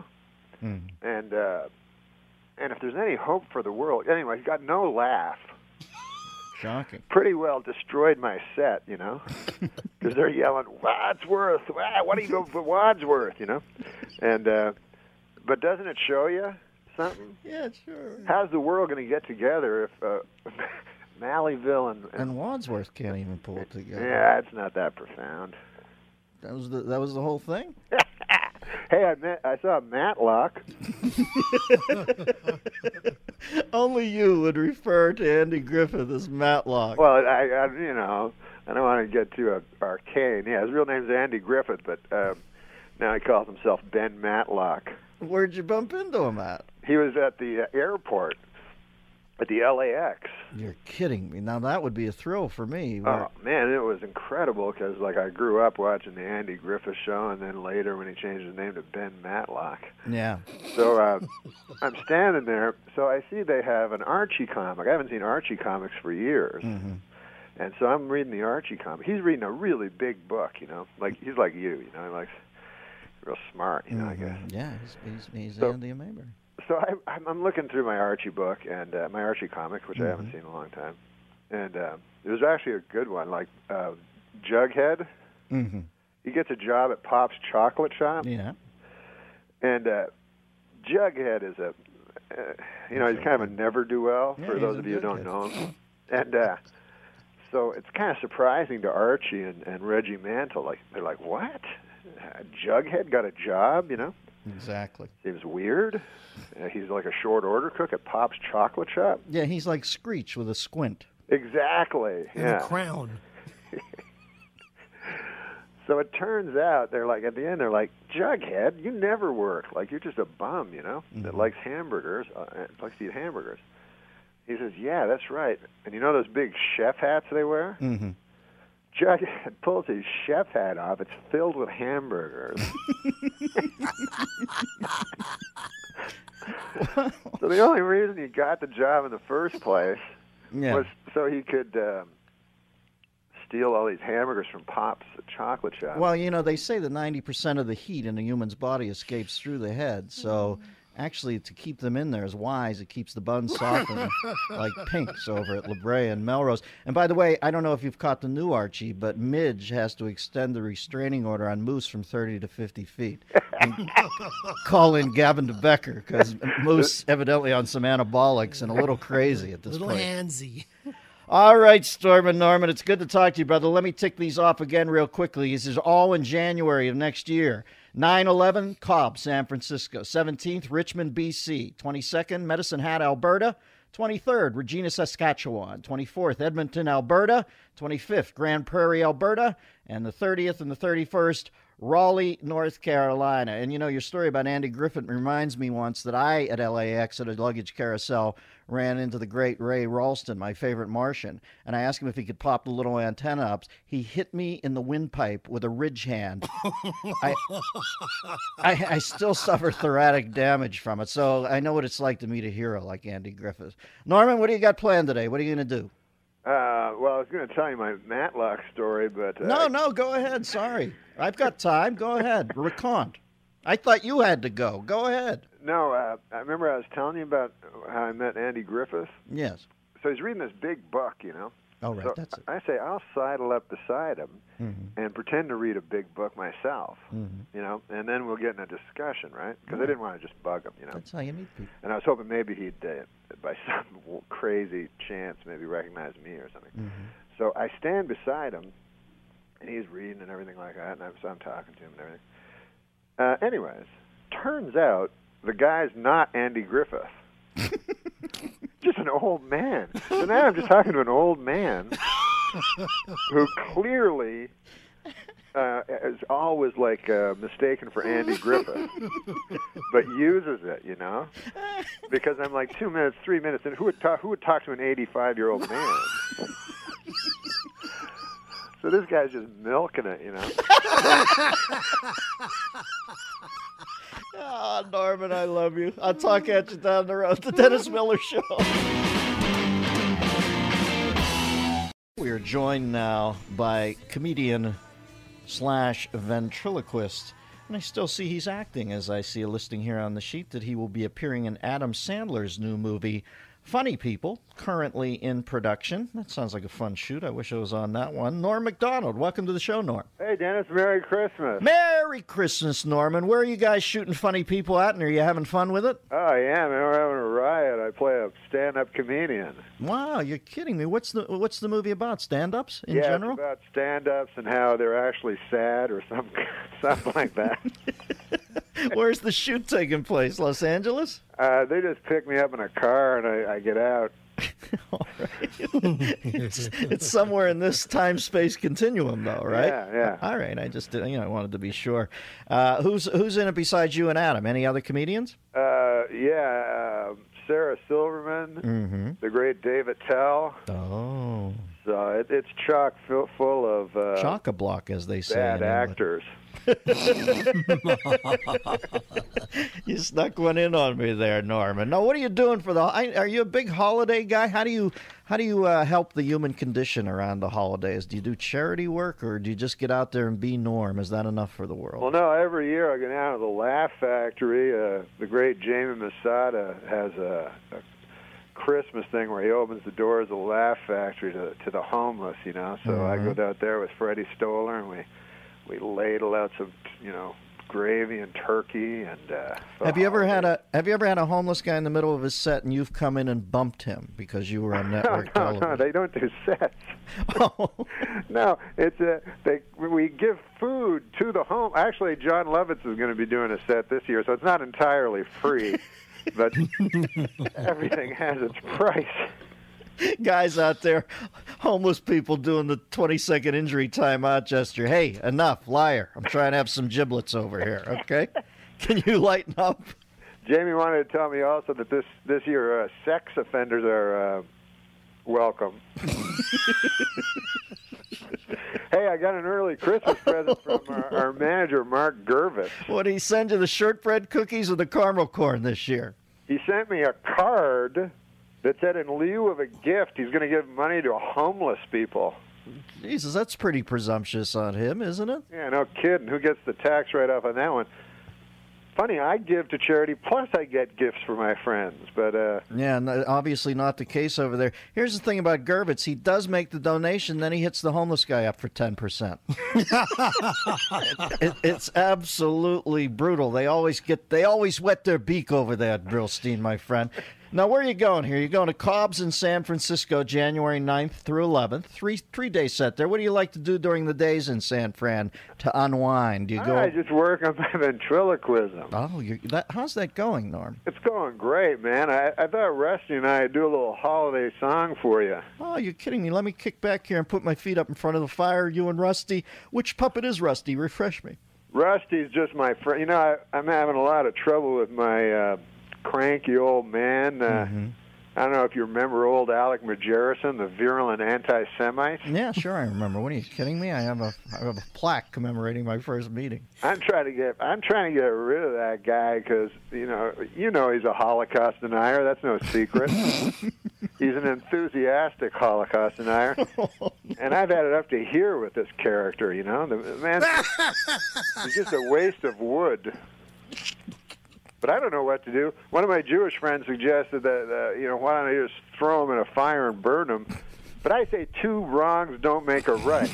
And if there's any hope for the world, anyway, he got no laugh. Shocking. Pretty well destroyed my set, you know, because they're yelling, Wadsworth, what do you go for Wadsworth, you know? And, but doesn't it show you something? Yeah, sure. How's the world going to get together if Malleyville and Wadsworth can't even pull it together? Yeah, it's not that profound. That was the whole thing? Hey, I saw Matlock. Only you would refer to Andy Griffith as Matlock. Well, I you know, I don't want to get too arcane. Yeah, his real name's Andy Griffith, but now he calls himself Ben Matlock. Where'd you bump into him at? He was at the airport at the LAX. You're kidding me. Now that would be a thrill for me. Oh man, it was incredible because like I grew up watching the Andy Griffith Show, and then later when he changed his name to Ben Matlock. Yeah. So I'm standing there. So I see they have an Archie comic. I haven't seen Archie comics for years. Mm-hmm. And so I'm reading the Archie comic. He's reading a really big book, you know. Like he's like you know, like real smart, you know. I guess. Yeah, he's Andy Mayberry. So I'm looking through my Archie book and my Archie comic, which I haven't seen in a long time, and it was actually a good one. Like Jughead, he gets a job at Pop's Chocolate Shop. Yeah, and Jughead is he's kind of a never-do-well for those of you who don't know him, and so it's kind of surprising to Archie and Reggie Mantle. Like they're like, what? Jughead got a job, you know? Exactly. Seems weird. He's like a short order cook at Pop's Chocolate Shop. Yeah, he's like Screech with a squint. Exactly. And a crown. So it turns out they're like at the end they're like, Jughead, you never work. Like you're just a bum, you know, that likes hamburgers, likes to eat hamburgers. He says, yeah, that's right. And you know those big chef hats they wear? Mm-hmm. Jughead pulls his chef hat off. It's filled with hamburgers. So the only reason he got the job in the first place was so he could steal all these hamburgers from Pop's Chocolate Shop. Well, you know, they say that 90% of the heat in a human's body escapes through the head, so actually to keep them in there is wise. It keeps the buns softened like Pink's over at La Brea and Melrose. And by the way, I don't know if you've caught the new Archie, but Midge has to extend the restraining order on Moose from 30 to 50 feet. And call in Gavin DeBecker because Moose evidently on some anabolics and a little crazy at this point. Little handsy. All right, Storm and Norman, it's good to talk to you, brother. Let me tick these off again real quickly. This is all in January of next year. 9/11, Cobb, San Francisco. 17th, Richmond, BC. 22nd, Medicine Hat, Alberta. 23rd, Regina, Saskatchewan. 24th, Edmonton, Alberta. 25th, Grand Prairie, Alberta. And the 30th and the 31st, Raleigh, North Carolina. And you know, your story about Andy Griffith reminds me once that I, at LAX, at a luggage carousel, ran into the great Ray Ralston, my favorite Martian, and I asked him if he could pop the little antenna up. He hit me in the windpipe with a ridge hand. I still suffer thoracic damage from it, so I know what it's like to meet a hero like Andy Griffith. Norman, what do you got planned today? What are you going to do? Well, I was going to tell you my Matlock story, but... No, go ahead. Sorry. I've got time. Go ahead. Recount. I thought you had to go. Go ahead. No, I remember I was telling you about how I met Andy Griffith. Yes. So he's reading this big book, you know. Oh, right, so that's it. I say I'll sidle up beside him and pretend to read a big book myself, you know, and then we'll get in a discussion, right? Because I didn't want to just bug him, you know. That's how you meet people. And I was hoping maybe he'd, by some crazy chance, maybe recognize me or something. So I stand beside him, and he's reading and everything like that, and I'm talking to him and everything. Anyways, turns out the guy's not Andy Griffith. Just an old man. So now I'm just talking to an old man who clearly is always like mistaken for Andy Griffith, but uses it, you know, because I'm like 2 minutes, 3 minutes, and who would talk to an 85-year-old man? So this guy's just milking it, you know. Oh, Norman, I love you. I'll talk at you down the road. The Dennis Miller Show. We are joined now by comedian / ventriloquist. And I still see he's acting, as I see a listing here on the sheet that he will be appearing in Adam Sandler's new movie, Funny People, currently in production. That sounds like a fun shoot. I wish I was on that one. Norm MacDonald, welcome to the show, Norm. Hey, Dennis, Merry Christmas. Merry Christmas, Norman. Where are you guys shooting Funny People at, and are you having fun with it? Oh, yeah, man, we're having a riot. I play a stand-up comedian. Wow, you're kidding me. What's the movie about? Stand-ups in general? It's about stand-ups and how they're actually sad or something like that. Where's the shoot taking place? Los Angeles? They just pick me up in a car and I get out. All right. It's somewhere in this time-space continuum, though, right? Yeah. All right. I just I wanted to be sure. Who's in it besides you and Adam? Any other comedians? Sarah Silverman, the great David Tell. Oh. So it's chock full of chock-a-block, as they say. Bad actors. You snuck one in on me there, Norman. Now, what are you doing for are you a big holiday guy? How do you help the human condition around the holidays? Do you do charity work, or do you just get out there and be Norm? Is that enough for the world? Well, no. Every year I go down to the Laugh Factory. The great Jamie Masada has a Christmas thing where he opens the doors of the Laugh Factory to the homeless. So I go down there with Freddie Stoller, and we ladle out some, gravy and turkey and. Have you ever had a homeless guy in the middle of his set and you've come in and bumped him because you were on network television? No, they don't do sets. Oh. No, we give food to the home. Actually, John Lovitz is going to be doing a set this year, so it's not entirely free, but everything has its price. Guys out there, homeless people doing the 20-second injury timeout gesture. Hey, enough, liar. I'm trying to have some giblets over here, okay? Can you lighten up? Jamie wanted to tell me also that this year sex offenders are welcome. Hey, I got an early Christmas present from our manager, Mark Gervis. What, did he send you, the shortbread cookies or the caramel corn this year? He sent me a card that said in lieu of a gift, he's going to give money to homeless people. Jesus, that's pretty presumptuous on him, isn't it? Yeah, no kidding. Who gets the tax write-off on that one? Funny, I give to charity, plus I get gifts for my friends. But yeah, obviously not the case over there. Here's the thing about Gervitz. He does make the donation, then he hits the homeless guy up for 10%. It's absolutely brutal. They always wet their beak over there at Brillstein, my friend. Now, where are you going here? You're going to Cobb's in San Francisco, January 9th through 11th. Three-day set there. What do you like to do during the days in San Fran to unwind? Do you go? I just work on my ventriloquism. Oh, how's that going, Norm? It's going great, man. I thought Rusty and I would do a little holiday song for you. Oh, you're kidding me. Let me kick back here and put my feet up in front of the fire, you and Rusty. Which puppet is Rusty? Refresh me. Rusty's just my friend. I'm having a lot of trouble with my cranky old man. I don't know if you remember old Alec Majerison, the virulent anti-Semite. Yeah, sure, I remember. What, are you kidding me? I have a plaque commemorating my first meeting. I'm trying to get rid of that guy because you know he's a Holocaust denier. That's no secret. He's an enthusiastic Holocaust denier, and I've had it up to here with this character. The man, he's just a waste of wood. But I don't know what to do. One of my Jewish friends suggested that, why don't I just throw him in a fire and burn him? But I say two wrongs don't make a right.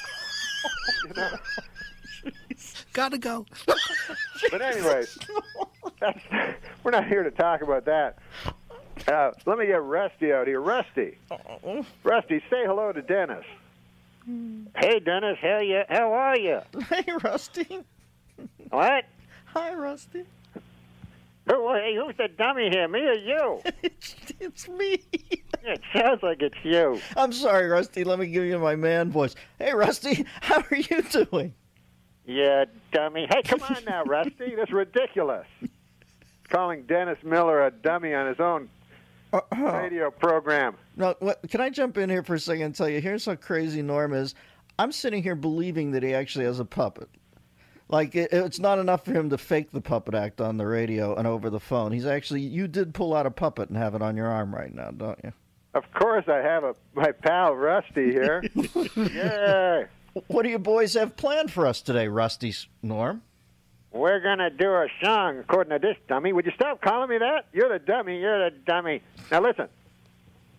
Gotta go. But anyway, we're not here to talk about that. Let me get Rusty out here. Rusty, say hello to Dennis. Hey, Dennis, how are you? Hey, Rusty. What? Hi, Rusty. Who's the dummy here, me or you? It's me. It sounds like it's you. I'm sorry, Rusty. Let me give you my man voice. Hey, Rusty, how are you doing? Yeah, dummy. Hey, come on now, Rusty. That's ridiculous. Calling Dennis Miller a dummy on his own radio program. Now, can I jump in here for a second and tell you, here's how crazy Norm is. I'm sitting here believing that he actually has a puppet. Like, it's not enough for him to fake the puppet act on the radio and over the phone. You did pull out a puppet and have it on your arm right now, don't you? Of course I have my pal Rusty here. Yay! What do you boys have planned for us today, Rusty, Norm? We're going to do a song according to this dummy. Would you stop calling me that? You're the dummy. Now listen,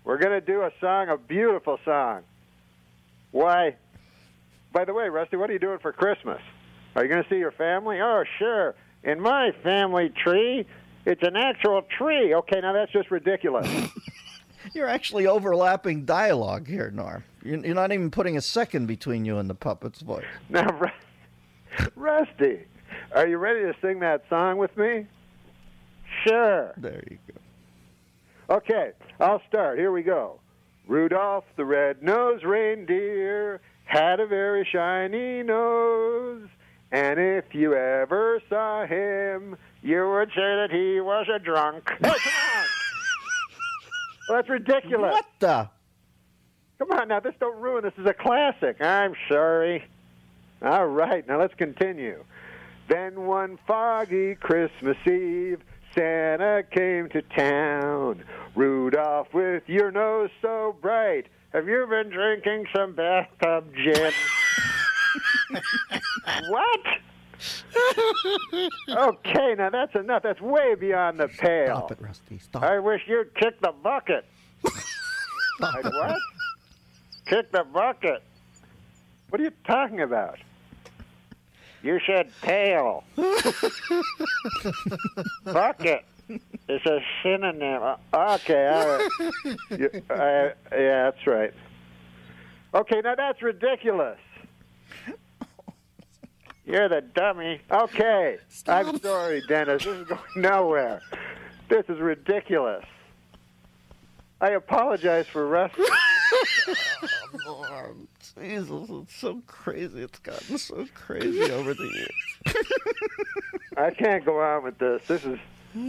We're going to do a song, a beautiful song. Why? By the way, Rusty, what are you doing for Christmas? Are you going to see your family? Oh, sure. In my family tree, it's an actual tree. Okay, now that's just ridiculous. You're actually overlapping dialogue here, Norm. You're not even putting a second between you and the puppet's voice. Now, Rusty, are you ready to sing that song with me? Sure. There you go. Okay, I'll start. Here we go. Rudolph the red-nosed reindeer had a very shiny nose, and if you ever saw him, you would say that he was a drunk. Oh, come on! Well, that's ridiculous. What the? Come on now, this don't ruin. This is a classic. I'm sorry. All right, now let's continue. Then one foggy Christmas Eve, Santa came to town. Rudolph, with your nose so bright, have you been drinking some bathtub gin? What? Okay, now that's enough. That's way beyond the pale. Stop it, Rusty. Stop. I wish you'd kick the bucket. Like what? Kick the bucket. What are you talking about? You said pale. Bucket. It's a synonym. Okay, all right. Yeah, that's right. Okay, now that's ridiculous. You're the dummy. Okay. Stop. I'm sorry, Dennis. This is going nowhere. This is ridiculous. I apologize for wrestling. Norm, Jesus, it's so crazy. It's gotten so crazy over the years. I can't go on with this. This is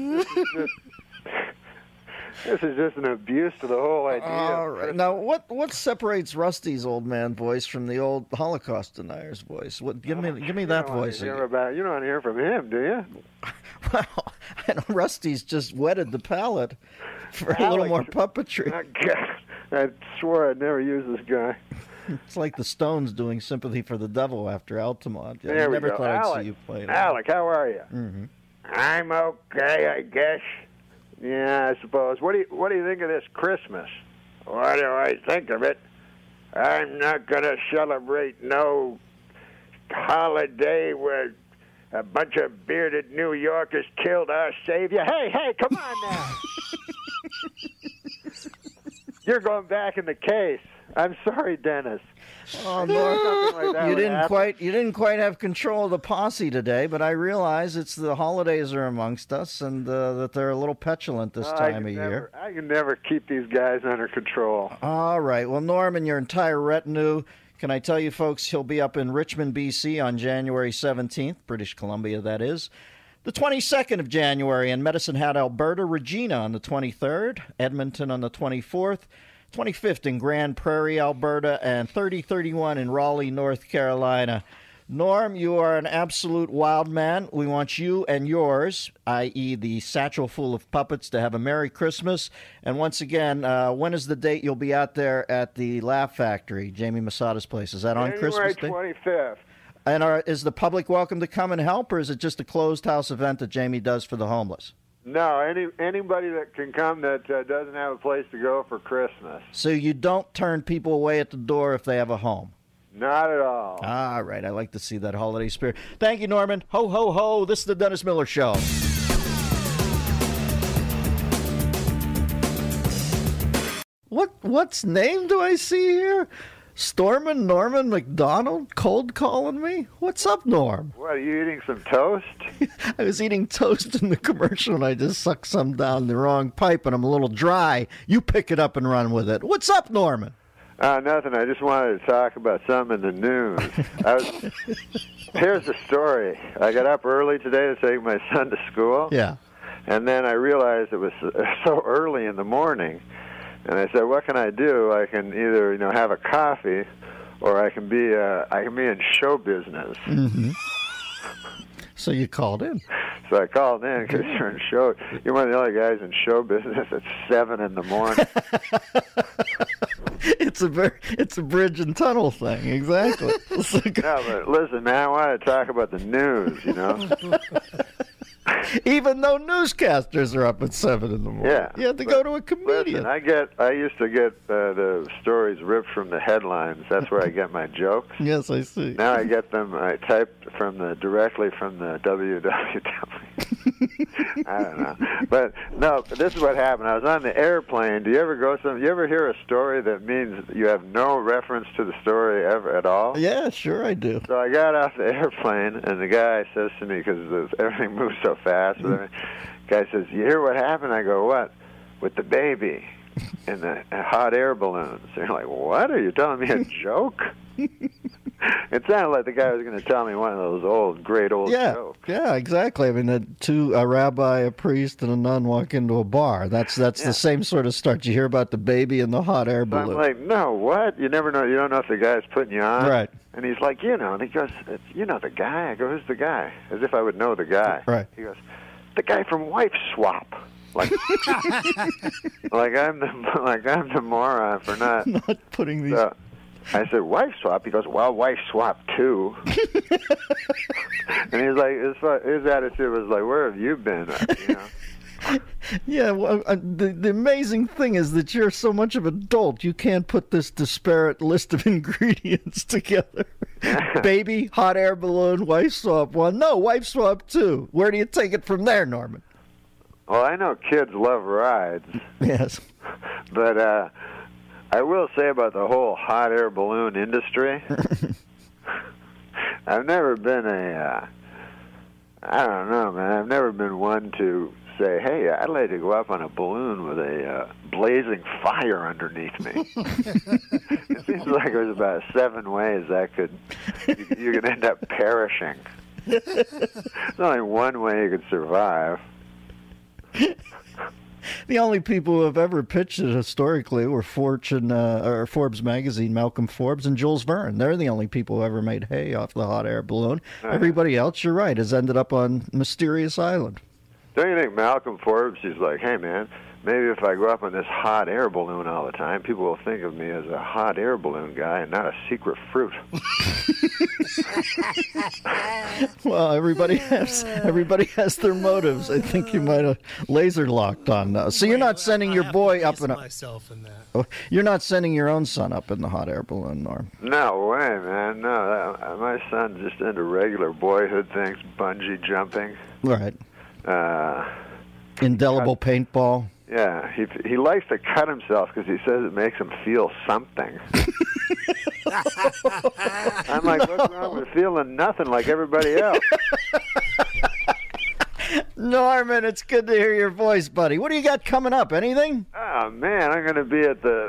just an abuse to the whole idea. All right. Now, what separates Rusty's old man voice from the old Holocaust denier's voice? What? Give me that voice. You don't hear from him, do you? Well, I know Rusty's just wetted the palate for a little more puppetry. I swore I'd never use this guy. It's like the Stones doing "Sympathy for the Devil" after Altamont. There we never go. thought Alec, I'd see you play it. Alec, how are you? Mm-hmm. I'm okay, I guess. Yeah, I suppose. What do you think of this Christmas? What do I think of it? I'm not going to celebrate no holiday where a bunch of bearded New Yorkers killed our savior. Hey, come on now. You're going back in the case. I'm sorry, Dennis. Oh, Lord. Like you didn't quite have control of the posse today, but I realize it's the holidays are amongst us, and that they're a little petulant this time of year. I can never keep these guys under control. All right. Well, Norm and your entire retinue, can I tell you, folks, he'll be up in Richmond, B.C. on January 17th, British Columbia, that is. The 22nd of January in Medicine Hat, Alberta, Regina on the 23rd, Edmonton on the 24th, 25th in Grand Prairie, Alberta, and 30-31 in Raleigh, North Carolina. Norm, you are an absolute wild man. We want you and yours, i.e. the satchel full of puppets, to have a Merry Christmas. And once again, when is the date you'll be out there at the Laugh Factory, Jamie Masada's place? Is that on Christmas Day? January 25th. And is the public welcome to come and help, or is it just a closed house event that Jamie does for the homeless? No, anybody that can come that doesn't have a place to go for Christmas. So you don't turn people away at the door if they have a home? Not at all. All right, I like to see that holiday spirit. Thank you, Norman. Ho, ho, ho. This is the Dennis Miller Show. What's name do I see here? Stormin' Norman McDonald cold calling me? What's up, Norm? What, are you eating some toast? I was eating toast in the commercial and I just sucked some down the wrong pipe and I'm a little dry. You pick it up and run with it. What's up, Norman? Nothing. I just wanted to talk about something in the news. Here's the story. I got up early today to take my son to school. Yeah. And then I realized it was so early in the morning. And I said, "What can I do? I can either, have a coffee, or I can be in show business." Mm-hmm. So you called in. So I called in because you're in show. You're one of the other guys in show business at 7 in the morning. It's a bridge and tunnel thing, exactly. No, but listen, man, I want to talk about the news. Even though newscasters are up at 7 in the morning. Yeah. You have to go to a comedian. Listen, I used to get the stories ripped from the headlines. That's where I get my jokes. Yes, I see. Now I get them. I type directly from the www. I don't know, but no. This is what happened. I was on the airplane. Do you ever you ever hear a story that means you have no reference to the story ever at all? Yeah, sure I do. So I got off the airplane, and the guy says to me, because everything moves so fast. The guy says, "You hear what happened?" I go, "What?" "With the baby and the hot air balloons." They're like, "What? Are you telling me a joke?" It sounded like the guy was going to tell me one of those great old jokes. Yeah, exactly. I mean, a rabbi, a priest, and a nun walk into a bar. That's the same sort of start. You hear about the baby and the hot air balloon. I'm like, no, what? You never know. You don't know if the guy's putting you on. Right. And he's like, and he goes, "You know the guy?" I go, "Who's the guy?" As if I would know the guy. Right. He goes, "The guy from Wife Swap." Like, like I'm the moron for not putting these. I said, "Wife Swap?" He goes, "Well, Wife Swap too." And he's like, his attitude was like, "Where have you been?" Yeah, well, the amazing thing is that you're so much of an adult, you can't put this disparate list of ingredients together. Baby, hot air balloon, Wife Swap 1. No, Wife Swap 2. Where do you take it from there, Norman? Well, I know kids love rides. Yes. But I will say about the whole hot air balloon industry, I've never been I don't know, man. I've never been one to say, "Hey, I'd like to go up on a balloon with a blazing fire underneath me." It seems like there's about 7 ways that you could end up perishing. There's only one way you could survive. The only people who have ever pitched it historically were Forbes magazine, Malcolm Forbes, and Jules Verne. They're the only people who ever made hay off the hot air balloon. Everybody else, you're right, has ended up on Mysterious Island. Don't you think Malcolm Forbes, he's like, "Hey, man, maybe if I go up on this hot air balloon all the time, people will think of me as a hot air balloon guy and not a secret fruit." Well, everybody has their motives. I think you might have laser locked on. So you're not sending your boy up in myself in that. You're not sending your own son up in the hot air balloon, Norm. No way, man. No, my son's just into regular boyhood things, bungee jumping. Right. Indelible paintball. Yeah, he likes to cut himself because he says it makes him feel something. I'm like, what's wrong with feeling nothing like everybody else? Norman, it's good to hear your voice, buddy. What do you got coming up? Anything? Oh man, I'm going to be at the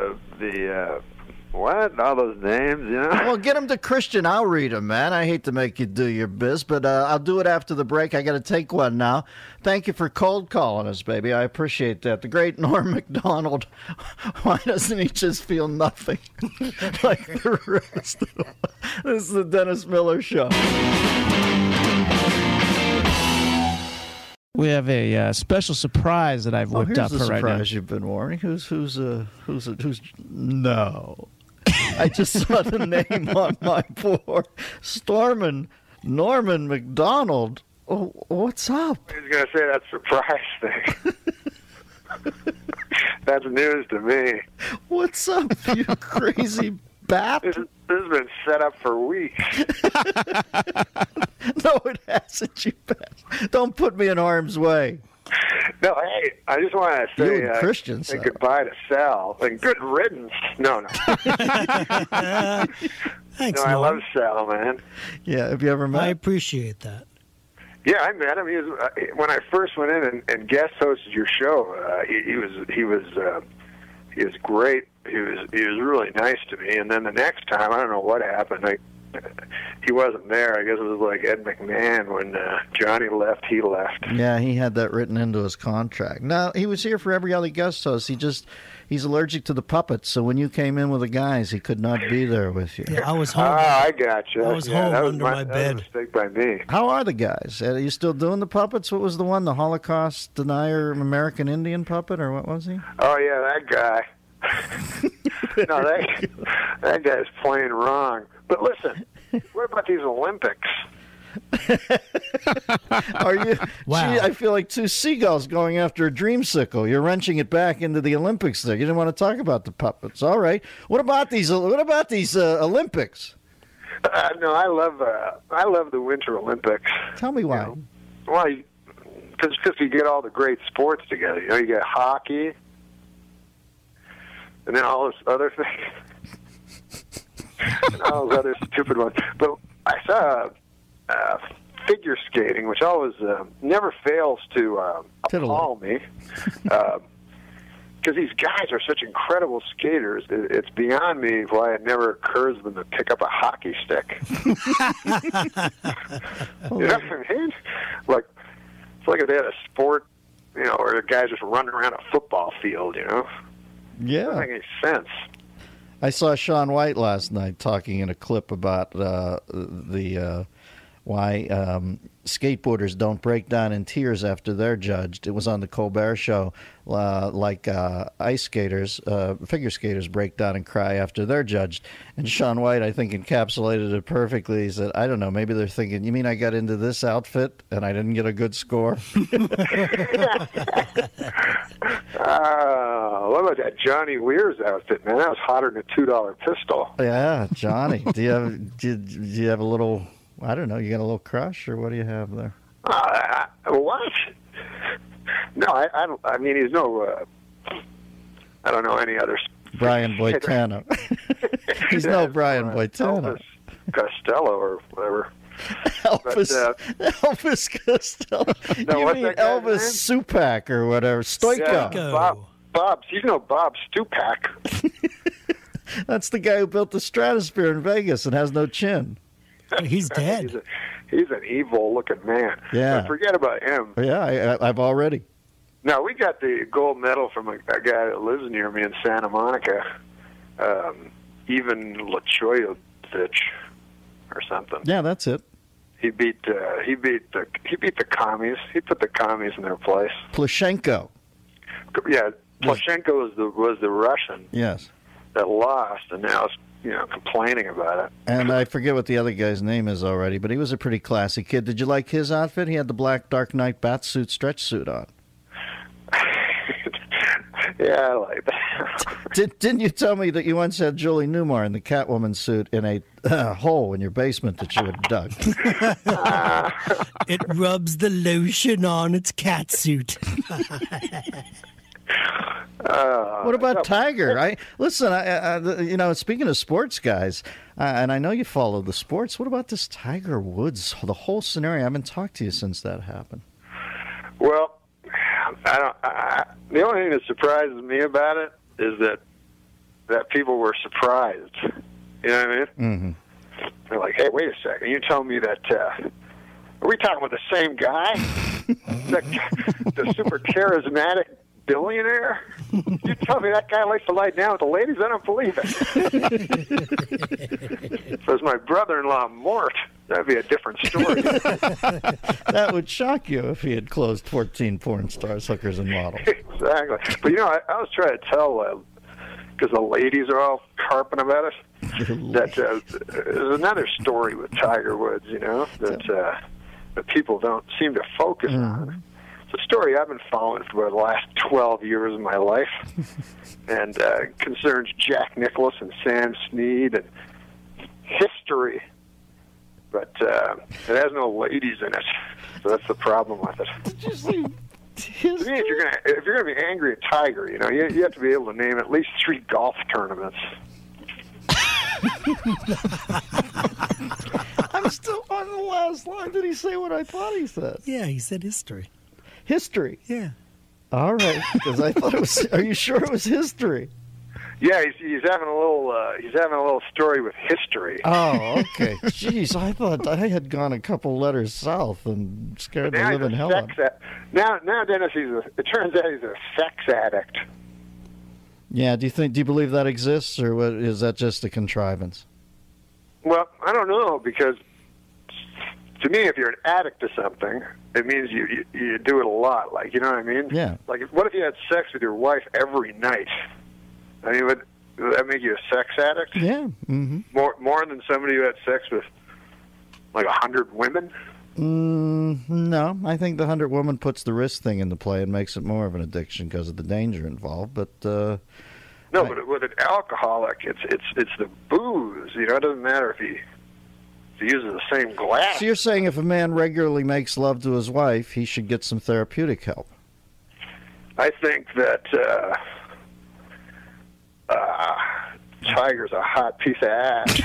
what? All those names, you know? Well, get them to Christian. I'll read them, man. I hate to make you do your biz, but I'll do it after the break. I got to take one now. Thank you for cold calling us, baby. I appreciate that. The great Norm Macdonald. Why doesn't he just feel nothing like the rest of them? This is the Dennis Miller Show. We have a special surprise that I've whipped up for right now. Surprise you've been warning. Who's no. I just saw the name on my board. Norman Macdonald. Oh, what's up? I was going to say that surprise thing. That's news to me. What's up, you crazy bat? This has been set up for weeks. No, it hasn't, you bet. Don't put me in harm's way. No, hey, I just want to say Christian say goodbye to Sal and good riddance. No. Thanks, I love Sal, man. Yeah, have you ever met? I appreciate that. Yeah, I met him. He was when I first went in and guest hosted your show. He was great. He was really nice to me. And then the next time, I don't know what happened. He wasn't there. I guess it was like Ed McMahon when Johnny left. He left. Yeah, he had that written into his contract. Now he was here for every other guest host. He's allergic to the puppets. So when you came in with the guys, he could not be there with you. Yeah, I was home. I got you. I was home under my bed. That was a mistake by me. How are the guys? Are you still doing the puppets? What was the one? The Holocaust denier American Indian puppet, or what was he? Oh yeah, that guy. No, that guy's playing wrong. But listen, what about these Olympics? Are you? Wow. Gee, I feel like two seagulls going after a dreamsicle. You're wrenching it back into the Olympics. There, you didn't want to talk about the puppets. All right. What about these? Olympics? No, I love the Winter Olympics. Tell me why. You know? Well, because you get all the great sports together. You know, you get hockey, and then all this other thing, and all those other stupid ones. But I saw figure skating, which always never fails to appall me. Because these guys are such incredible skaters, it's beyond me why it never occurs to them to pick up a hockey stick. You know what I mean? Like, it's like if they had a sport, you know, or a guy just running around a football field, you know? Yeah. It doesn't make any sense. I saw Shaun White last night talking in a clip about why skateboarders don't break down in tears after they're judged. It was on the Colbert Show, like ice skaters, figure skaters break down and cry after they're judged. And Shaun White, I think, encapsulated it perfectly. He said, I don't know, maybe they're thinking, you mean I got into this outfit and I didn't get a good score? What about that Johnny Weir's outfit, man? That was hotter than a $2 pistol. Yeah, Johnny. Do you have a little... I don't know. You got a little crush, or what do you have there? What? No, I don't. I mean, he's no. I don't know any other. Brian Boitano. He's no Brian Boitano. Elvis Costello or whatever. Elvis Costello. No, you what's mean that guy's Elvis Supak or whatever? Stoico. Yeah, Bob. He's no Bob Stupak. That's the guy who built the Stratosphere in Vegas and has no chin. He's dead. He's an evil-looking man. Yeah. But forget about him. Yeah, I've already. No, we got the gold medal from a guy that lives near me in Santa Monica, Ivan Lachoyevich or something. Yeah, that's it. He beat the commies. He put the commies in their place. Plushenko. Yeah, Plushenko was the Russian. Yes. That lost, and now it's complaining about it. And I forget what the other guy's name is already, but he was a pretty classy kid. Did you like his outfit? He had the black Dark Knight Batsuit stretch suit on. Yeah, I like that. Didn't you tell me that you once had Julie Newmar in the Catwoman suit in a hole in your basement that you had dug? It rubs the lotion on its catsuit. What about Tiger? Listen, speaking of sports guys, and I know you follow the sports, what about this Tiger Woods, the whole scenario? I haven't talked to you since that happened. Well, the only thing that surprises me about it is that people were surprised. You know what I mean? Mm-hmm. They're like, hey, wait a second. You told me that, are we talking about the same guy? the super charismatic billionaire? You tell me that guy likes to lie down with the ladies? I don't believe it. If it was my brother-in-law, Mort, that'd be a different story. That would shock you if he had closed 14 porn stars, hookers, and models. Exactly. But, I was trying to tell, because the ladies are all carping about it, that there's another story with Tiger Woods, that people don't seem to focus on. It's a story I've been following for the last 12 years of my life, and concerns Jack Nicklaus and Sam Snead and history, but it has no ladies in it, so that's the problem with it. Did you say to me, if you're gonna be angry at Tiger, you have to be able to name at least 3 golf tournaments. I'm still on the last line. Did he say what I thought he said? Yeah, he said history. History? Yeah. All right, because I thought it was... Are you sure it was history? Yeah, he's having a little story with history. Oh, okay. Jeez, I thought I had gone a couple letters south and scared the living hell out of him. Now, Dennis, it turns out he's a sex addict. Yeah, do you believe that exists, or what, is that just a contrivance? Well, I don't know, because to me, if you're an addict to something, it means you do it a lot. Like, you know what I mean? Yeah. Like, what if you had sex with your wife every night? I mean, would that make you a sex addict? Yeah. Mm-hmm. More than somebody who had sex with Like 100 women? No, I think the 100 woman puts the risk thing into play and makes it more of an addiction because of the danger involved. But no, but with an alcoholic, it's the booze. You know, it doesn't matter if he uses the same glass. So you're saying if a man regularly makes love to his wife, he should get some therapeutic help? I think that Tiger's a hot piece of ass.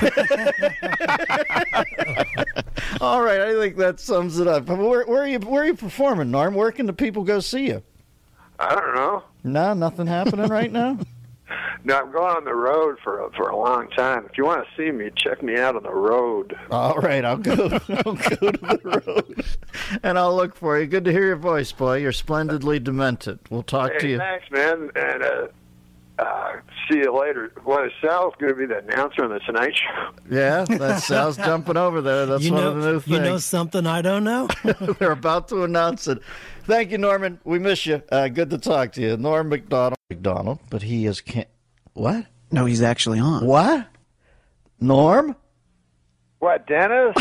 All right, I think that sums it up. Where are you performing, Norm? Where can the people go see you? I don't know. No, nothing happening right now? No, I'm going on the road for a long time. If you want to see me, check me out on the road. All right, I'll go to the road, and I'll look for you. Good to hear your voice, boy. You're splendidly demented. We'll talk to you. Thanks, man, and see you later. Well, is Sal's going to be the announcer on the Tonight Show? Yeah, that's Sal's jumping over there. That's one of the new things. You know something I don't know? They're about to announce it. Thank you, Norman. We miss you. Good to talk to you. Norm McDonald, but he is What? No, he's actually on. What? Norm? What, Dennis?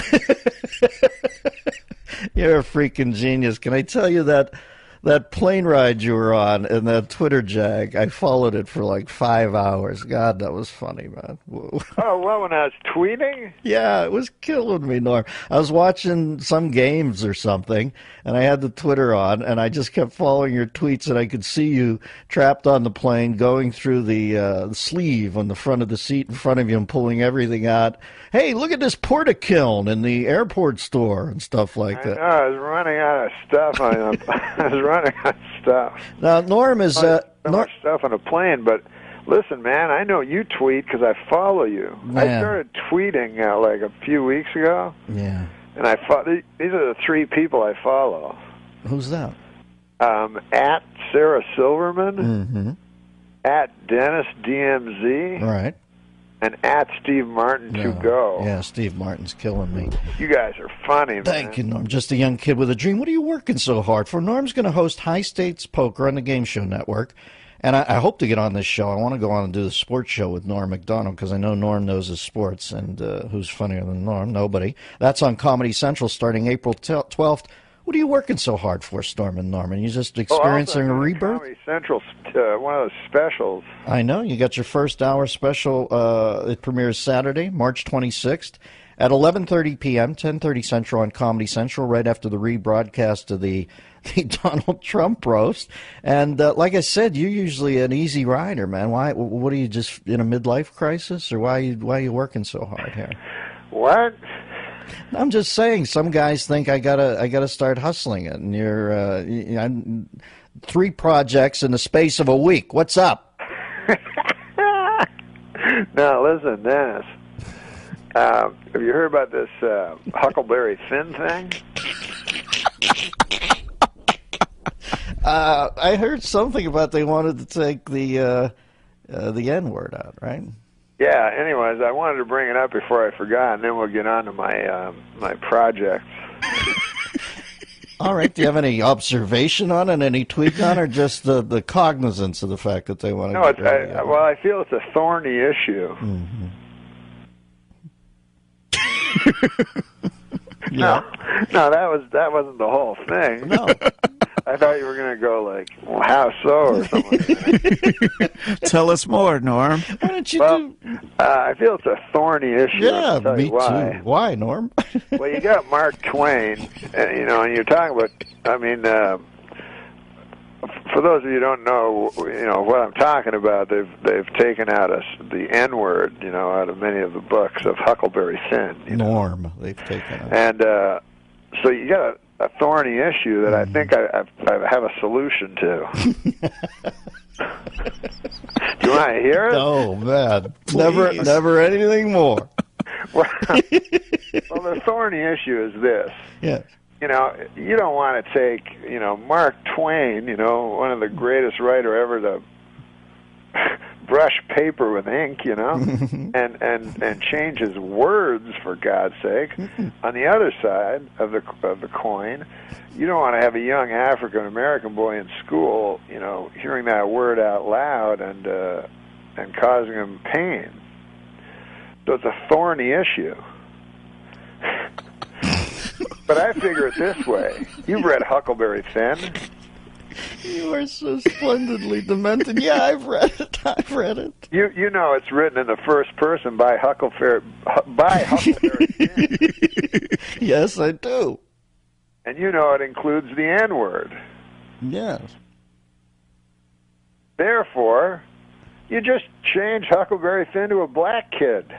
You're a freaking genius. Can I tell you that plane ride you were on and that Twitter jag, I followed it for like 5 hours. God, that was funny, man. Oh, well, when I was tweeting? Yeah, it was killing me, Norm. I was watching some games or something, and I had the Twitter on, and I just kept following your tweets, and I could see you trapped on the plane going through the sleeve on the front of the seat in front of you and pulling everything out. Hey, look at this porta-kiln in the airport store and stuff like that. I was running out of stuff. I was running out of stuff. Now, Norm is... so much stuff on a plane, but listen, man, I know you tweet because I follow you. Man. I started tweeting like a few weeks ago. Yeah. And these are the 3 people I follow. Who's that? At Sarah Silverman, Mm-hmm. at Dennis DMZ, Right. and at Steve Martin to go. Yeah, Steve Martin's killing me. You guys are funny, man. Thank you, Norm. Just a young kid with a dream. What are you working so hard for? Norm's going to host High Stakes Poker on the Game Show Network. And I hope to get on this show. I want to go on and do the sports show with Norm McDonald because I know Norm knows his sports. And who's funnier than Norm? Nobody. That's on Comedy Central starting April 12th. What are you working so hard for, Storm and Norman? You just experiencing a rebirth? Comedy Central, one of those specials. I know. You got your first hour special. It premieres Saturday, March 26th at 11:30 p.m., 10:30 Central on Comedy Central, right after the rebroadcast of the Donald Trump roast. And like I said, you're usually an easy rider, man. Why? What are you, just in a midlife crisis, or why are you working so hard here? What? I'm just saying. Some guys think I gotta start hustling it, and you're 3 projects in the space of a week. What's up? Now listen, Dennis. Have you heard about this Huckleberry Finn thing? I heard something about they wanted to take the N-word out, right? Yeah. Anyways, I wanted to bring it up before I forgot, and then we'll get on to my my projects. All right. Do you have any observation on it, any tweak on it, or just the cognizance of the fact that they want to? No, well, I feel it's a thorny issue. Mm-hmm. Yeah. No, that wasn't the whole thing. No. I thought you were going to go like, well, how so, or something like that. Tell us more, Norm. Why don't you I feel it's a thorny issue. Yeah, I'll tell me you why. too. Why, Norm? Well, you got Mark Twain, and you're talking about, for those of you who don't know, what I'm talking about, they've taken out the N-word, out of many of the books of Huckleberry Finn. Norm, they've taken out. And so you got a thorny issue that I think I have a solution to. Do you want to hear it? Oh, man. Never anything more. Well, the thorny issue is this. Yeah. You don't want to take, Mark Twain, one of the greatest writer ever to brush paper with ink, and change his words, for God's sake. On the other side of the coin, you don't want to have a young African American boy in school, hearing that word out loud and causing him pain. So it's a thorny issue. But I figure it this way. You've read Huckleberry Finn. You are so splendidly demented. Yeah, I've read it. You know it's written in the first person by Huckleberry Finn. Yes, I do. And you know it includes the N-word. Yes. Therefore, you just change Huckleberry Finn to a black kid.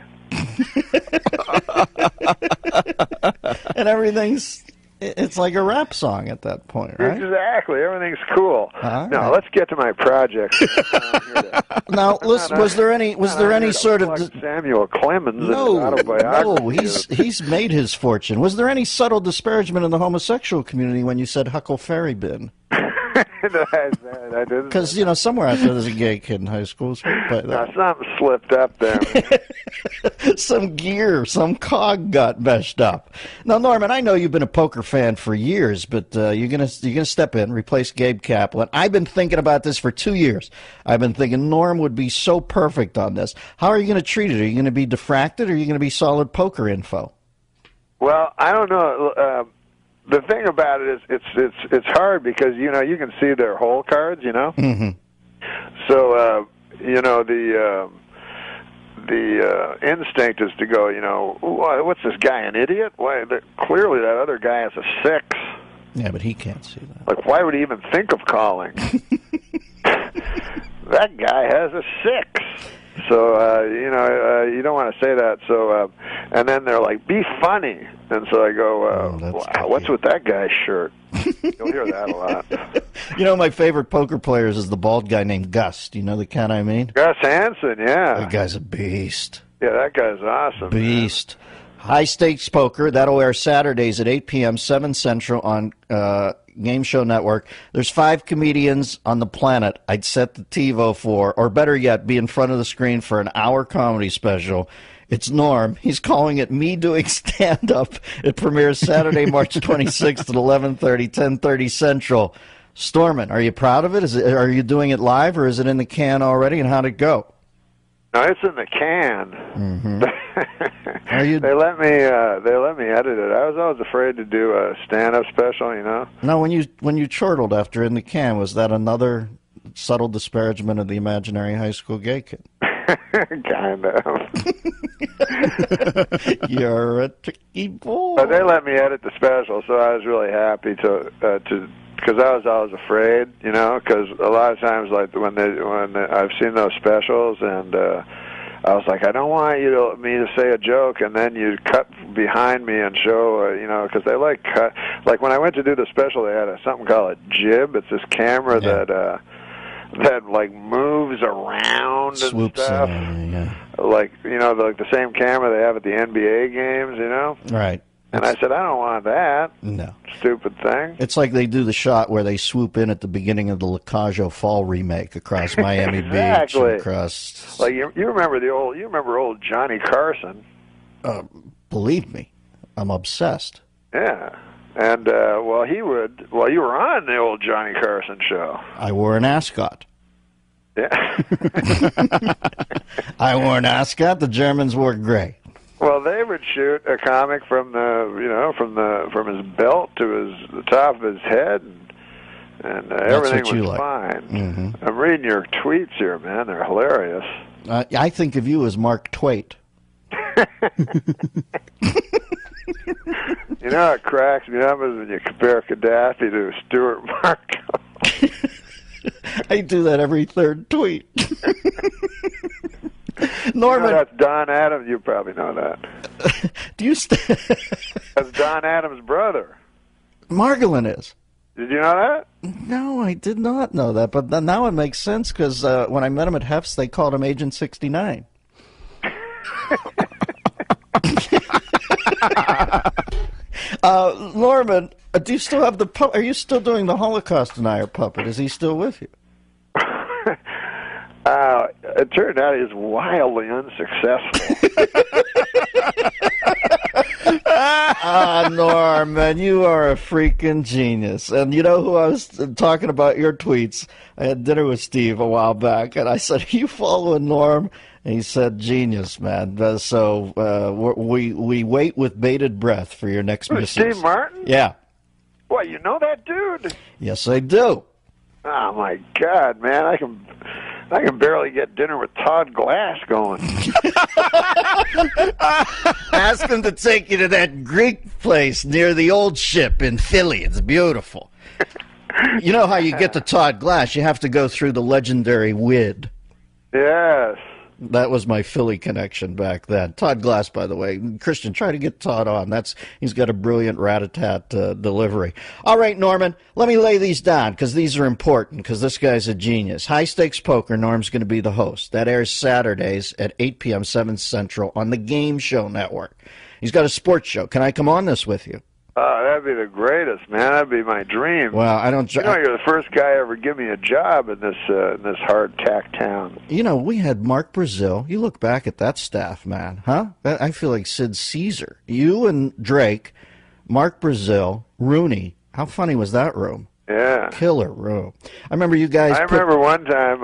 And everything's... It's like a rap song at that point, right? Exactly. Everything's cool. Now, let's get to my project. Now, listen, was there any sort of Samuel Clemens no, autobiography? he's made his fortune. Was there any subtle disparagement in the homosexual community when you said Huckleberry Bin? I didn't. Because, somewhere out there there's a gay kid in high school. Something slipped up there. Some cog got meshed up. Now, Norman, I know you've been a poker fan for years, but you're gonna step in, replace Gabe Kaplan. I've been thinking about this for 2 years. I've been thinking Norm would be so perfect on this. How are you going to treat it? Are you going to be diffracted, or are you going to be solid poker info? Well, I don't know. The thing about it is, it's hard because you can see their hole cards, Mm-hmm. So the instinct is to go, what's this guy, an idiot? Why? Clearly, that other guy has a 6. Yeah, but he can't see that. Like, why would he even think of calling? That guy has a 6. So, you don't want to say that. So, and then they're like, be funny. And so I go, wow, what's with that guy's shirt? You'll hear that a lot. My favorite poker players is the bald guy named Gus. Do you know the cat I mean? Gus Hansen, yeah. That guy's a beast. Yeah, that guy's awesome. Beast. Man. High Stakes Poker. That'll air Saturdays at 8 p.m., 7 Central on Game Show Network. There's 5 comedians on the planet I'd set the TiVo for, or better yet, be in front of the screen for an hour comedy special. It's Norm. He's calling it Me Doing Stand-Up. It premieres Saturday, March 26th at 11:30, 10:30 Central. Stormin, are you proud of it? Are you doing it live, or is it in the can already, and how'd it go? No, it's in the can. Mm-hmm. They let me edit it. I was always afraid to do a stand-up special, No, when you chortled after In the Can, was that another subtle disparagement of the imaginary high school gay kid? Kind of. You're a tricky boy. But they let me edit the special, so I was really happy to because I was always afraid, because a lot of times, like when I've seen those specials, and I was like, I don't want me to say a joke, and then you cut behind me and show, because they cut. Like when I went to do the special, they had something called a jib. It's this camera that like moves around Swoops and stuff. Like like the same camera they have at the NBA games, Right. And I said, I don't want that. No. Stupid thing. It's like they do the shot where they swoop in at the beginning of the Lacajo Fall remake across Miami Beach. Across. Like you remember old Johnny Carson. Believe me, I'm obsessed. Yeah. And you were on the old Johnny Carson show. I wore an ascot. Yeah. I wore an ascot. The Germans wore gray. Well, they would shoot a comic from from his belt to the top of his head, and everything was fine. Mm-hmm. I'm reading your tweets here, man. They're hilarious. I think of you as Mark Twain. You know what cracks me up is when you compare Gaddafi to Stuart Marco. I do that every third tweet. Norman, that's Don Adams. You probably know that. That's Don Adams' brother. Margolin is. Did you know that? No, I did not know that. But now it makes sense because when I met him at Hef's, they called him Agent 69. Norman, do you still have the puppet? Are you still doing the Holocaust denier puppet? Is he still with you? It turned out he's wildly unsuccessful. Norman, you are a freaking genius. And you know who I was talking about your tweets? I had dinner with Steve a while back, and I said, are you following Norm? And he said, genius, man. We wait with bated breath for your next message. Steve Martin? Yeah. Well, you know that dude? Yes, I do. Oh, my God, man. I can barely get dinner with Todd Glass going. Ask him to take you to that Greek place near the old ship in Philly. It's beautiful. You know how you get to Todd Glass? You have to go through the legendary WID. Yes. That was my Philly connection back then. Todd Glass, by the way. Christian, try to get Todd on. He's got a brilliant rat-a-tat delivery. All right, Norman, let me lay these down because these are important because this guy's a genius. High Stakes Poker, Norm's going to be the host. That airs Saturdays at 8 p.m. 7 Central on the Game Show Network. He's got a sports show. Can I come on this with you? Oh, that'd be the greatest, man. That'd be my dream. Well, I don't. You know, you're the first guy ever give me a job in this hardtack town. You know, we had Mark Brazil. You look back at that staff, man, huh? I feel like Sid Caesar. You and Drake, Mark Brazil, Rooney. How funny was that room? Yeah, killer room. I remember you guys. I remember one time.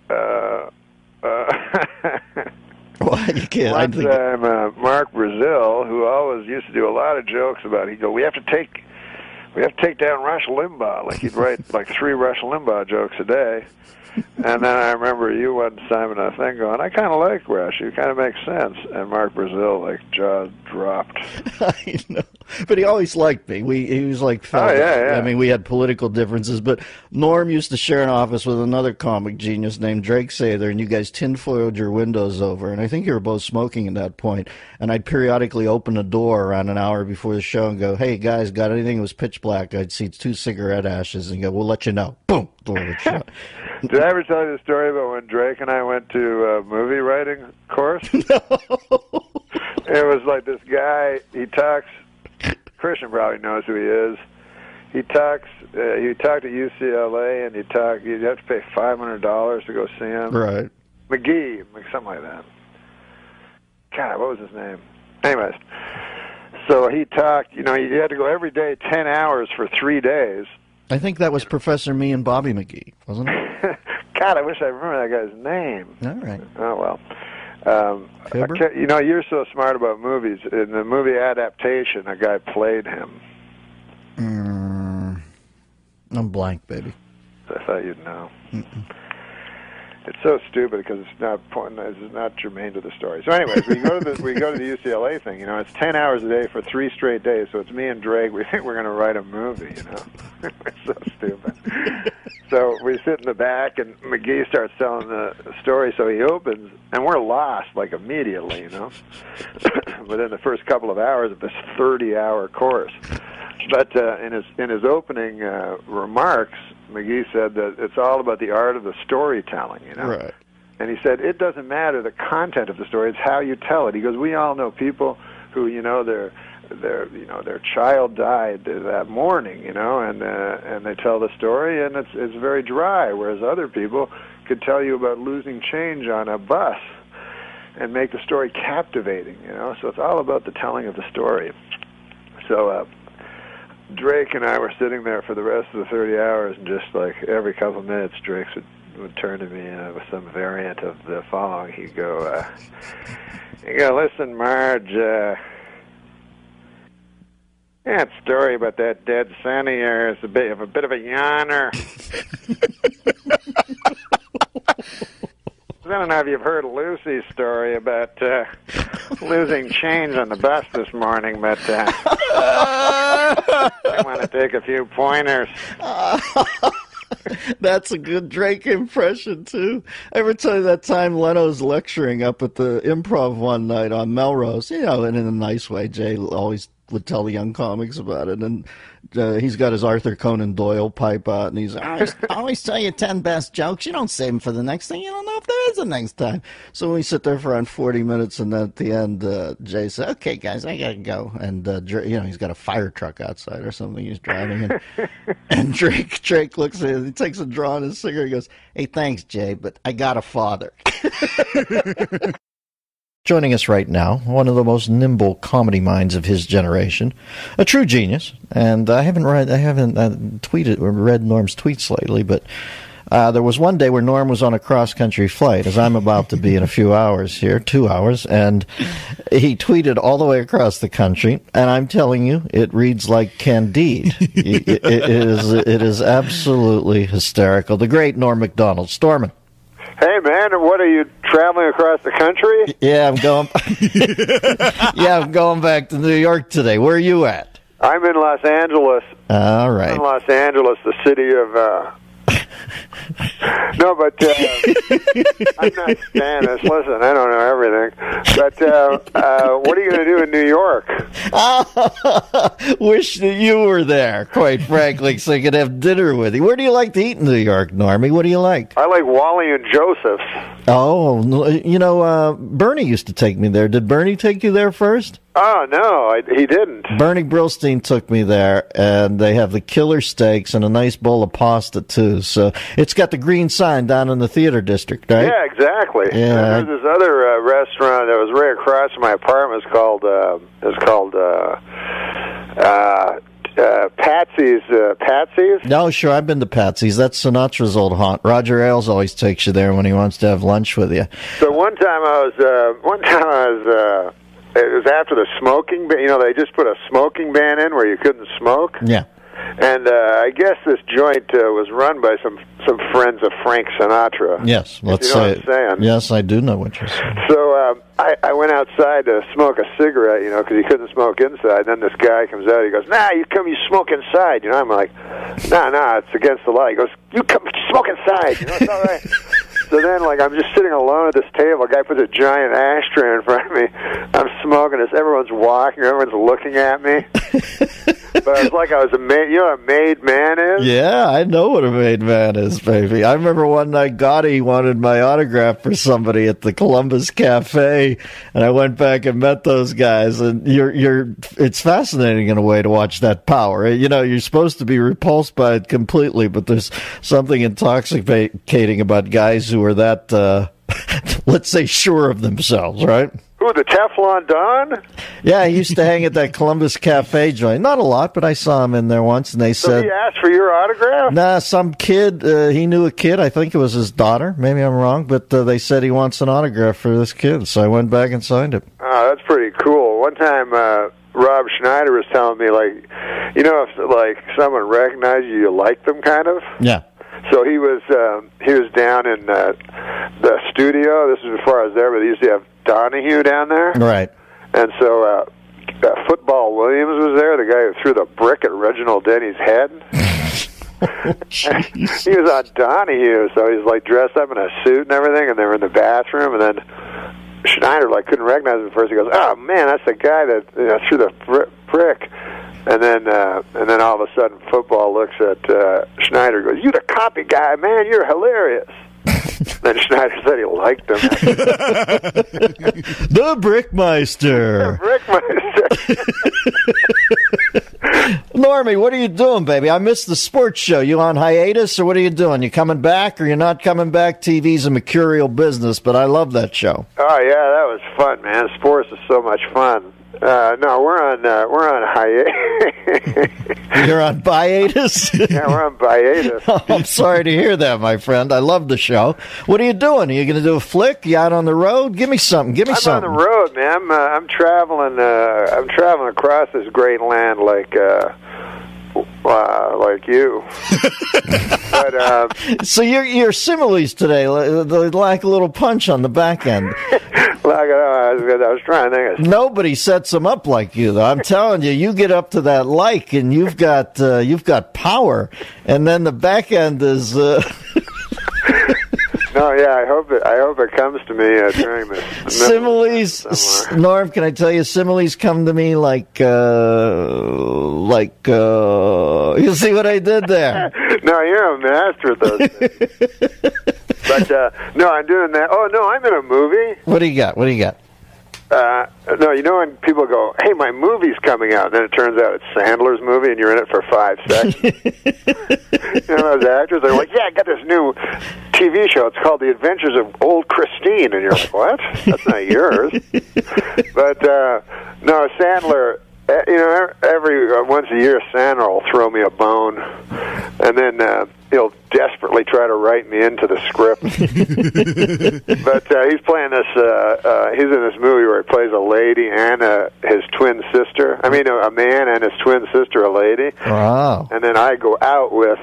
Well, you can't. One time, Mark Brazil, who always used to do a lot of jokes about, he'd go, we have to take down Rush Limbaugh. Like he'd write like 3 Rush Limbaugh jokes a day. And then I remember you one time in a thing going, I kind of like Rush. He kind of makes sense. And Mark Brazil, like, jaw dropped. I know. But he always liked me. He was like, oh, yeah. I mean, we had political differences. But Norm used to share an office with another comic genius named Drake Sather, and you guys tinfoiled your windows over. And I think you were both smoking at that point. And I'd periodically open a door around an hour before the show and go, hey, guys, got anything? It was pitch black. I'd see 2 cigarette ashes and go, we'll let you know. Boom. Door would shut. Did I ever tell you the story about when Drake and I went to a movie writing course? No. It was like this guy, he talks, Christian probably knows who he is. He talked at UCLA, and you'd have to pay $500 to go see him. Right. McGee, something like that. God, what was his name? Anyways, so he talked, you had to go every day 10 hours for 3 days. I think that was Professor Me and Bobby McGee, wasn't it? God, I wish I remember that guy's name. All right. Oh, well. You're so smart about movies. In the movie adaptation, a guy played him. I'm blank, baby. I thought you'd know. It's so stupid because it's not germane to the story. So, anyways, we go to the UCLA thing. It's 10 hours a day for 3 straight days. So it's me and Drake. We think we're going to write a movie. It's so stupid. So we sit in the back, and McGee starts telling the story. So he opens, and we're lost like immediately. Within the first couple of hours of this 30-hour course. But in his opening remarks, McGee said that it's all about the art of the storytelling, Right. And he said it doesn't matter the content of the story; it's how you tell it. He goes, we all know people who, their child died that morning, and they tell the story, and it's very dry. Whereas other people could tell you about losing change on a bus and make the story captivating, So it's all about the telling of the story. So. Drake and I were sitting there for the rest of the 30 hours, and just like every couple of minutes, Drake would turn to me with some variant of the following. He'd go, listen, Marge, that story about that dead son of yours is a bit of a yawner. I don't know if you've heard Lucy's story about losing change on the bus this morning, but I want to take a few pointers. That's a good Drake impression, too. I ever tell you that time Leno's lecturing up at the Improv one night on Melrose, and in a nice way. Jay always would tell the young comics about it, and he's got his Arthur Conan Doyle pipe out, and he's I always tell you 10 best jokes. You don't save them for the next thing. You don't know if there is a next time. So we sit there for around 40 minutes, and then at the end, Jay said, "Okay, guys, I gotta go." And he's got a fire truck outside or something he's driving, and Drake looks at him, he takes a draw on his cigarette, he goes, "Hey, thanks, Jay, but I got a father." Joining us right now, one of the most nimble comedy minds of his generation, a true genius. And I haven't read Norm's tweets lately, but there was one day where Norm was on a cross-country flight, as I'm about to be in a few hours here, 2 hours, and he tweeted all the way across the country, and I'm telling you, it reads like Candide. It is absolutely hysterical. The great Norm Macdonald. Stormin'. Hey, man, what are you traveling across the country? Yeah, I'm going. I'm going back to New York today. Where are you at? I'm in Los Angeles. All right. I'm in Los Angeles, the city of. No, but I'm not Spanish. Listen, I don't know everything. But what are you going to do in New York? Wish that you were there, quite frankly, so I could have dinner with you. Where do you like to eat in New York, Normie? What do you like? I like Wally and Joseph's. Oh, you know, Bernie used to take me there. Did Bernie take you there first? Oh, no, he didn't. Bernie Brillstein took me there, and they have the killer steaks and a nice bowl of pasta, too. So it's got the green sign down in the theater district, right? Yeah, exactly. Yeah. And there's this other restaurant that was right across from my apartment. It's called Patsy's. No, sure, I've been to Patsy's. That's Sinatra's old haunt. Roger Ailes always takes you there when he wants to have lunch with you. So one time I was it was after the smoking ban. You know, they just put a smoking ban in where you couldn't smoke. Yeah. And I guess this joint was run by some friends of Frank Sinatra. Yes, let's you know say what I'm saying. Yes, I do know what you're saying. So I went outside to smoke a cigarette, you know, because you couldn't smoke inside. And then this guy comes out. He goes, "Nah, you smoke inside." You know, I'm like, "Nah, it's against the law." He goes, "You smoke inside." You know, it's all right. So then, like, I'm just sitting alone at this table. A guy puts a giant ashtray in front of me. I'm smoking this. Everyone's walking. Everyone's looking at me. But I was like, I was a maid. You know what a made man is? Yeah, I know what a made man is, baby. I remember one night Gotti wanted my autograph for somebody at the Columbus Cafe, and I went back and met those guys. And it's fascinating in a way to watch that power. You know, you're supposed to be repulsed by it completely, but there's something intoxicating about guys who are that, let's say, sure of themselves, right? Who, the Teflon Don? Yeah, he used to hang at that Columbus Cafe joint. Not a lot, but I saw him in there once, and they said... he asked for your autograph? Nah, some kid, he knew a kid, I think it was his daughter, maybe I'm wrong, but they said he wants an autograph for this kid, so I went back and signed it. Oh, that's pretty cool. One time, Rob Schneider was telling me, like, you know, if, like, someone recognized you liked them, kind of? Yeah. So he was down in the studio. This was before I was there, but they used to have Donahue down there. Right. And so Football Williams was there, the guy who threw the brick at Reginald Denny's head. He was on Donahue, so he's like dressed up in a suit and everything, and they were in the bathroom, and then Schneider like couldn't recognize him at first. He goes, "Oh man, that's the guy that threw the brick." And then all of a sudden, Football looks at Schneider and goes, "You the copy guy, man, you're hilarious." Then Schneider said he liked him. The Brickmeister. The Brickmeister. Normie, what are you doing, baby? I missed the sports show. You on hiatus, or what are you doing? You coming back, or you're not coming back? TV's a mercurial business, but I love that show. Oh yeah, that was fun, man. Sports is so much fun. No, we're on hiatus. You're on hiatus? Yeah, we're on hiatus. Oh, I'm sorry to hear that, my friend. I love the show. What are you doing? Are you going to do a flick? You out on the road? Give me something. I'm on the road, man. I'm traveling. I'm traveling across this great land like you. But so your similes today, they lack a little punch on the back end. I was trying to think. Nobody sets them up like you, though. I'm telling you, you get up to that like, and you've got power, and then the back end is. No, yeah, I hope it comes to me during this. Similes, Norm, can I tell you, similes come to me like you see what I did there? No, you're a master at those things. But no, I'm doing that. Oh no, I'm in a movie. What do you got? No, you know when people go, "Hey, my movie's coming out," and then it turns out it's Sandler's movie, and you're in it for 5 seconds. You know those actors? They're like, "Yeah, I got this new TV show. It's called The Adventures of Old Christine," and you're like, "What? That's not yours." But no, Sandler. You know, every once a year, Sandler will throw me a bone, and then he'll desperately try to write me into the script. But he's playing this. He's in this movie where he plays a lady and his twin sister. I mean, a man and his twin sister, a lady. Wow! And then I go out with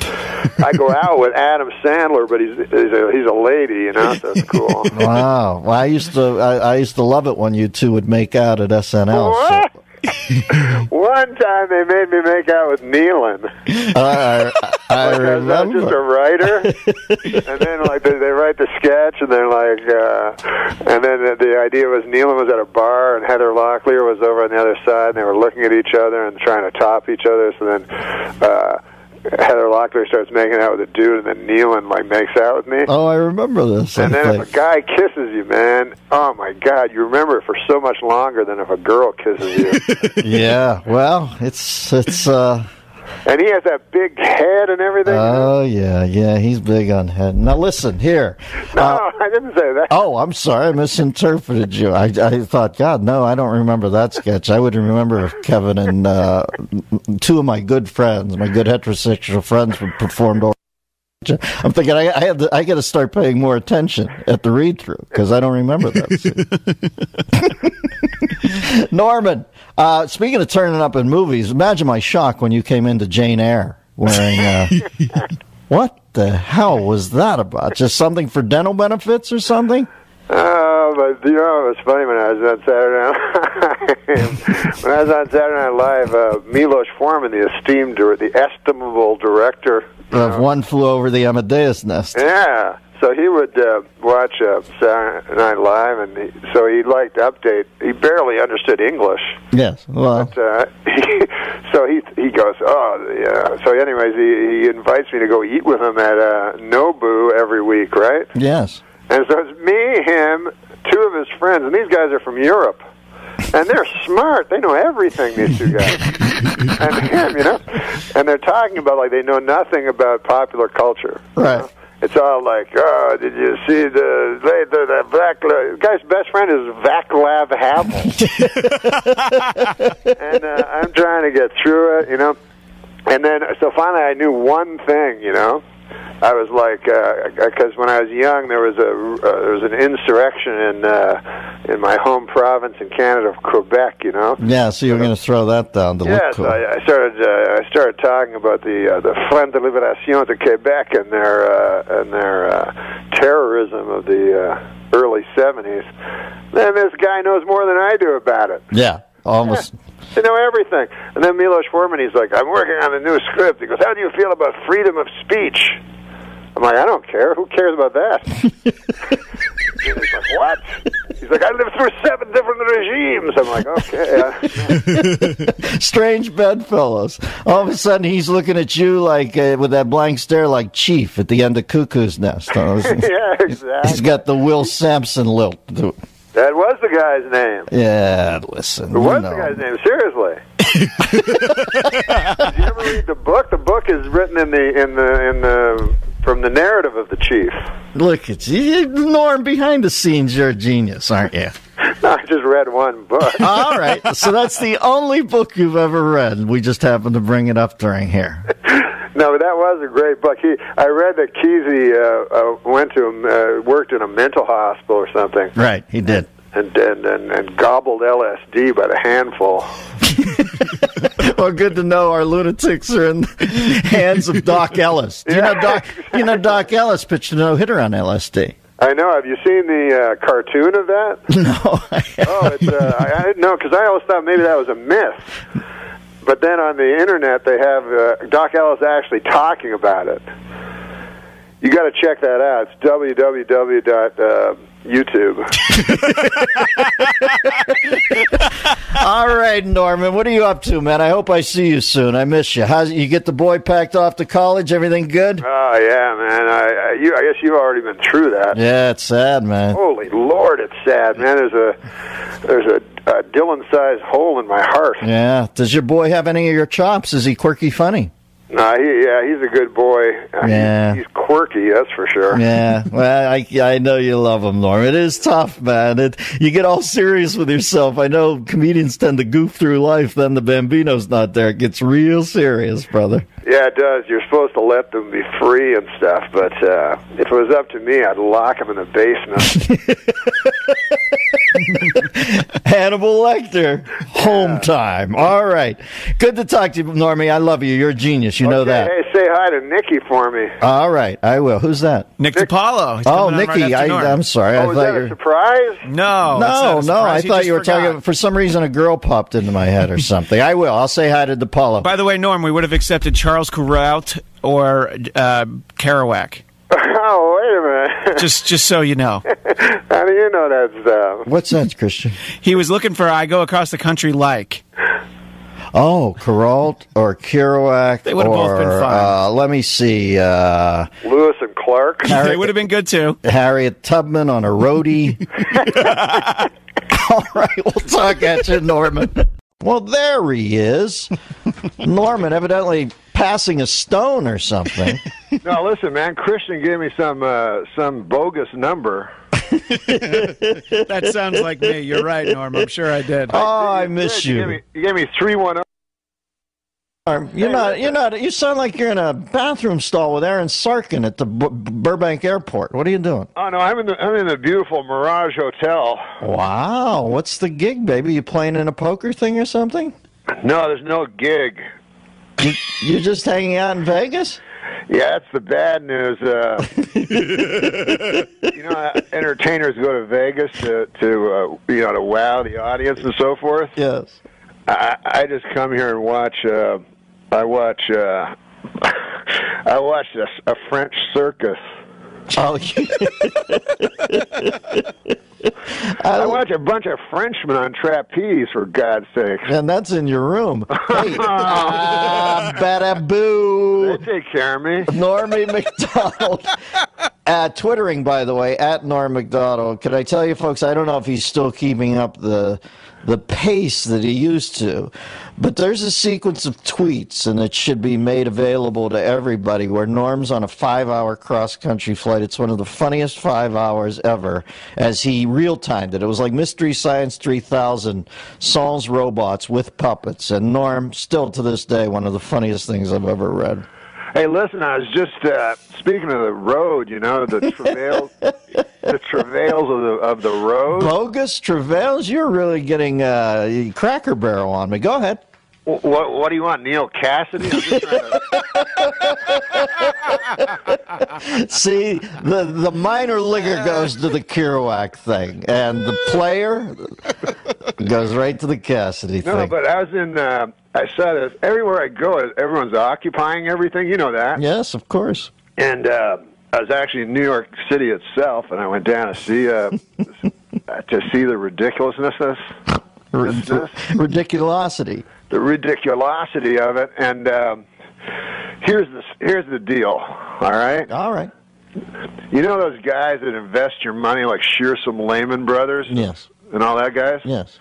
Adam Sandler, but he's a lady, you know. So it's cool. Wow! Well, I used to love it when you two would make out at SNL. What? So. One time they made me make out with Nealon. I remember. I was just a writer, and then like they write the sketch, and they're like, and then the idea was Nealon was at a bar, and Heather Locklear was over on the other side, and they were looking at each other and trying to top each other. So then Heather Locklear starts making out with a dude, and then Nealon like makes out with me. Oh, I remember this. And then if a guy kisses you, man, oh my God, you remember it for so much longer than if a girl kisses you. Yeah, well, it's. And he has that big head and everything. Oh, yeah, he's big on head. Now, listen, here. No, I didn't say that. Oh, I'm sorry, I misinterpreted you. I thought, God, no, I don't remember that sketch. I would remember if Kevin and two of my good friends, my good heterosexual friends, performed over. I'm thinking I got to start paying more attention at the read-through, because I don't remember that. Norman, speaking of turning up in movies, imagine my shock when you came into Jane Eyre wearing... what the hell was that about? Just something for dental benefits or something? But you know, it was funny when I was on Saturday Night when I was on Saturday Night Live, Milos Forman, the estimable director of One Flew Over the Amadeus Nest. Yeah. So he would watch Saturday Night Live, and so he liked to update. He barely understood English. Yes, well. But, so he goes, oh, yeah. So anyways, he invites me to go eat with him at Nobu every week, right? Yes. And so it's me, him, two of his friends, and these guys are from Europe. And they're smart. They know everything, these two guys. And him, you know. And they're talking about, like, they know nothing about popular culture. Right. You know? It's all like, oh, did you see the guy's best friend is Vaclav Havel. And I'm trying to get through it, you know. And then, so finally I knew one thing, you know. I was like, because when I was young, there was an insurrection in my home province in Canada of Quebec, you know. Yeah, so you were going to throw that down to look cool. I started talking about the Front de Libération de Québec and their terrorism of the early 70s. And this guy knows more than I do about it. Yeah, almost. Yeah. They know everything. And then Milos Forman, he's like, I'm working on a new script. He goes, how do you feel about freedom of speech? I'm like, I don't care. Who cares about that? He's like, what? He's like, I lived through 7 different regimes. I'm like, okay. Strange bedfellows. All of a sudden, he's looking at you like with that blank stare, like Chief at the end of Cuckoo's Nest. Yeah, exactly. He's got the Will Sampson lilt. That was the guy's name. Yeah, listen. It was the guy's name. Seriously. Did you ever read the book? The book is written in the from the narrative of the Chief. Look at you, Norm. Behind the scenes, you're a genius, aren't you? No, I just read one book. All right, so that's the only book you've ever read. We just happened to bring it up during here. No, but that was a great book. I read that Kesey worked in a mental hospital or something. Right, he did. And gobbled LSD by the handful. Well, good to know our lunatics are in the hands of Doc Ellis. You know Doc Ellis pitched a no-hitter on LSD. I know. Have you seen the cartoon of that? No. I didn't know, because I always thought maybe that was a myth. But then on the internet, they have Doc Ellis actually talking about it. You got to check that out. It's YouTube. All right, Norman, what are you up to, man? I hope I see you soon. I miss you. How's you get the boy packed off to college? Everything good? Oh yeah, man. I guess you've already been through that. Yeah, it's sad, man. Holy Lord, it's sad, man. There's a Dylan-sized hole in my heart. Yeah. Does your boy have any of your chops? Is he quirky funny? No, he's a good boy. Yeah. He's quirky, that's for sure. Yeah, well, I know you love him, Norm. It is tough, man. You get all serious with yourself. I know comedians tend to goof through life. Then the Bambino's not there. It gets real serious, brother. Yeah, it does. You're supposed to let them be free and stuff, but if it was up to me, I'd lock them in the basement. Hannibal Lecter, home time. All right. Good to talk to you, Normie. I love you. You're a genius. You know that. Hey, say hi to Nikki for me. All right. I will. Who's that? Nick DiPaolo. He's Oh, coming on Nikki. right after Norm. I'm sorry. Oh, I was thought that you a surprise? No. No. I thought you were forgot. talking. For some reason, a girl popped into my head or something. I will. I'll say hi to DiPaolo. By the way, Norm, we would have accepted Charles Kuralt or Kerouac. Oh, wait a minute. Just so you know. How do you know that stuff? What's that, Christian? He was looking for I Go Across the Country Like. Oh, Kuralt or Kerouac. They would have both been fine. Let me see. Lewis and Clark. They would have been good, too. Harriet Tubman on a roadie. All right, we'll talk at you, Norman. Well, there he is. Norman, evidently passing a stone or something. No, listen, man. Christian gave me some bogus number. That sounds like me. You're right, Norm. I'm sure I did. Oh, I miss you. You gave me 310. You sound like you're in a bathroom stall with Aaron Sorkin at the Burbank Airport. What are you doing? Oh no, I'm in the beautiful Mirage Hotel. Wow, what's the gig, baby? You playing in a poker thing or something? No, there's no gig. You're just hanging out in Vegas? Yeah, that's the bad news. Entertainers go to Vegas to wow the audience and so forth. Yes. I just come here and watch. I watched a French circus. Oh, I watch a bunch of Frenchmen on trapeze, for God's sake. And that's in your room. Hey, bada boo. They take care of me. Normie McDonald. Twittering, by the way, at Norm McDonald. Can I tell you, folks, I don't know if he's still keeping up the pace that he used to, but there's a sequence of tweets, and it should be made available to everybody, where Norm's on a 5-hour cross-country flight. It's one of the funniest 5 hours ever, as he real-timed it. It was like Mystery Science 3000, Sans Robots with puppets, and Norm, still to this day, one of the funniest things I've ever read. Hey, listen, I was just speaking of the road, the travails of the road. Bogus travails? You're really getting Cracker Barrel on me. Go ahead. What do you want, Neil Cassidy? I'm just trying to... See, the minor leaguer goes to the Kerouac thing, and the player goes right to the Cassidy thing. No, but I was in... I saw this everywhere I go. Everyone's occupying everything. You know that. Yes, of course. And I was actually in New York City itself, and I went down to see the ridiculousness. Ridiculosity. The ridiculosity of it. And here's the deal. All right. All right. You know those guys that invest your money, like Shearsome Lehman Brothers? Yes. And all that guys? Yes.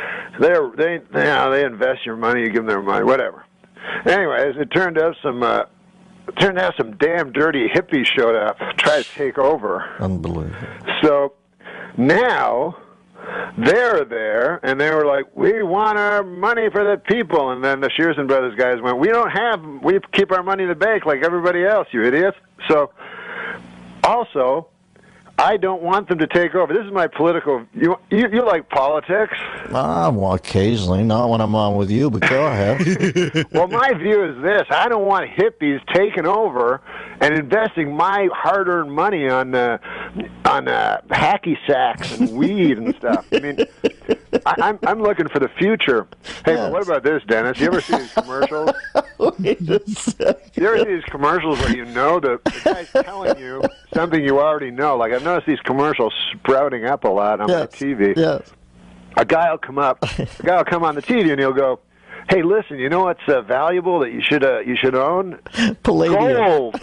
They invest your money, you give them their money, whatever. Anyways, it turned out some damn dirty hippies showed up, tried to take over. Unbelievable. So now they're there, and they were like, "We want our money for the people." And then the Shearson Brothers guys went, "We keep our money in the bank like everybody else, you idiots." So also, I don't want them to take over. This is my political... You like politics? Well, occasionally. Not when I'm on with you, but go ahead. Well, my view is this. I don't want hippies taking over and investing my hard-earned money on hacky sacks and weed and stuff. I mean, I'm looking for the future. Hey, yes. But what about this, Dennis? You ever see these commercials? Wait a second. You ever see these commercials where you know the guy's telling you something you already know? Like, I've noticed these commercials sprouting up a lot on my TV. Yes. A guy will come on the TV and he'll go, "Hey, listen, you know what's valuable that you should own? Palladium. Gold."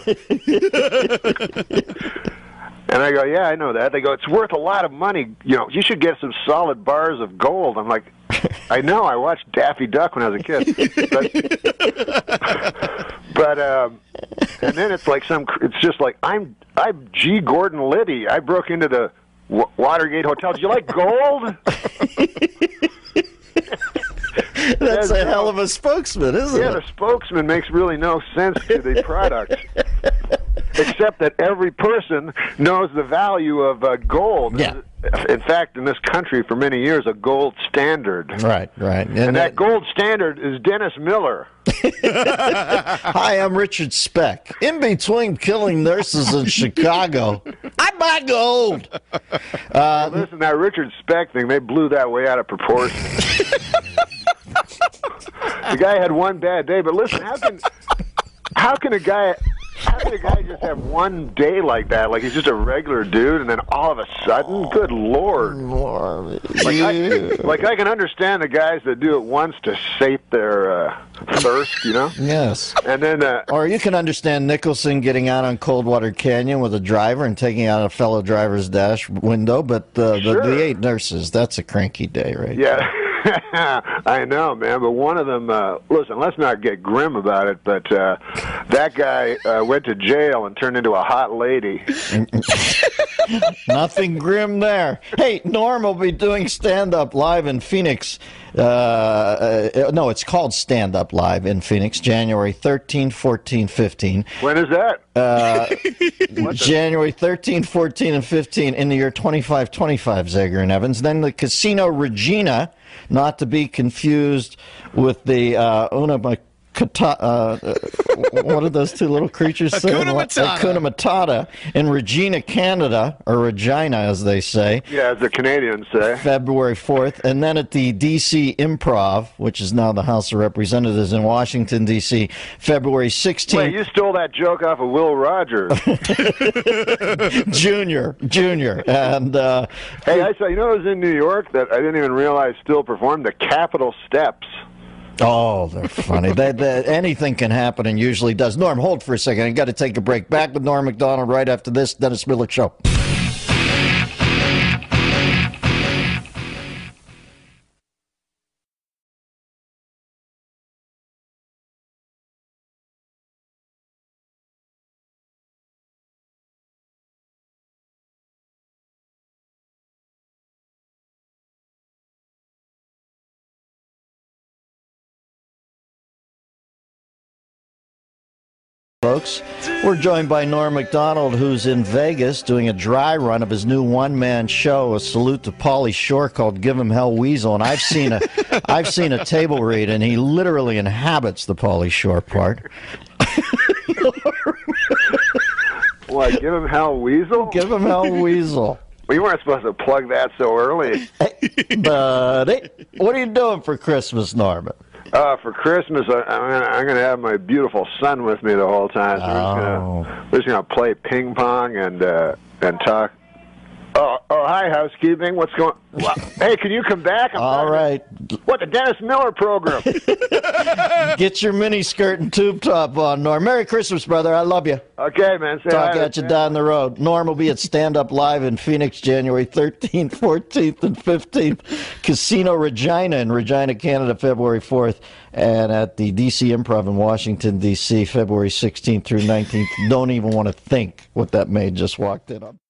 And I go, "Yeah, I know that." They go, "It's worth a lot of money. You know, you should get some solid bars of gold." I'm like, "I know. I watched Daffy Duck when I was a kid." But and then it's like it's just like I'm G. Gordon Liddy. I broke into the Watergate Hotel. Did you like gold? That's a hell of a spokesman, isn't it? Yeah, the spokesman makes really no sense to the product. Except that every person knows the value of gold. Yeah. In fact, in this country for many years, a gold standard. Right. And that gold standard is Dennis Miller. Hi, I'm Richard Speck. In between killing nurses in Chicago, I buy gold. Listen, that Richard Speck thing, they blew that way out of proportion. The guy had one bad day, but listen, how can a guy just have one day like that? Like, he's just a regular dude, and then all of a sudden, good Lord. Like I can understand the guys that do it once to sate their thirst, you know? Yes. And then, or you can understand Nicholson getting out on Coldwater Canyon with a driver and taking out a fellow driver's dash window, but the 8 nurses, that's a cranky day, right? Yeah. I know, man, but one of them, listen, let's not get grim about it, but that guy went to jail and turned into a hot lady. Nothing grim there. Hey, Norm will be doing stand-up live in Phoenix. No, it's called Stand Up Live in Phoenix, January 13, 14, 15. When is that? January 13, 14, and 15 in the year 2525, Zager and Evans. Then the Casino Regina, not to be confused with the what are those two little creatures say? Hakuna Matata in Regina, Canada, or Regina, as they say. Yeah, as the Canadians say. February 4th. And then at the D.C. Improv, which is now the House of Representatives in Washington, D.C., February 16th. Wait, you stole that joke off of Will Rogers. Junior. And hey, I saw, you know, it was in New York that I didn't even realize still performed, the Capitol Steps. Oh, they're funny. Anything can happen, and usually does. Norm, hold for a second. I got to take a break. Back with Norm Macdonald right after this Dennis Miller Show. Folks, we're joined by Norm Macdonald, who's in Vegas doing a dry run of his new one-man show, a salute to Pauly Shore, called "Give Him Hell Weasel." And I've seen a table read, and he literally inhabits the Pauly Shore part. What? Give Him Hell Weasel? Give Him Hell Weasel. Well, you weren't supposed to plug that so early. Hey, buddy, what are you doing for Christmas, Norman? For Christmas, I'm going to have my beautiful son with me the whole time. So we're just going to play ping pong and talk. Oh, hi, housekeeping. What's going? Well, hey, can you come back? All right. What, the Dennis Miller program? Get your mini skirt and tube top on, Norm. Merry Christmas, brother. I love you. Okay, man. Talk at you down the road. Norm will be at Stand Up Live in Phoenix, January 13th, 14th, and 15th. Casino Regina in Regina, Canada, February 4th. And at the D.C. Improv in Washington, D.C., February 16th through 19th. Don't even want to think what that maid just walked in on.